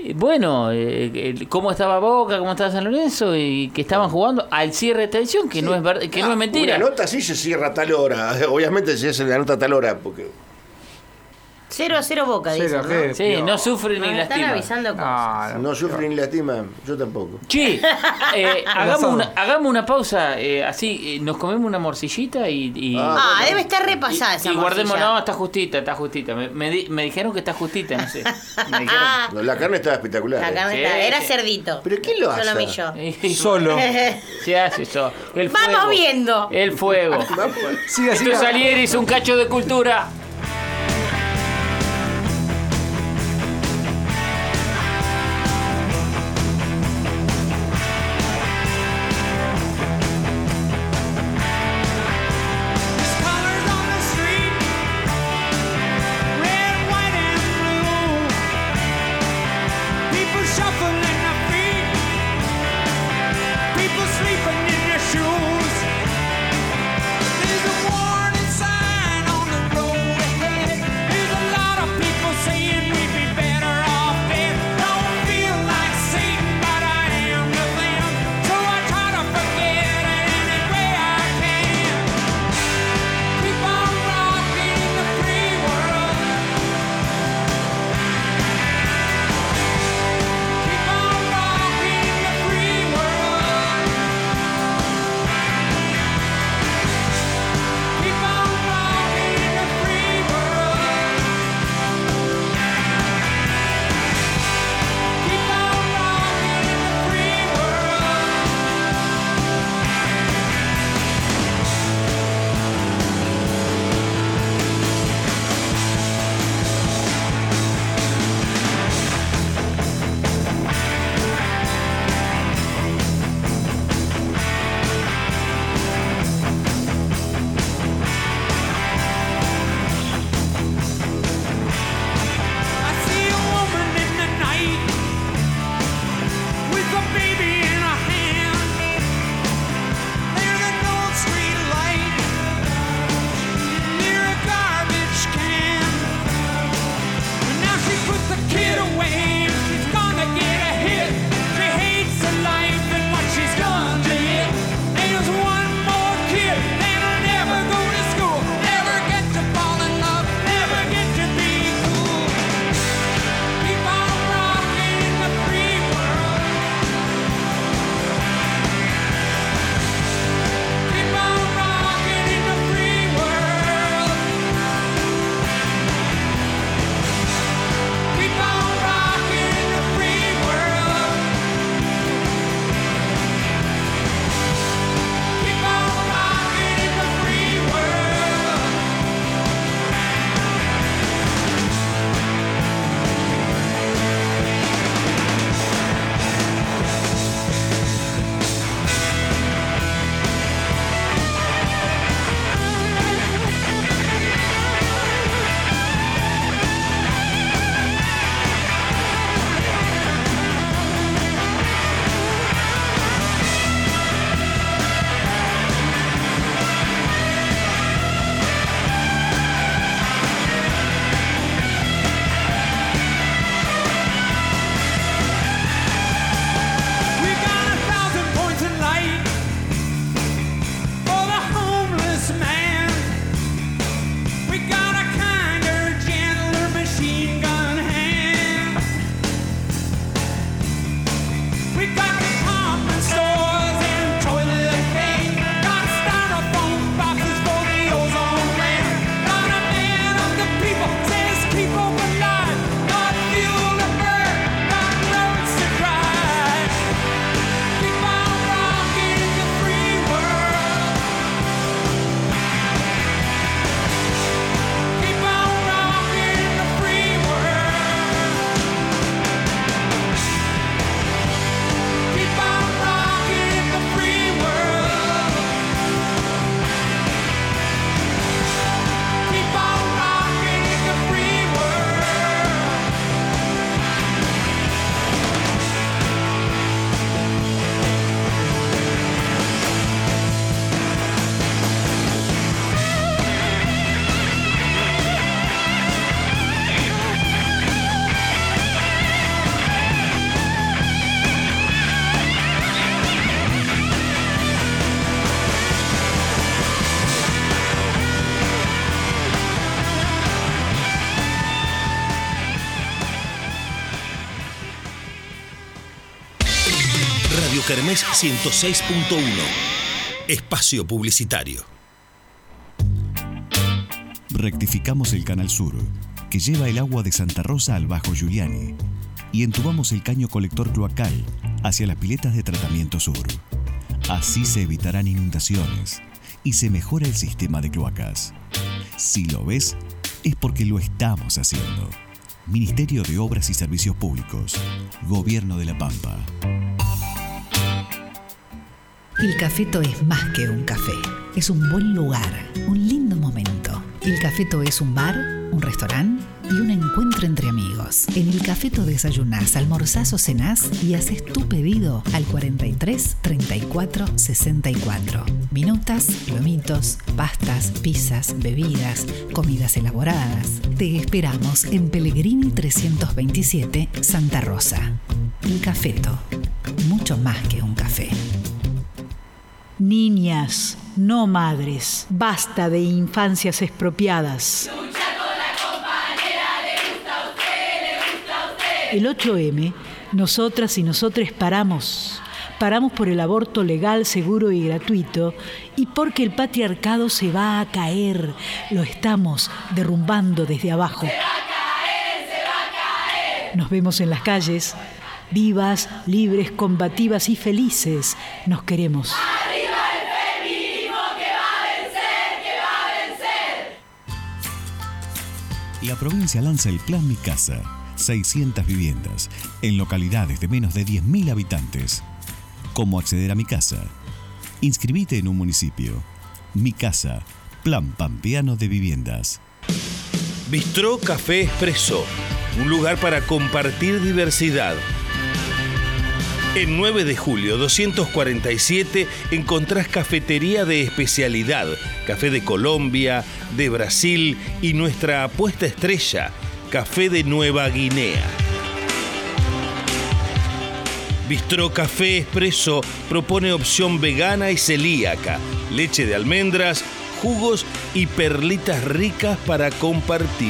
bueno, eh, cómo estaba Boca, cómo estaba San Lorenzo y que estaban jugando al cierre de esta edición, que, sí. no, es ver, que ah, no es mentira. Una nota sí se cierra a tal hora, obviamente se hace la nota a tal hora, porque... cero a cero Boca, dicen, ¿no? Sí, no, no sufre ni lastima. Están avisando cosas. No, no sufre ni lastima, yo tampoco. Sí, eh, hagamos, una, hagamos una pausa, eh, así, eh, nos comemos una morcillita y... y ah, ah bueno, debe estar repasada esa y morcilla. guardemos, no, está justita, está justita. Me, me, di, me dijeron que está justita, no sé. Me dijeron. No, la carne estaba espectacular. La carne eh. estaba, era cerdito. ¿Pero quién lo hace? Solo millo. Solo. Se hace eso. El Vamos fuego. viendo. El fuego. Siga, Esto siga. es Salieri, un cacho de cultura. Shoes. There's a warning sign on the road. Radio Kermés ciento seis punto uno. Espacio publicitario. Rectificamos el Canal Sur, que lleva el agua de Santa Rosa al Bajo Giuliani, y entubamos el caño colector cloacal hacia las piletas de tratamiento sur. Así se evitarán inundaciones y se mejora el sistema de cloacas. Si lo ves, es porque lo estamos haciendo. Ministerio de Obras y Servicios Públicos, Gobierno de La Pampa. El Cafeto es más que un café. Es un buen lugar, un lindo momento. El Cafeto es un bar, un restaurante y un encuentro entre amigos. En El Cafeto desayunás, almorzás o cenás y haces tu pedido al cuarenta y tres, treinta y cuatro, sesenta y cuatro. Minutas, lomitos, pastas, pizzas, bebidas, comidas elaboradas. Te esperamos en Pellegrini trescientos veintisiete, Santa Rosa. El Cafeto, mucho más que un café. Niñas, no madres, basta de infancias expropiadas. El ocho eme, nosotras y nosotres paramos. Paramos por el aborto legal, seguro y gratuito y porque el patriarcado se va a caer. Lo estamos derrumbando desde abajo. Se va a caer, se va a caer. Nos vemos en las calles, vivas, libres, combativas y felices. Nos queremos. ¡Arriba el feminismo que va a vencer, que va a vencer! La provincia lanza el Plan Mi Casa. seiscientas viviendas en localidades de menos de diez mil habitantes. ¿Cómo acceder a Mi Casa? Inscribite en un municipio. Mi Casa, Plan Pampeano de Viviendas. Bistró Café Expreso, un lugar para compartir diversidad. En nueve de julio doscientos cuarenta y siete encontrás cafetería de especialidad, café de Colombia, de Brasil y nuestra apuesta estrella, café de Nueva Guinea. Bistró Café Expreso propone opción vegana y celíaca, leche de almendras, jugos y perlitas ricas para compartir.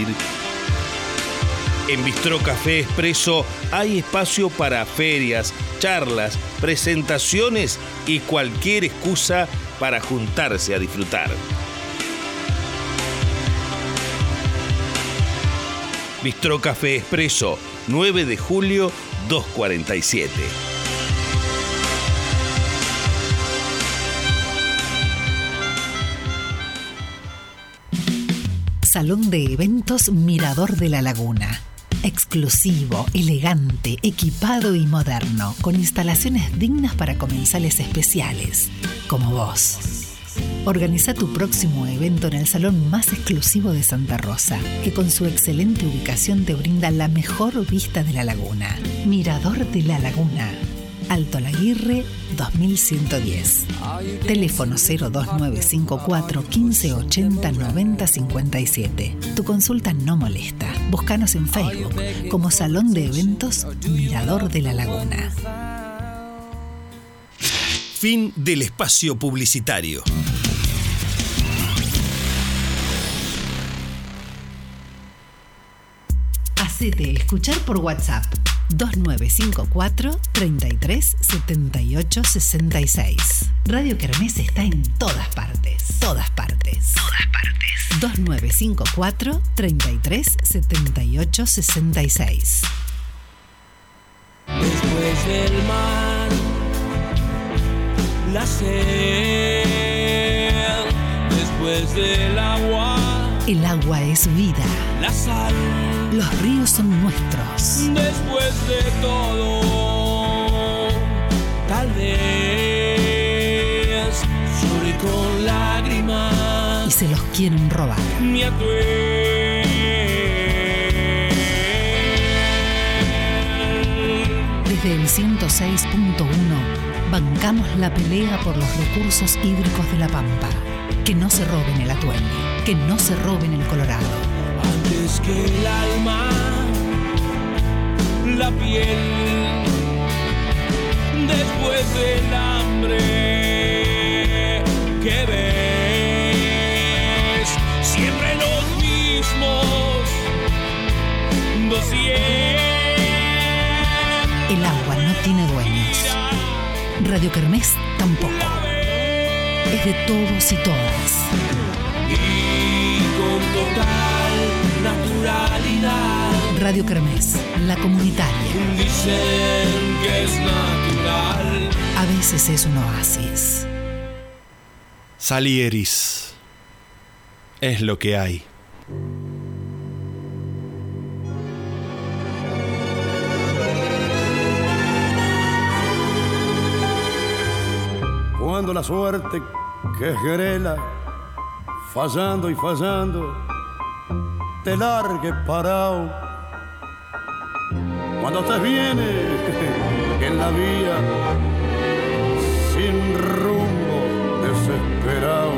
En Bistró Café Expreso hay espacio para ferias, charlas, presentaciones y cualquier excusa para juntarse a disfrutar. Bistró Café Expreso, nueve de julio, doscientos cuarenta y siete. Salón de Eventos Mirador de la Laguna. Exclusivo, elegante, equipado y moderno, con instalaciones dignas para comensales especiales, como vos. Organiza tu próximo evento en el salón más exclusivo de Santa Rosa, que con su excelente ubicación te brinda la mejor vista de la laguna. Mirador de la Laguna, Alto Laguirre dos mil ciento diez. Teléfono cero dos nueve cinco cuatro, quince ochenta, noventa cincuenta y siete. Tu consulta no molesta. Búscanos en Facebook como Salón de Eventos Mirador de la Laguna. Fin del espacio publicitario. Hacete escuchar por WhatsApp dos nueve cinco cuatro, treinta y tres, setenta y ocho, sesenta y seis. Radio Kermés está en todas partes. Todas partes. Todas partes. dos nueve cinco cuatro, treinta y tres, setenta y ocho, sesenta y seis. Después del mar, la sed. Después del agua, el agua es vida. La sal. Los ríos son nuestros. Después de todo, tal vez lloré con lágrimas y se los quieren robar. Mi atuel. Desde el ciento seis punto uno bancamos la pelea por los recursos hídricos de la Pampa. Que no se roben el atuel, que no se roben el Colorado. Antes que el alma, la piel, después del hambre que ves, siempre los mismos doscientos. El agua no tiene dueños. Radio Kermés tampoco. Es de todos y todas. Y con total naturalidad Radio Kermés, la comunitaria. dicen que es natural. A veces es un oasis. Salieris. Es lo que hay. Cuando la suerte que es grela, fallando y fallando, te largue parado. Cuando te viene en la vía, sin rumbo, desesperado.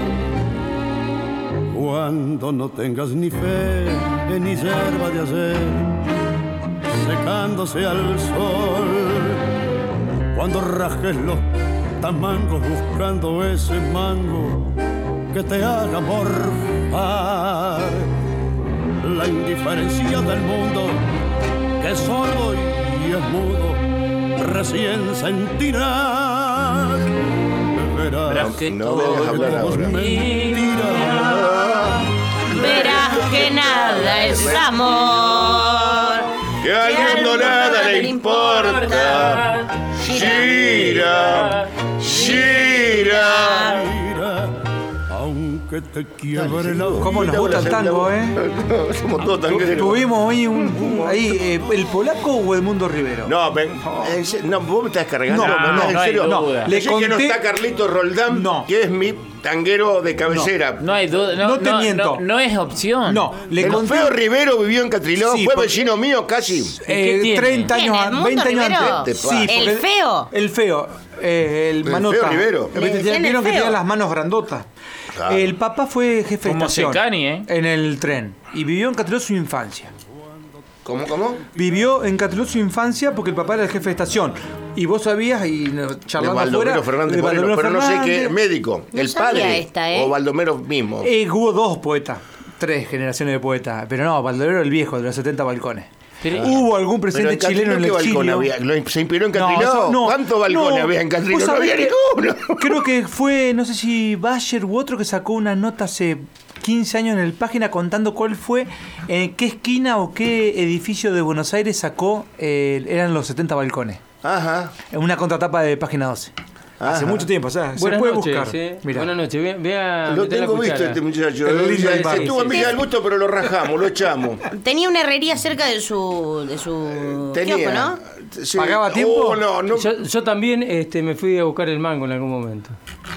Cuando no tengas ni fe ni yerba de ayer, secándose al sol. Cuando rajes los tamangos buscando ese mango que te haga morfar. La indiferencia del mundo que es sordo y es mudo, recién sentirás. Verás que no me dejas hablar ahora. Verás que nada es amor. Que al mundo nada le importa. Gira, gira. Aunque te quiebre la vida. ¿Cómo nos gusta el tango, eh? Somos todos tangueros. Tuvimos hoy un, un- ahí, eh, ¿el polaco o Edmundo Rivero? No, ven, en se- no, vos me estás cargando. No, No, no, en no hay serio. duda. Le Le que no conté- está Carlito Roldán, que es mi tanguero de cabecera. No hay duda. No, No te no, miento. No, no es opción. No, le El conté- feo Rivero vivió en Catriló, Sí, fue porque- vecino mío casi. Eh, tiene? treinta años, ¿Quién, an- Edmundo veinte años Rivero? antes. ¿Qué te pasa? ¿El porque- feo? El feo. eh, el El manota. feo Rivero. Eh, Le decían Vieron el que feo. tenía las manos grandotas. Claro. El papá fue jefe de Como estación Secani, ¿eh? en el tren y vivió en Catriló su infancia. ¿Cómo, cómo? Vivió en Catriló su infancia porque el papá era el jefe de estación. Y vos sabías, y no, De charlando Baldomero afuera, Fernández de Moreno, Baldomero pero no sé qué, Fernández. médico. No el sabía padre. esta, ¿eh? O Baldomero mismo. Eh, hubo dos poetas, tres generaciones de poetas. Pero no, Baldomero el viejo, de los setenta balcones. Pero- Hubo algún Pero presidente en chileno en el Catriló, ¿qué balcón exilio. había? ¿Lo- ¿Se inspiró en No, Catriló? eso- no, ¿Cuántos balcones no. había en Catriló? ¿Vos No sabés había que- ninguno. Creo que fue, no sé si Bayer u otro que sacó una nota hace quince años en el Página contando cuál fue, en qué esquina o qué edificio de Buenos Aires sacó, eh, eran los setenta balcones. Ajá. En una contratapa de Página doce. Hace Ajá. mucho tiempo, o sea, se Buenas puede noches, buscar. ¿eh? Mirá. Buenas noches, ve, ve a Lo meter la tengo visto cuchara. este muchacho. El lindo del bar. Estuvo en Villa del Gusto, pero lo rajamos, lo echamos. Tenía una herrería cerca de su, de su Tenía. kiosco, ¿no? Sí. ¿Pagaba tiempo? Oh, no, no. Yo, yo también este, me fui a buscar el mango en algún momento.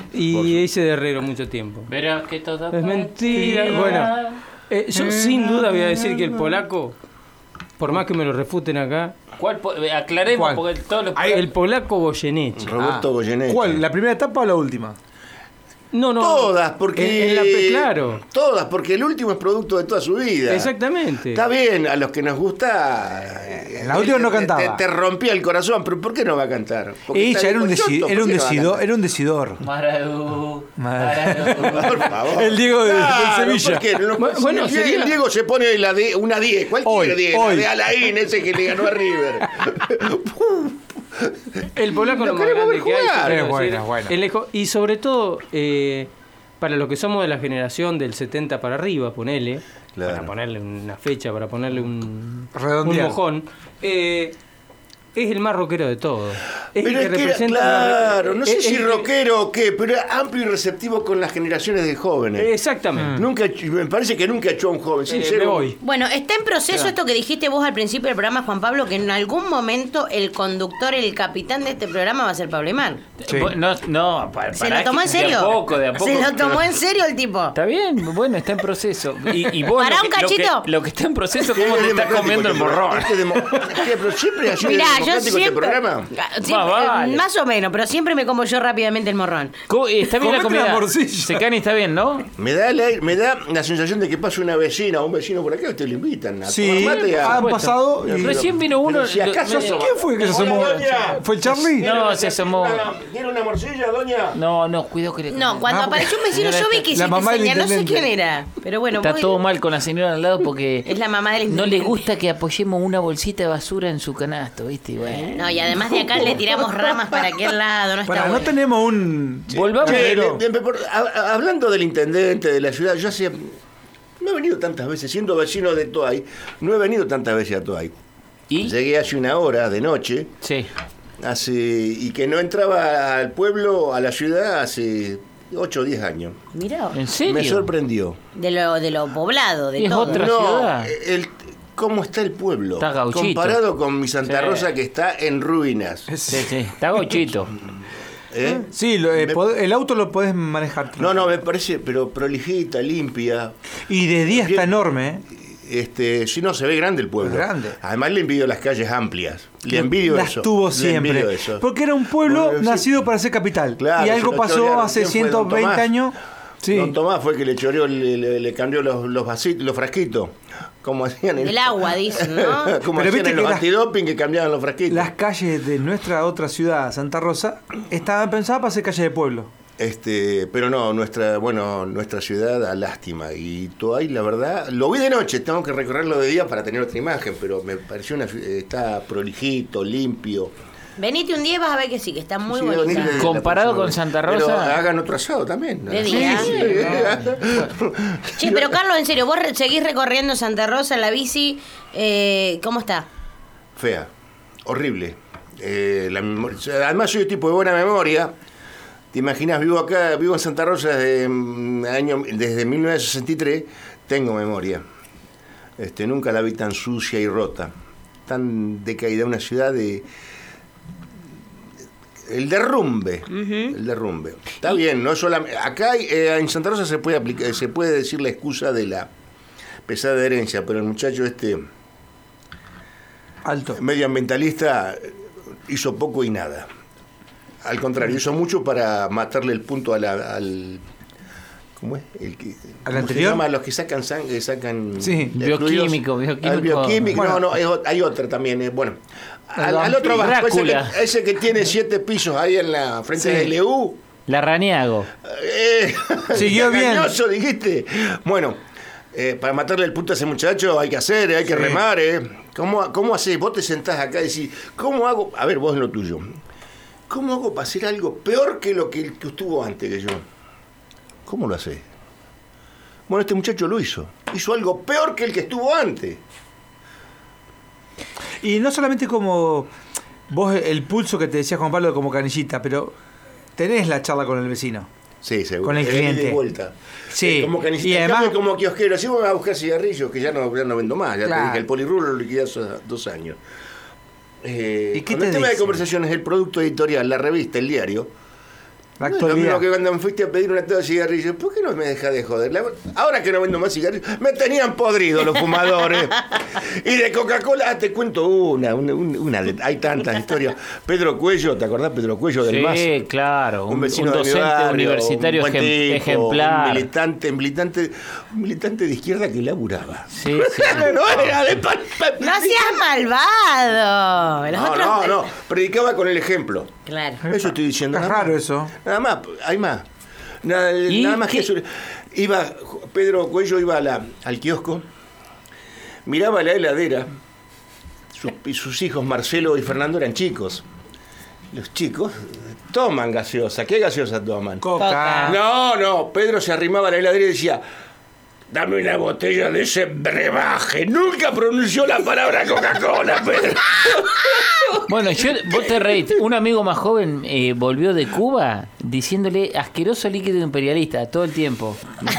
Y hice de herrero mucho tiempo. Verás que todo Es mentira. Bueno, eh, yo sin duda voy a decir que el polaco, por más que me lo refuten acá, ¿Cuál? po- eh, Aclaremos, ¿Cuál? porque todos los. el polaco Goyeneche. Roberto Ah. Goyeneche. ¿Cuál? ¿La primera etapa o la última? No, no. Todas, porque. En, en la, pe- claro. Todas, porque el último es producto de toda su vida. Exactamente. Está bien, a los que nos gusta. En la última no te- cantaba. Te, te rompía el corazón, pero ¿por qué no va a cantar? Porque Ella está era un, bien deci- conchonto, era, ¿por un qué no va a decidor, cantar? era un decidor. Maradú. Maradú. Por favor. El Diego de, Claro, del Sevilla. ¿por qué? No, Bueno, bueno, sería- el Diego se pone la de, una diez, cualquier Hoy, diez, hoy. la de Alain, ese que le ganó a River. El polaco Lo lo más queremos grande ver que hay. jugar. se puede Es buena, decir. es buena. El lejo- y sobre todo, eh, para los que somos de la generación del setenta para arriba, ponele, Claro. para ponerle una fecha, para ponerle un, un Redondear. mojón, eh, es el más rockero de todos. Es Pero el es que que era, representa claro, una- no sé es- si es- rockero o qué, pero era amplio y receptivo con las generaciones de jóvenes. Exactamente. Nunca, me parece que nunca echó a un joven, Eh, sincero. me voy. Bueno, está en proceso Claro. esto que dijiste vos al principio del programa, Juan Pablo, que en algún momento el conductor, el capitán de este programa va a ser Pablo Aymar. Sí. No, no, para, ¿Se para lo tomó que- en serio? De a poco, de a poco. Se lo tomó en serio el tipo. Está bien, bueno, está en proceso. Y, y vos Pará lo un que, lo que- cachito. Lo que, está en proceso, Qué ¿cómo te está democrático comiendo el este morrón? programa. Este demo- ¿Qué? Pero siempre ha sido Mirá, yo democrático este siempre. programa. Siempre- Más vale. Más o menos, pero siempre me como yo rápidamente el morrón. ¿Cómo- eh, Está bien la Comete la comida. morcilla. Secani está bien, ¿no? Me da, la, me da la sensación de que pasa una vecina o un vecino por acá, ustedes le invitan a Sí, tomar mate y a- han pasado. y- Recién vino uno. Pero si acaso me- sos- ¿Quién fue que se Hola, asomó? doña. ¿Fue el Charlie? No, se asomó. ¿Tiene una morcilla, doña? No, no, cuidado que le. No, cuando Ah, porque- apareció un vecino yo vi que La hiciste mamá del señal, no sé intendente. quién era. Pero bueno, Está vos- todo mal con la señora al lado porque es la mamá del no le intendente. gusta que apoyemos una bolsita de basura en su canasto, ¿viste? Y bueno. No, y además de acá le tirás tiramos ramas para aquel lado, no está Para, no bueno. tenemos un... Volvamos. Che, pero- de- de- por- a- hablando del intendente de la ciudad, yo hacía. No he venido tantas veces, siendo vecino de Toay, no he venido tantas veces a Toay. ¿Y? Llegué hace una hora de noche. Sí. Hace, y que no entraba al pueblo, a la ciudad, hace ocho o diez años. Mirá, ¿En serio? Me sorprendió. de lo, de lo poblado, de ¿Y es todo. otra no, ciudad? el, ¿cómo está el pueblo? Está gauchito. Comparado con mi Santa Sí. Rosa, que está en ruinas. Sí, sí. Está gochito. ¿Eh? Sí, lo- eh, Me- pod- el auto lo podés manejar. No, no, me parece, pero prolijita, limpia. Y de día está Bien. enorme, ¿eh? Este, si no, se ve grande el pueblo. Es grande. Además le envidio las calles amplias. Le envidio Las eso. tuvo Le siempre. envidio eso. Porque era un pueblo Bueno, sí. nacido para ser capital. Claro, y se algo lo pasó chorearon. hace ¿Quién fue, don ciento veinte Tomás? años. Sí. Don Tomás fue que le choreó, le, le- le cambió los, los vasitos, los frasquitos. Como hacían en El agua, dicen, ¿no? Como Pero hacían viste en que los las- antidoping que cambiaban los frasquitos. Las calles de nuestra otra ciudad, Santa Rosa, estaban pensadas para ser calle de pueblo. Este, pero no, nuestra, bueno, nuestra ciudad da lástima. Y Toay, la verdad, lo vi de noche, tengo que recorrerlo de día para tener otra imagen, pero me pareció una ciudad- está prolijito, limpio. Venite un día y vas a ver que sí, que está muy Sí, bonita. venite de- Comparado la con próxima Santa vez. Rosa. Pero hagan otro asado también. De día. Sí, sí. Che, pero Carlos, en serio, vos re- seguís recorriendo Santa Rosa en la bici, eh, ¿cómo está? Fea, horrible. Eh, la memoria- además soy un tipo de buena memoria. Te imaginas, vivo acá, vivo en Santa Rosa desde, mm, año, desde mil novecientos sesenta y tres, tengo memoria. Este, nunca la vi tan sucia y rota, tan decaída, una ciudad de... El derrumbe, el derrumbe. Está bien, no solamente... Acá eh, en Santa Rosa se puede, aplicar, se puede decir la excusa de la pesada herencia, pero el muchacho este... Alto. medioambientalista hizo poco y nada. Al contrario, hizo mucho para matarle el punto a la- al... ¿Cómo es? El que, ¿Al ¿cómo anterior? se llama? Los que sacan sangre, sacan... Sí. de Bioquímico, fluidos. bioquímico. Al bioquímico. Bueno. No, no, es o- hay otra también. eh, bueno, al, El al otro vampiro. vasco, ese Drácula. que, ese que tiene siete pisos ahí en la frente Sí. de L U. La Raniago. Eh, Siguió bien. engañoso, dijiste. Bueno, eh, para matarle el punto a ese muchacho hay que hacer, eh, hay que Sí. remar, ¿eh? ¿Cómo, ¿Cómo haces? Vos te sentás acá y decís, ¿cómo hago? A ver, vos en lo tuyo. ¿Cómo hago para hacer algo peor que lo que, que estuvo antes que yo? ¿Cómo lo haces? Bueno, este muchacho lo hizo. Hizo algo peor que el que estuvo antes. Y no solamente como vos el pulso que te decía Juan Pablo como canillita, pero tenés la charla con el vecino. Sí, seguro. Con el Eh, ida y cliente. vuelta. Sí. Eh, como que Y además- como kiosquero. Si vos me vas a buscar cigarrillos, que ya no, ya no vendo más. Ya Claro. te dije, el polirrulo lo liquidé hace dos años. Eh, ¿Y qué con te el tema de dice? conversación es el producto editorial, la revista, el diario. La No es lo actualidad. mismo que cuando me fuiste a pedir una taza de cigarrillos. ¿Por qué no me dejas de joder? La- Ahora que no vendo más cigarrillos, me tenían podrido los fumadores. Y de Coca-Cola, ah, te cuento una, una, una de- hay tantas historias. Pedro Cuello, ¿te acordás Pedro Cuello del MAS? Sí, claro. Un, Un vecino un de mi docente barrio, universitario un buen ejem- tipo, ejemplar. Un militante, militante, un militante de izquierda que laburaba. Sí, sí. no era de pan- pan- ¡No seas malvado! Los No, otros- no, no. Predicaba con el ejemplo. Claro. Eso estoy diciendo. Es nada raro más. eso. Nada más, hay más. Nada, ¿Y nada más qué? que eso. Iba, Pedro Cuello iba a la, al kiosco, miraba la heladera, sus, y sus hijos Marcelo y Fernando eran chicos. Los chicos toman gaseosa. ¿Qué gaseosa toman? Coca. No, no. Pedro se arrimaba a la heladera y decía, dame una botella de ese brebaje. Nunca pronunció la palabra Coca-Cola, Pedro. Bueno, yo, vos te reís. Un amigo más joven eh, volvió de Cuba diciéndole asqueroso líquido imperialista todo el tiempo.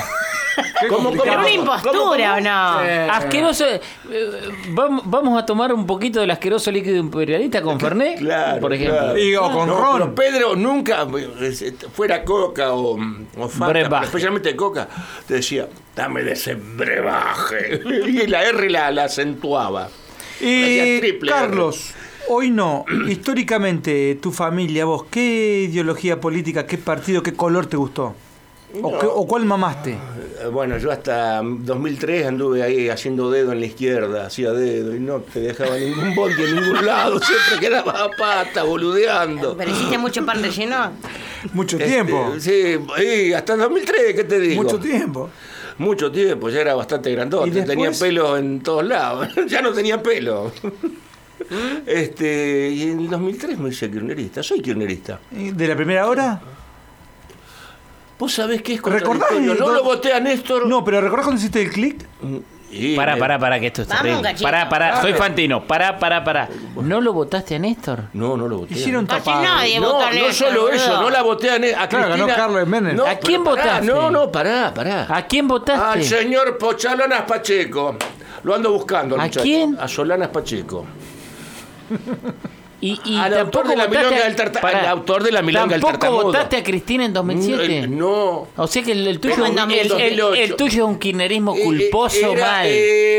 ¿Cómo, cómo, Pero una cómo, impostura, ¿o no? Asqueroso. eh, vamos, vamos a tomar un poquito del asqueroso líquido imperialista con Fernet, Claro, por ejemplo. claro. Y o con No, ron. pero Pedro nunca, fuera Coca o, o Fanta, Brebaje. pero especialmente Coca, te decía, dame de ese brebaje. Y la R la, la acentuaba. Hacía Y triple Carlos, hoy no. Históricamente, tu familia, vos, ¿qué ideología política, qué partido, qué color te gustó? ¿O, No. qué- o cuál mamaste? Eh, Bueno, yo hasta dos mil tres anduve ahí haciendo dedo en la izquierda, hacía dedo y no te dejaba ningún bondi en ningún lado, siempre quedaba a pata, boludeando. ¿Pero hiciste mucho pan relleno? Mucho Este, tiempo. Sí, y hasta dos mil tres, ¿qué te digo? Mucho tiempo. Mucho tiempo, ya era bastante grandote, ¿Y después? tenía pelo en todos lados, ya no tenía pelo. Este, y en el dos mil tres me hice kirchnerista. Soy kirchnerista. ¿De la primera hora? ¿Vos sabés qué es ¿Recordás? contradictorio? No lo voté a Néstor. No, pero ¿recordás cuando hiciste el clic? Y Pará, me- pará, pará, que esto es Vamos, terrible. cachito. Pará, pará, Dale. soy Fantino. Pará, pará, pará. ¿No lo votaste a Néstor? No, no lo voté. Hicieron Casi tapado. nadie No, votó a no Néstor, solo eso, boludo. no la voté a, Ne- a Claro, Cristina. ganó Carlos Menem. No, ¿A quién pero pará, votaste? No, no, pará, pará. ¿A quién votaste? Al señor Pochalonas Pacheco. Lo ando buscando, ¿A muchacho. quién? A Solanas Pacheco. Y, y Al autor tampoco de la votaste milonga a- del tarta- pará, al autor de la milonga del ¿Tampoco tartamudo. votaste a Cristina en dos mil siete? No. O sea que el, el tuyo, ¿Cómo en el, el- dos mil ocho? el tuyo es un kirchnerismo Eh, culposo era, mal.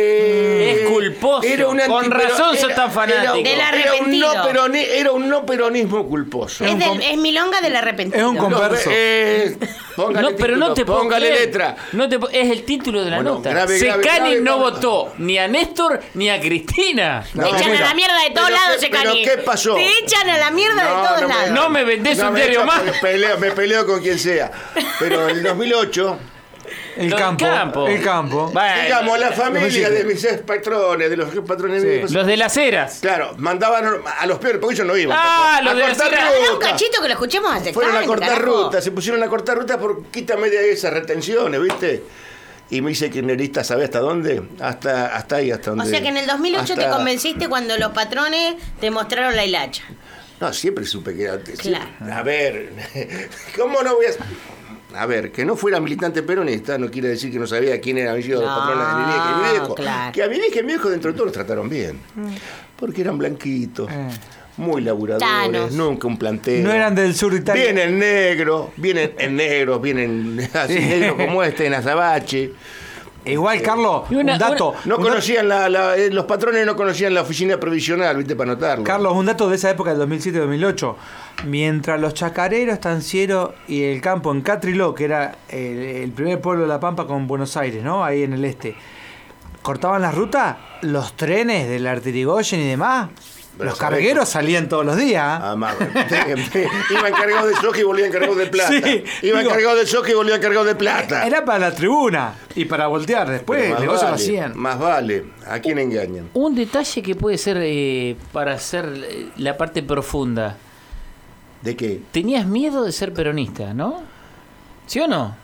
eh, Es culposo. era un Con antipero- razón sos era- tan fanático. Era, Del era un arrepentido. no peroni- era un no peronismo culposo. Es, del, es milonga del arrepentido. Es un com- No, converso. eh, póngale No, pero no título, te puedo póngale creer. letra. No te po- es el título de la Bueno, nota. grave, grave, Secani grave, no grave. votó ni a Néstor ni a Cristina. No, Te echan mira, a la mierda de todos pero lados, qué- Secani. pero ¿qué pasó? Te echan a la mierda de todos no me- lados. No me vendés No un me diario echa más. porque Peleo, me peleo con quien sea. Pero en el dos mil ocho, El Lo del campo, campo. el campo. Bueno, digamos, la familia dos mil siete. de mis ex patrones, de los ex patrones Sí. míos, Los de las eras. claro, mandaban a los peores, porque ellos no iban. Ah, a los de la cortar cera. Dale un ruta. cachito que lo escuchemos a Secani, Fueron a cortar carajo. ruta, se pusieron a cortar ruta por quítame de esas retenciones, ¿viste? Y me hice kirchnerista, ¿sabés hasta dónde? Hasta, hasta ahí, hasta O donde. sea que en el dos mil ocho te hasta- convenciste cuando los patrones te mostraron la hilacha. No, siempre supe que era. Claro. A ver, ¿cómo no voy a.? A ver, que no fuera militante peronista no quiere decir que no sabía quién era mi hijo de No, patrona de mi vieja y mi viejo. claro. Que a mi vieja y mi viejo dentro de todo los trataron bien. Porque eran blanquitos, Eh. muy laburadores, Tanos. nunca un planteo. No eran del sur de Italia. Vienen negros, vienen en negros, vienen así negros como este, en azabache. Igual, Carlos, Y una- un dato. No un dato- conocían la, la- eh, los patrones no conocían la oficina provisional, ¿viste? Para anotarlo. Carlos, un dato de esa época del dos mil siete dos mil ocho. Mientras los chacareros, Estanciero y el campo en Catriló, que era el, el primer pueblo de La Pampa con Buenos Aires, ¿no? Ahí en el este, cortaban la ruta, los trenes del Artirigoyen y demás, Pero los sabés cargueros salían todos los días. ¿eh? Ah, más, iban cargados de soja y volvían cargados de plata. Sí, iban digo- cargados de soja y volvían cargados de plata. Era para la tribuna y para voltear. Después Pero el más negocio lo vale, hacían. Más vale. ¿A quién engañan? Un detalle que puede ser eh, para hacer eh, la parte profunda. ¿De qué? Tenías miedo de ser peronista, ¿no? ¿Sí o no?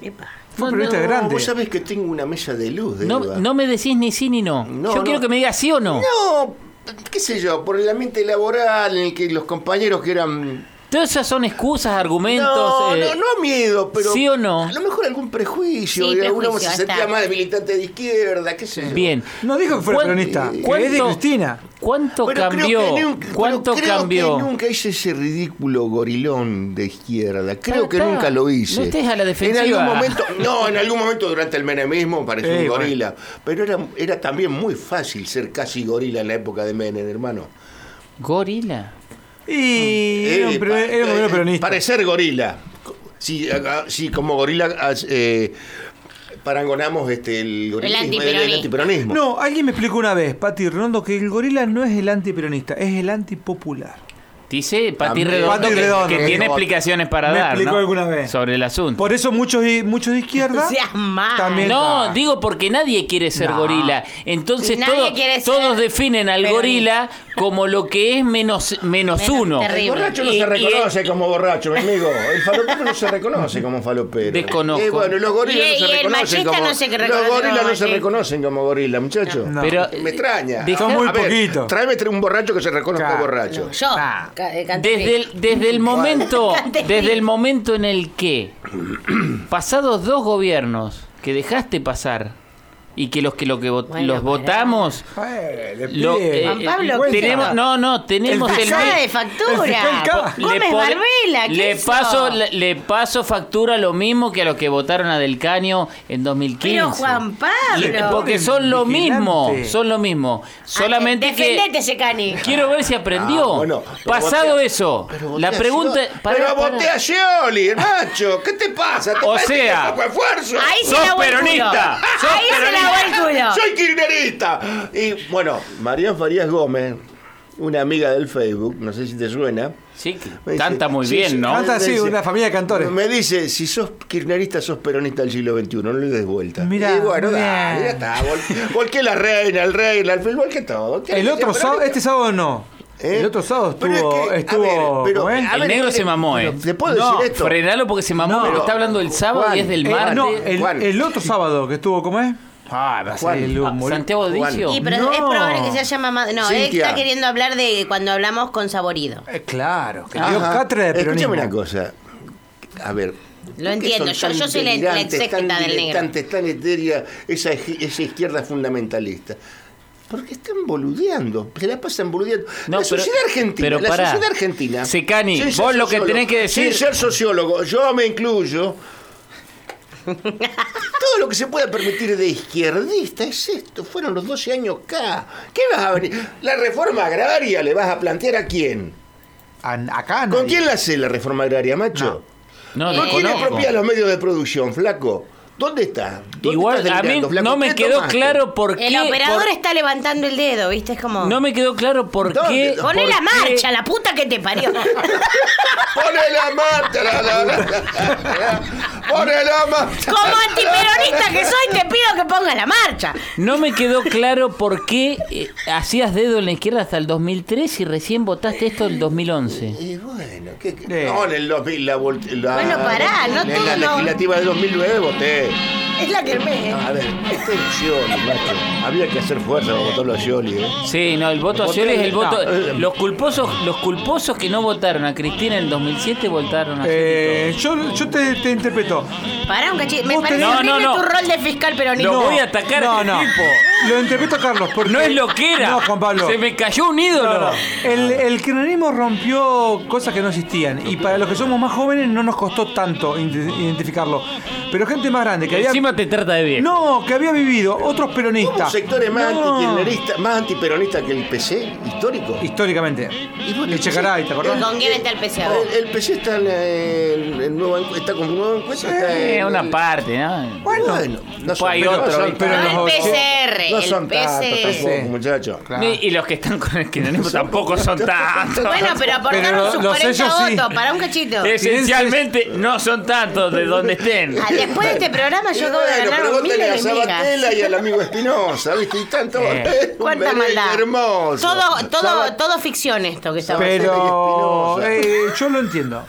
Fue un peronista grande. Vos sabés que tengo una mesa de luz, de No, Eva. no me decís ni sí ni no. No, Yo no. quiero que me digas sí o no. No, qué sé yo, por el ambiente laboral en el que los compañeros que eran. Todas esas son excusas, argumentos. No, eh, no, no miedo, pero. ¿sí o no? A lo mejor algún prejuicio. Sí, de alguna prejuicio, se sentía está. más de militante de izquierda, qué sé yo. Bien. No dijo que fuera ¿Cuán- peronista, que cuánto- es de Cristina. ¿Cuánto Pero cambió? creo que nunca, ¿Cuánto pero creo cambió? que nunca hice ese ridículo gorilón de izquierda. Creo Ah, que está. nunca lo hice. No estés a la defensiva. En algún momento, no, en algún momento durante el menemismo parecía Eh, un bueno. gorila. Pero era, era también muy fácil ser casi gorila en la época de Menem, hermano. ¿Gorila? Y era un, Eh, pero- pa- era un gobierno eh, peronista. Parecer gorila. Si, ah, si como gorila ah, eh, parangonamos este, el gorilismo, antiperonismo. el antiperonismo. No, alguien me explicó una vez, Pati Redondo, que el gorila no es el antiperonista, es el antipopular. Dice Pati También. Redondo, Pati que, Redondo, que me tiene dijo. explicaciones para Me dar, explicó ¿no? alguna vez. Sobre el asunto. Por eso muchos, de- muchos de izquierda Seas mal. también. No, Ah. digo porque nadie quiere ser No. gorila. Entonces Nadie todo- quiere ser todos definen al peronista. gorila como lo que es menos, menos Menos uno. El terrible. borracho no Y- se y- reconoce como borracho, mi amigo. El falopero no se reconoce como falopero. Desconozco. Eh, bueno, y los gorilas Y- no y se el reconocen machista como... no se reconoce los gorilas como no se machista. reconocen como gorila, muchachos. No. Pero Me extraña. deja- Son muy A ver, poquitos. Tráeme un borracho que se reconozca Claro. borracho. Yo, Ah. ca- eh, canté desde el, desde el momento Cante desde el bien. momento en el que pasados dos gobiernos que dejaste pasar y que los que lo que vot- Bueno, los pará. votamos Eh, le lo- pide- eh, Juan Pablo, cuenta. tenemos no no tenemos El el, fiscal Pasada mi- de El fiscal factura. Cava. Gómez pod- Barbela, ¿qué le es paso eso? le, le paso factura lo mismo que a los que votaron a Del Caño en dos mil quince. Pero Juan Y- Pablo. porque son lo Vigilante. mismo, son lo mismo. Solamente Ah, que defendete, Secani. quiero ver si aprendió. Ah, bueno, pero Pasado voté a- eso, pero voté la a pregunta Scioli. pará, Pero pará. voté a Scioli, Nacho. ¿Qué te pasa? ¿Te O parece sea, que poco esfuerzo? Ahí se sos lavó el culo. peronista, sos Ahí se peronista. lavó el culo. Soy kirchnerista. Y bueno, Marián Farías Gómez una amiga del Facebook, no sé si te suena. Sí, me canta dice, muy sí, bien, sí, ¿no? Canta, me sí, dice- una familia de cantores. Me dice, si sos kirchnerista, sos peronista del siglo veintiuno, no le des vuelta. Mirá, y bueno, bien. dale, ya está. vol- Volqué la reina, el rey, el fútbol, que todo. ¿Qué El que otro sea sábado, peronista? este sábado no. ¿Eh? El otro sábado Pero estuvo. es que, a estuvo ver, pero, ¿cómo es? a El ver, negro mire, se mamó, ¿eh? ¿te puedo no, decir esto? frenalo porque se mamó, No, porque pero- está hablando del sábado Juan, y es del Eh, martes. no, el, Juan. el otro sábado que estuvo, ¿cómo es? Ah, va a ser Juan. el Ah, humor- Santiago Dicio. Y pero No. es probable que se haya mamado. No, él Cintia. está queriendo hablar de cuando hablamos con Saborido. Eh, claro, que dio Ajá. cátedra de peronismo. Escúchame una cosa. A ver. Lo ¿por qué entiendo, son yo- tan yo soy la- la delirantes, exégeta tan del negro. diletantes, tan etérea esa, esa izquierda fundamentalista? Porque están boludeando, se la pasan boludeando. No, la pero- sociedad argentina, pero la pará. sociedad argentina. Secani, sin ser vos lo que sociólogo, tenés que decir- Sin ser sociólogo, yo me incluyo. Todo lo que se pueda permitir de izquierdista es esto. Fueron los doce años acá. ¿Qué vas a venir? ¿La reforma agraria le vas a plantear a quién? A- acá no. ¿Con quién la hace la reforma agraria, macho? No, ¿Con no quién conozco. expropia los medios de producción, flaco? ¿Dónde está? ¿Dónde Igual estás a mí delirando, flaco? no me ¿Qué quedó tomaste? claro por qué. El operador por- está levantando el dedo, ¿viste? Es como. No me quedó claro por ¿Dónde? qué. Poné por la qué- marcha, la puta que te parió. ¡Pone la marcha! La, la, la. ¡Pone la marcha! Como antiperonista que soy, te pido que pongas la marcha. No me quedó claro por qué eh, hacías dedo en la izquierda hasta el dos mil tres y recién votaste esto el dos mil once. Y bueno, ¿qué, qué? No, en el dos mil, la, vol- la, Bueno, pará, no en todo la no- legislativa de dos mil nueve voté. Es la que me. A ver, este es Scioli, macho. Había que hacer fuerza para votarlo a Scioli, ¿eh? Sí, no, el voto a Voté- Scioli es el voto. no. Los culposos, los culposos que no votaron a Cristina en el dos mil siete votaron a Eh, yo, yo te, te interpreto. Pará un cachito. Me Vos parece tenés- horrible No, no, no. tu rol de fiscal peronista. Lo voy a atacar no, a este no. tipo. Lo interpreto, Carlos, porque No es lo que era. No, Juan Pablo. Se me cayó un ídolo. No, no. El, el kirchnerismo rompió cosas que no existían y para los que somos más jóvenes no nos costó tanto ide- identificarlo. Pero gente más grande que había Encima te trata de viejo. no, que había vivido otros Hubo peronistas. sectores más No. antikirchneristas, más antiperonistas que el P C, histórico. Históricamente. Y bueno, El Checaray, ¿te acordás? ¿Con quién está el P C? El, el P C está en, en, en nueva encu- está con un nuevo encuentro. está Eh, en- una parte, ¿no? Bueno, no Después son, hay pero otro, no son ¿viste? pero tantos. los El P C R, No el son P tantos C R. tampoco, muchachos. Y los que están con el kirchnerismo tampoco son tantos. Bueno, pero aportaron Pero sus los cuarenta sellos sí. votos. Para un cachito. Esencialmente no son tantos de donde estén. Ah, después de este programa Y yo acabo de bueno, ganar un mil pregúntale a enemigas. Sabatella y al amigo Espinosa, ¿viste? Y tanto. Eh. Un Cuánta merengue maldad. hermoso. Todo, todo, Sabat- todo ficción esto que estamos Pero Espinosa. eh, yo lo entiendo.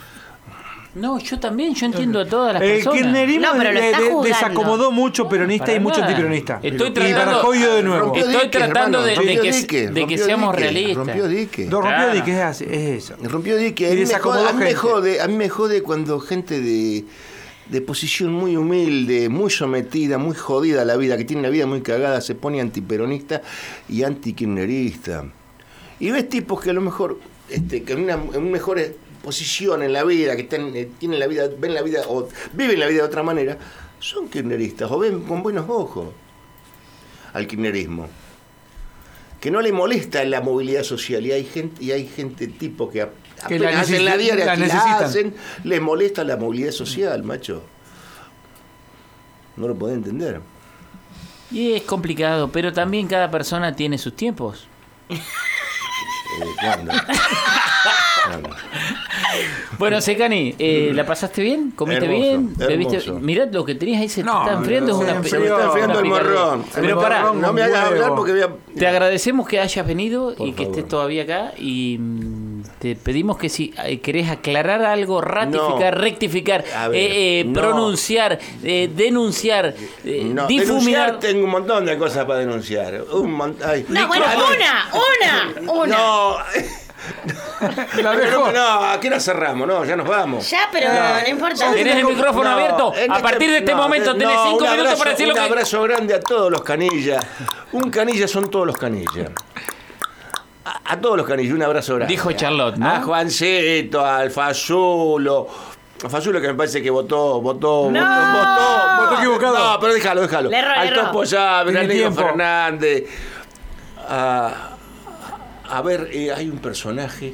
No, yo también, yo entiendo a todas las El personas. kirchnerismo No, pero lo de- está de- juzgando. desacomodó mucho peronista Para y mucho nada. antiperonista. Estoy y tratando- Barajoyo de nuevo. Rompió Estoy diques, tratando hermano, de- de rompió que- diques, de que rompió seamos diques, realistas. Rompió diques. Lo rompió Claro. de que es así, es eso. Rompió diques. Y A mí me desacomodó jode- a mí me gente. jode, a mí me jode cuando gente de, de posición muy humilde, muy sometida, muy jodida a la vida, que tiene la vida muy cagada, se pone antiperonista y antikirchnerista. Y ves tipos que a lo mejor, este, que en una, en una mejor posición en la vida, que están, eh, tienen la vida, ven la vida o viven la vida de otra manera, son kirchneristas o ven con buenos ojos al kirchnerismo. Que no le molesta la movilidad social y hay gente y hay gente tipo que, a- Que la apenas hacen la necesi- diaria, la que la necesitan. hacen, les molesta la movilidad social, macho. No lo podés entender. Y es complicado, pero también cada persona tiene sus tiempos. Eh, ¿cuándo? ¿Cuándo? Bueno, Secani, eh, ¿la pasaste bien? ¿Comiste Hermoso, bien? ¿Bebiste? hermoso. Mirá lo que tenías ahí, se No, te está enfriando. no, es se una me Se me está enfriando el una picardía. morrón. Pero El pará, morrón, no me hagas huevo. hablar porque voy a... te agradecemos que hayas venido Por y que favor. estés todavía acá y mm, te pedimos que si eh, querés aclarar algo, ratificar, No. rectificar, A ver, eh, eh, no. pronunciar, eh, denunciar, eh, No, difuminar. denunciar, tengo un montón de cosas para denunciar. Un mon- ay. No, bueno, una, una, una. No. La Pero dejó. no, aquí no cerramos, no, ya nos vamos. Ya, pero no, no importa. ¿Tenés el micrófono No, abierto? en A partir de este no, momento no, tenés cinco un minutos abrazo- para decir lo un que... abrazo grande a todos los canillas. Un canilla son todos los canillas. A, a todos los canillas, un abrazo grande. Dijo Charlotte, ¿no? A Juancito, al Fazulo. A Fazulo que me parece que votó, votó, No. votó, votó, Votó equivocado. No, pero déjalo, déjalo. Le erró, le al erró. Topo Chávez, Tiene al Negro tiempo. Fernández. A, a ver, eh, hay un personaje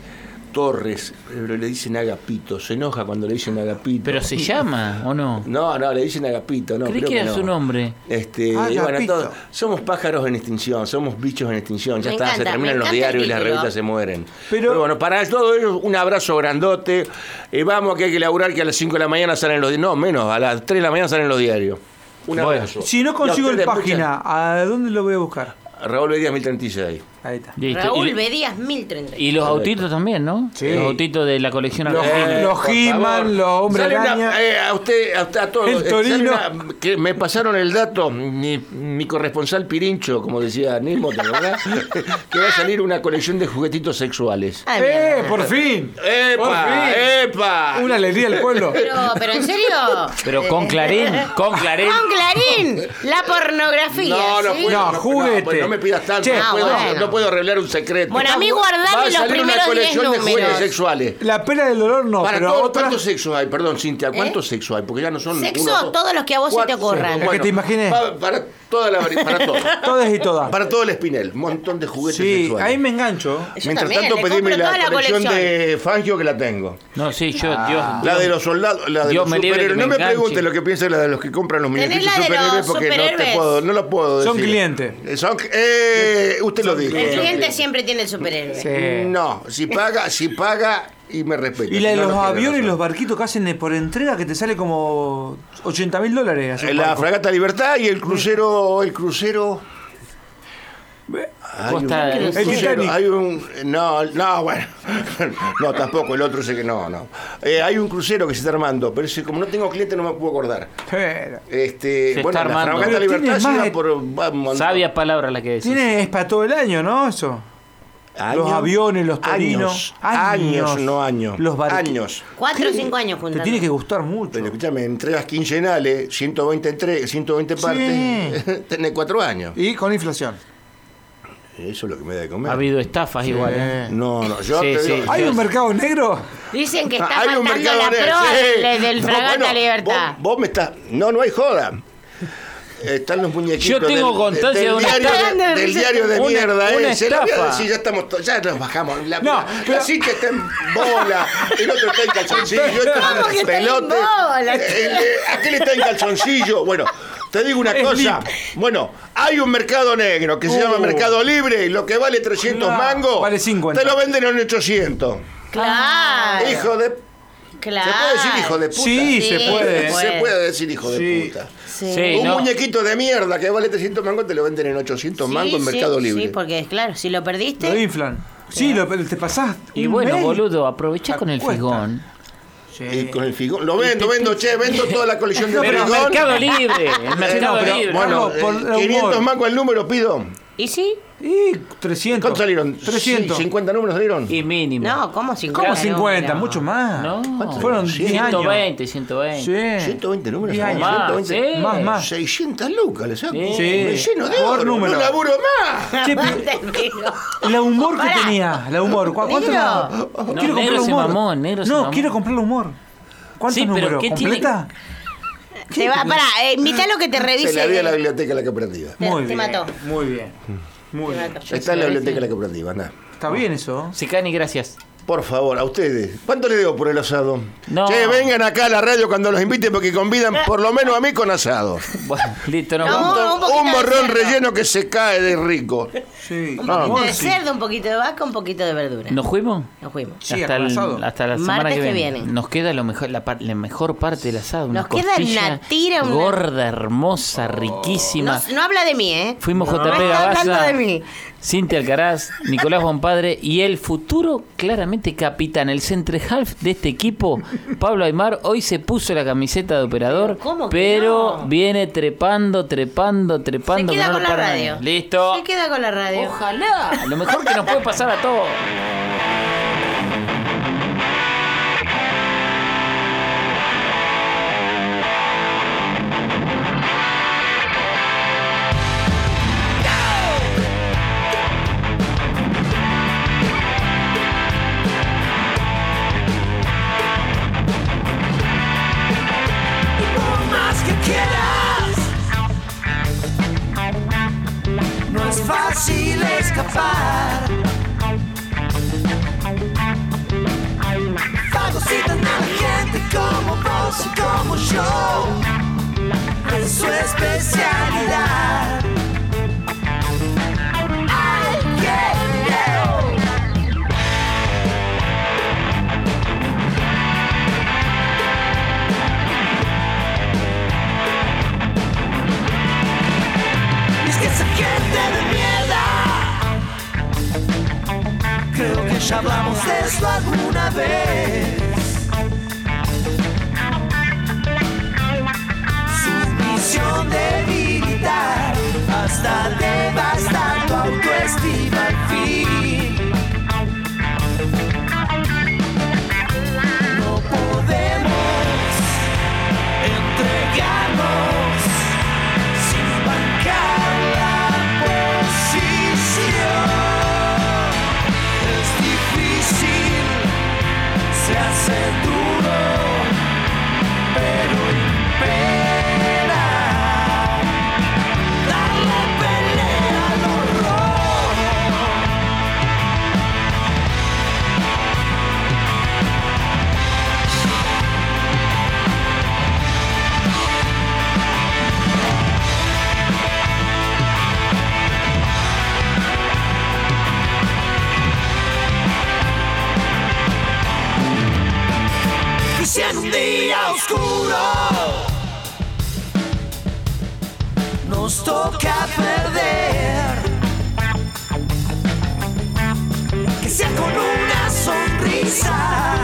Torres, pero le dicen Agapito, se enoja cuando le dicen Agapito. ¿Pero se llama o no? No, no, le dicen Agapito, no. Creí creo que era no. su nombre. Este, Ah, y bueno, Agapito. todos- somos pájaros en extinción, somos bichos en extinción, ya Me está, encanta, se me terminan los encanta el diarios y las título. revistas se mueren. Pero, bueno, para todos ellos un abrazo grandote, eh, vamos que hay que laburar que a las cinco de la mañana salen los diarios, no, menos, a las tres de la mañana salen los diarios. Un Bueno, abrazo. si no Y a consigo el ustedes, página, ¿a dónde lo voy a buscar? muchas- Raúl Bedías mil treinta y seis. Ahí está. Listo. Raúl Y- Bedías mil treinta. Y los autitos también, ¿no? Sí. Los autitos de la colección Los- argentina. los por He-Man, favor. los Hombre Sale una- Araña. eh, a usted, a, usted, a todos. El eh, sale Torino. una- que me pasaron el dato, mi, mi corresponsal Pirincho, como decía Nemo, ¿te acordás? Que va a salir una colección de juguetitos sexuales. Ay, ¡Eh, mierda. por fin! ¡Epa! ¡Por fin! ¡Epa! Una alegría del pueblo. Pero, pero en serio. Pero con Clarín, con Clarín. Con Clarín. La pornografía. No, no ¿sí? puedo. No, no, juguete. pues no me pidas tanto. Che, no, ah, puedo, bueno. no puedo revelar un secreto. Bueno, a mí guardame Va a los salir una primeros colección diez de juguetes números. sexuales. La pena del dolor no, Para pero todo, otra... ¿Cuántos sexos hay? Perdón, Cintia, ¿cuántos sexos hay? Porque ya no son. Sexo, uno, dos, todos los que a vos se te cuatro, ocurran. El que te imaginé. Para, para toda la vari- para todo. Todas y todas. Para todo el espinel. Un montón de juguetes Sí, sexuales. ahí me engancho. Yo Mientras también, tanto, le pedime compro la toda la colección colección. de Fangio que la tengo. No, sí, yo, Dios. La Dios- de los soldados, la de Dios los me libre que superhéroes. me No me enganche. preguntes lo que piensa la de los que compran los Tenés muñequitos la de superhéroes los porque no te superhéroes. puedo, no lo puedo decir. Son clientes. Eh, Son, eh, usted lo dijo. El Son cliente siempre tiene el superhéroe. Sí. No, si paga, si paga y me respeta. Y la de Si no, los no tiene aviones y razón. los barquitos que hacen por entrega que te sale como ochenta mil dólares. hacer un La barco. fragata Libertad y el crucero, el crucero. Hay un, Costa- un El crucero, Titanic. hay un no, no, bueno, no tampoco, el otro sé que no, no. Eh, hay un crucero que se está armando, pero ese, como no tengo cliente no me puedo acordar. Pero Este, Se bueno, está la armando. fragata Pero Libertad tiene se más iba de- por va un montón. Sabia palabra la que decís. tiene, es para todo el año, ¿no? Eso. Años, Los aviones, los torinos. años, años, no años, Los barquitos. años. Cuatro o cinco años Te juntando. tiene que gustar mucho. Pero escúchame, entregas quincenales, ciento veinte, entre, ciento veinte partes, tenés cuatro años. Y con inflación. Eso es lo que me da de comer. Ha habido estafas igual. ¿eh? No, no, yo Sí, te sí. digo, ¿Hay un mercado negro? Dicen que está hay un faltando mercado la negro, proa sí. del, del No, Fragata bueno, Libertad. Vos, vos me estás. No, no hay joda. Están los muñequitos. Yo tengo del, constancia del de una diario, estafa. de, del diario de Una- mierda una ese. La voy a estafa. decir, ya estamos to- ya nos bajamos. La, No, la, pero- la cinta está en bola, el otro está en calzoncillo, este ¿Cómo está que en está en pelote. bola? eh, eh, aquel está en calzoncillo. Bueno, te digo una Es cosa. Bueno, hay un mercado negro que se Uh. llama Mercado Libre y lo que vale trescientos Claro, mangos, vale cincuenta. te lo venden en ochocientos. Claro. Hijo de. Claro. ¿Se puede decir hijo de puta? Sí, se puede. Se puede decir hijo de Sí. puta. Sí. Sí, Un no. muñequito de mierda que vale trescientos mangos te lo venden en ochocientos mangos en Sí, Mercado sí, Libre. Sí, porque claro, si lo perdiste. Lo inflan. Sí, lo, te pasás. Y un bueno, mes. boludo, aprovechá con el Cuesta. figón. Y con el figón. Lo vendo, vendo, che, vendo toda la colección de No, Pero figón. Mercado Libre, el Mercado no, pero- Libre. Bueno, Vamos, por eh, el humor. quinientos mangos el número pido. ¿Y sí? Y trescientos. ¿Cuántos salieron? trescientos. Sí, ¿cincuenta números salieron? Y mínimo. No, ¿cómo cincuenta? ¿Cómo cincuenta? No. Mucho más. No. Fueron diez años. ciento veinte, ciento veinte. Sí. ciento veinte números. diez años. Más, ciento veinte. sí. Más, más. seiscientas lucas le saco. Sí. Me lleno de Por oro. número. No laburo más. Che, pero la humor que Pará. tenía. La humor. ¿Cu- ¿Cuánto Negro. la- No, quiero comprar negro se humor. mamó, negro se no, mamó. quiero comprar humor. ¿Cuántos Sí, pero números? ¿qué tiene- ¿Completa? Te va, pará, eh, invítalo que te revise. Se la di a la eh, biblioteca de la cooperativa. Te- Muy te bien. mató. Muy bien. Muy Te bien. mató. Está en la biblioteca de la cooperativa, anda. Está bien eso. Sicani, gracias. Por favor, a ustedes. ¿Cuánto le debo por el asado? No. Che, vengan acá a la radio cuando los inviten porque convidan por lo menos a mí con asado. Bueno, listo, nos No, vamos. un poquito Un de morrón cerdo. relleno que se cae de rico. Sí. Un No, poquito de sí. cerdo, un poquito de vaca, un poquito de verdura. ¿Nos fuimos? Nos fuimos. Sí, hasta, el- asado. hasta la semana Martes que que viene. viene. Nos queda lo mejor, la, par- la mejor parte del asado. Una Nos queda costilla una tira, una- gorda, hermosa, riquísima. No, no habla de mí, ¿eh? Fuimos No J P está hablando Gabaza, de mí. Cintia Alcaraz, Nicolás Bonpadre y el futuro, claramente capitán, el centre half de este equipo, Pablo Aymar. Hoy se puso la camiseta de operador, Pero, ¿cómo que pero no? viene trepando, trepando, trepando. Se que queda no con lo la para radio. nadie. Listo. Se queda con la radio. Ojalá. Lo mejor que nos puede pasar a todos. Por más que quieras, no es fácil escapar. esto alguna vez. Su misión debilitar hasta devastar tu autoestima al fin. No podemos entregarnos sin bancar la posición. Es difícil, se hace duro, pero impera darle pelea al horror. Y si en un día oscuro nos toca perder, que sea con una sonrisa